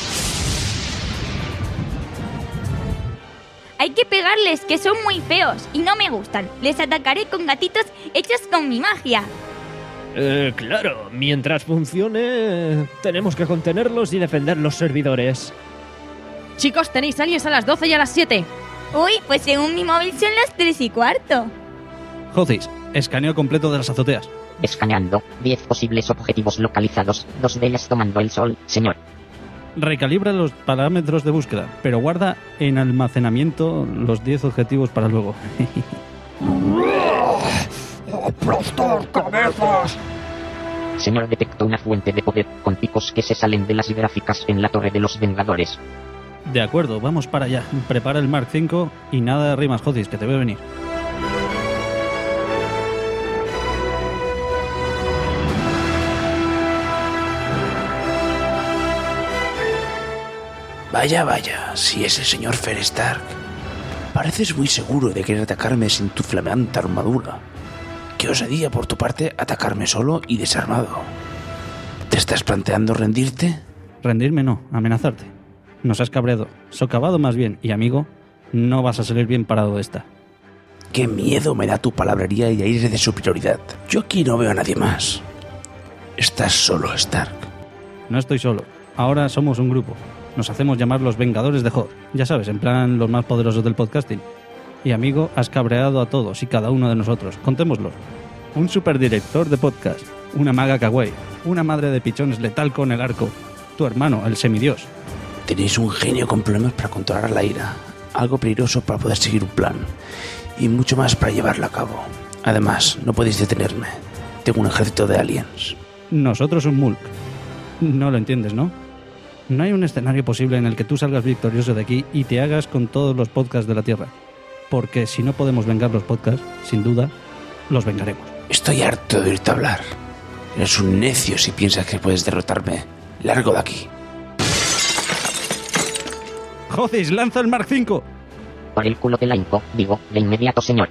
Hay que pegarles, que son muy feos y no me gustan. Les atacaré con gatitos hechos con mi magia. Eh, claro, mientras funcione, tenemos que contenerlos y defender los servidores. Chicos, tenéis aliens a las doce y a las siete. Uy, pues según mi móvil son las tres y cuarto. Jocis, escaneo completo de las azoteas. Escaneando. diez posibles objetivos localizados. Dos de ellas tomando el sol, señor. Recalibra los parámetros de búsqueda, pero guarda en almacenamiento los diez objetivos para luego. ¡Aplastar cabezas! Señor, detectó una fuente de poder con picos que se salen de las gráficas en la Torre de los Vengadores. De acuerdo, vamos para allá. Prepara el Mark cinco y nada de rimas, Jocis, que te veo venir. Vaya, vaya, si es el señor Fer Stark. Pareces muy seguro de querer atacarme sin tu flamante armadura. Qué osadía por tu parte atacarme solo y desarmado. ¿Te estás planteando rendirte? Rendirme no, amenazarte. Nos has cabreado, socavado más bien, y amigo, no vas a salir bien parado de esta. Qué miedo me da tu palabrería y aire de superioridad. Yo aquí no veo a nadie más. Estás solo, Stark. No estoy solo, ahora somos un grupo. Nos hacemos llamar los Vengadores de Hoth. Ya sabes, en plan los más poderosos del podcasting. Y amigo, has cabreado a todos y cada uno de nosotros. Contémoslos. Un superdirector de podcast. Una maga kawaii. Una madre de pichones letal con el arco. Tu hermano, el semidios. Tenéis un genio con problemas para controlar la ira. Algo peligroso para poder seguir un plan. Y mucho más para llevarlo a cabo. Además, no podéis detenerme. Tengo un ejército de aliens. Nosotros un Mulk. No lo entiendes, ¿no? No hay un escenario posible en el que tú salgas victorioso de aquí y te hagas con todos los podcasts de la Tierra. Porque si no podemos vengar los podcasts, sin duda, los vengaremos. Estoy harto de oírte hablar. Eres un necio si piensas que puedes derrotarme. Largo de aquí. ¡Jocis, lanza el Mark cinco! Por el culo te la hinco, digo, de inmediato, señor.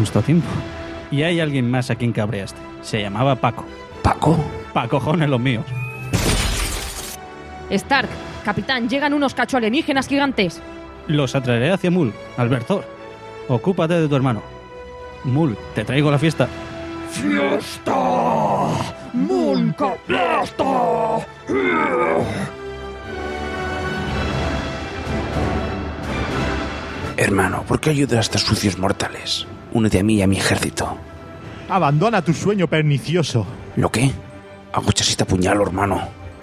justo a tiempo. Y hay alguien más a quien cabreaste. Se llamaba Paco. ¿Paco? Pa' cojones los míos. Stark, capitán, llegan unos cacho alienígenas gigantes. Los atraeré hacia Mul, Albertor. Ocúpate de tu hermano. Mul, te traigo la fiesta. ¡Fiesta! ¡Nunca fiesta! Hermano, ¿por qué ayudas a estos sucios mortales? Únete a mí y a mi ejército. Abandona tu sueño pernicioso. ¿Lo qué? Aguchas este puñal, hermano.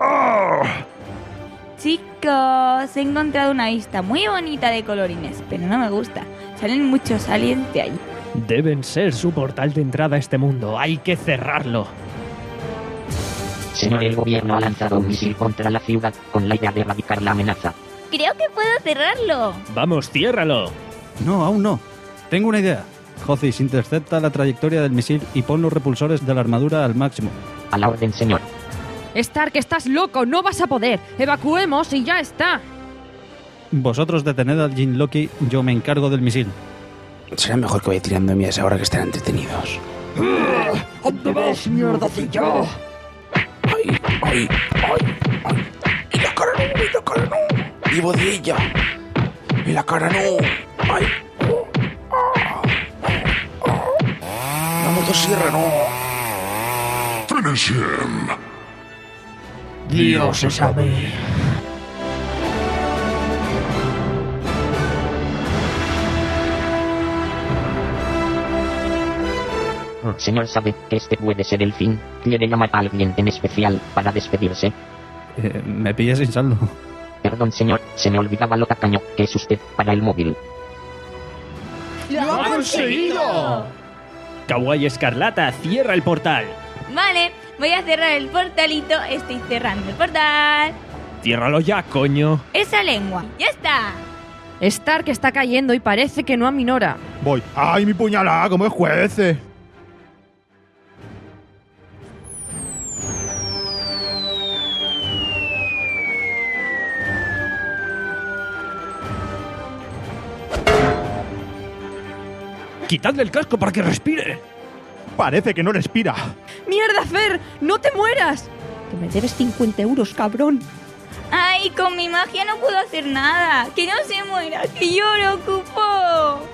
Chicos, he encontrado una vista muy bonita de colorines, pero no me gusta. Salen muchos aliens de ahí. Deben ser su portal de entrada a este mundo. Hay que cerrarlo. Señor, el gobierno ha lanzado un misil contra la ciudad con la idea de erradicar la amenaza. Creo que puedo cerrarlo. Vamos, ciérralo. No, aún no. Tengo una idea. Jocis, intercepta la trayectoria del misil y pon los repulsores de la armadura al máximo. A la orden, señor. Stark, estás loco, no vas a poder. Evacuemos y ya está. Vosotros detened al Jin Loki, yo me encargo del misil. Será mejor que vaya tirando mías ahora que están entretenidos. ¿Dónde vas, mierdacilla? ¡Ay, ay, ay, ay! ¡Y la cara no, y la cara no! ¡Vivo de ella! ¡Y la cara no! ¡Ay! ¡La motosierra no! ¡Finish him! Dios es a mí. Señor, sabe que este puede ser el fin. ¿Quiere llamar a alguien en especial para despedirse? Eh, me pillas sin saldo. Perdón, señor, se me olvidaba lo tacaño que es usted para el móvil. ¡Lo ha conseguido! Kawaii Escarlata, cierra el portal. Vale, voy a cerrar el portalito. Estoy cerrando el portal. Ciérralo ya, coño. Esa lengua, ya está. Stark está cayendo y parece que no aminora. Voy. ¡Ay, mi puñalada! ¡Como es jueces! ¡Quitadle el casco para que respire! Parece que no respira. ¡Mierda, Fer! ¡No te mueras! Que me debes cincuenta euros, cabrón. Ay, con mi magia no puedo hacer nada. Que no se muera, que yo lo ocupo.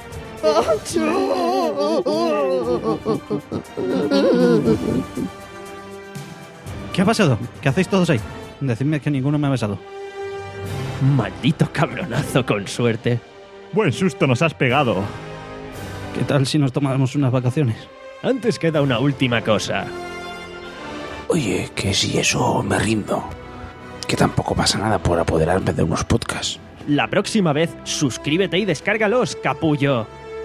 ¿Qué ha pasado? ¿Qué hacéis todos ahí? Decidme que ninguno me ha besado. Maldito cabronazo con suerte. Buen susto nos has pegado. ¿Qué tal si nos tomamos unas vacaciones? Antes queda una última cosa. Oye, que si eso me rindo. Que tampoco pasa nada por apoderarme de unos podcasts. La próxima vez, suscríbete y descárgalos, capullo.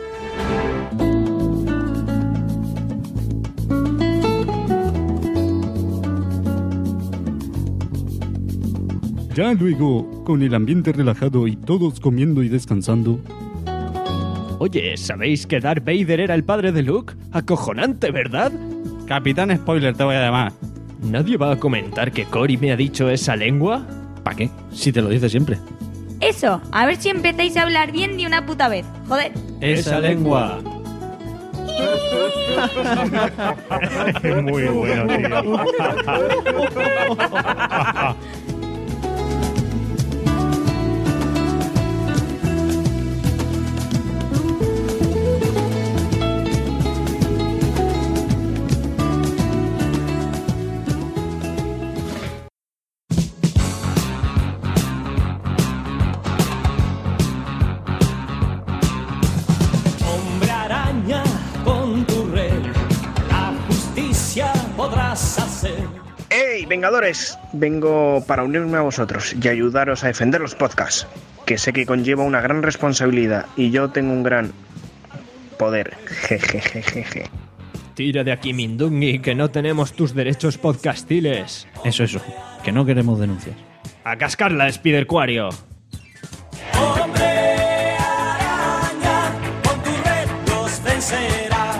Ya luego, con el ambiente relajado y todos comiendo y descansando. Oye, ¿sabéis que Darth Vader era el padre de Luke? Acojonante, ¿verdad? Capitán Spoiler te voy a llamar. ¿Nadie va a comentar que Cory me ha dicho esa lengua? ¿Para qué? Si te lo dice siempre. Eso, a ver si empezáis a hablar bien de una puta vez. Joder. Esa lengua. Muy bueno, tío. ¡Hey, Vengadores! Vengo para unirme a vosotros y ayudaros a defender los podcasts, que sé que conlleva una gran responsabilidad y yo tengo un gran poder. Jejejeje. Tira de aquí, Mindungi, que no tenemos tus derechos podcastiles. Eso, eso, que no queremos denuncias. ¡A cascarla, Spidercuario! ¡Hombre araña! Con tu red los vencerás.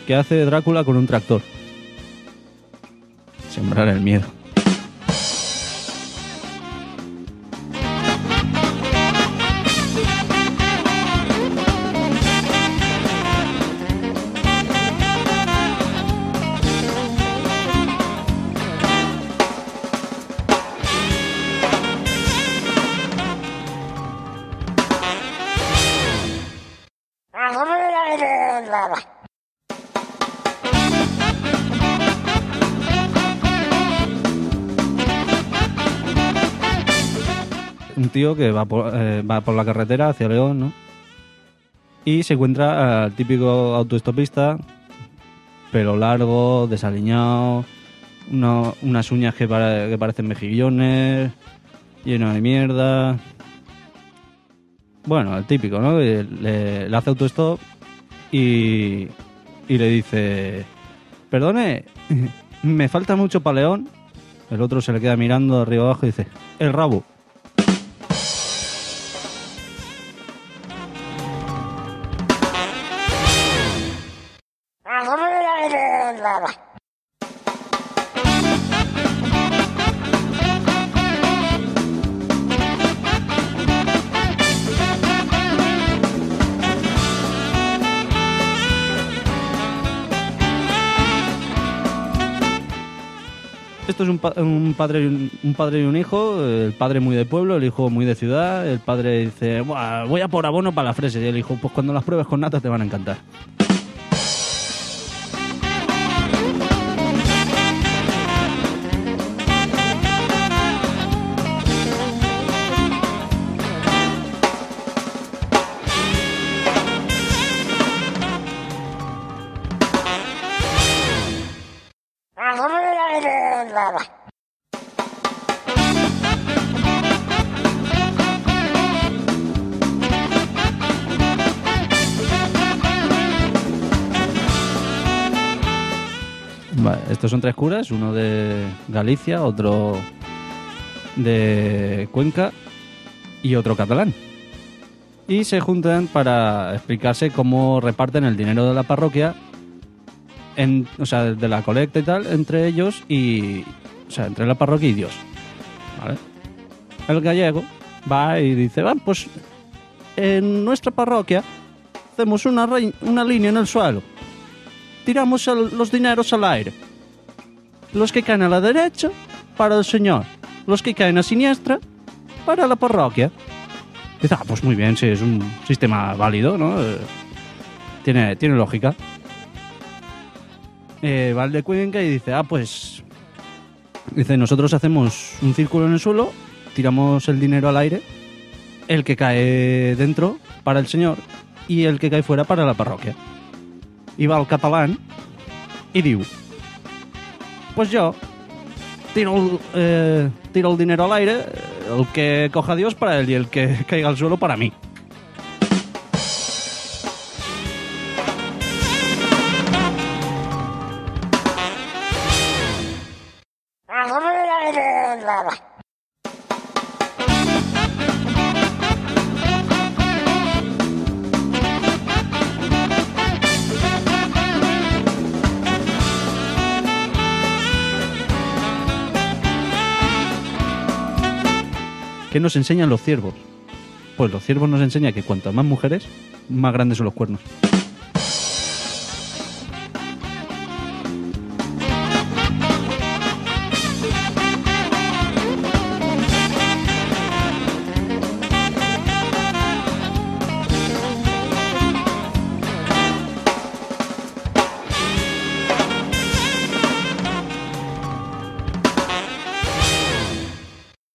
que hace Drácula con un tractor. Sembrar el miedo. Un tío que va por, eh, va por la carretera hacia León, ¿no? Y se encuentra al típico autoestopista, pelo largo, desaliñado, uno, unas uñas que, para, que parecen mejillones, lleno de mierda. Bueno, el típico, ¿no? Le, le, le hace autostop y, y le dice: perdone, me falta mucho para León. El otro se le queda mirando de arriba abajo y dice: el rabo. Esto es un, pa un, padre y un, un padre y un hijo, el padre muy de pueblo, el hijo muy de ciudad. El padre dice: voy a por abono para las fresas. Y el hijo: pues cuando las pruebes con nata te van a encantar. Vale, estos son tres curas, uno de Galicia, otro de Cuenca y otro catalán. Y se juntan para explicarse cómo reparten el dinero de la parroquia, en, o sea, de la colecta y tal, entre ellos y... O sea, entre la parroquia y Dios. ¿Vale? El gallego va y dice: va, pues en nuestra parroquia hacemos una, una línea en el suelo. Tiramos el, los dineros al aire. Los que caen a la derecha, para el Señor. Los que caen a siniestra, para la parroquia. Dice: ah, pues muy bien, sí, es un sistema válido, ¿no? Eh, tiene, tiene lógica. Eh, va el de Cuenca y dice: ah, pues... Dice, nosotros hacemos un círculo en el suelo, tiramos el dinero al aire, el que cae dentro para el Señor y el que cae fuera para la parroquia. I va el catalán i diu: pues yo tiro el, eh, tiro el dinero al aire, el que coja Dios para él y el que caiga al suelo para mí. ¿Qué nos enseñan los ciervos? Pues los ciervos nos enseñan que cuanto más mujeres, más grandes son los cuernos.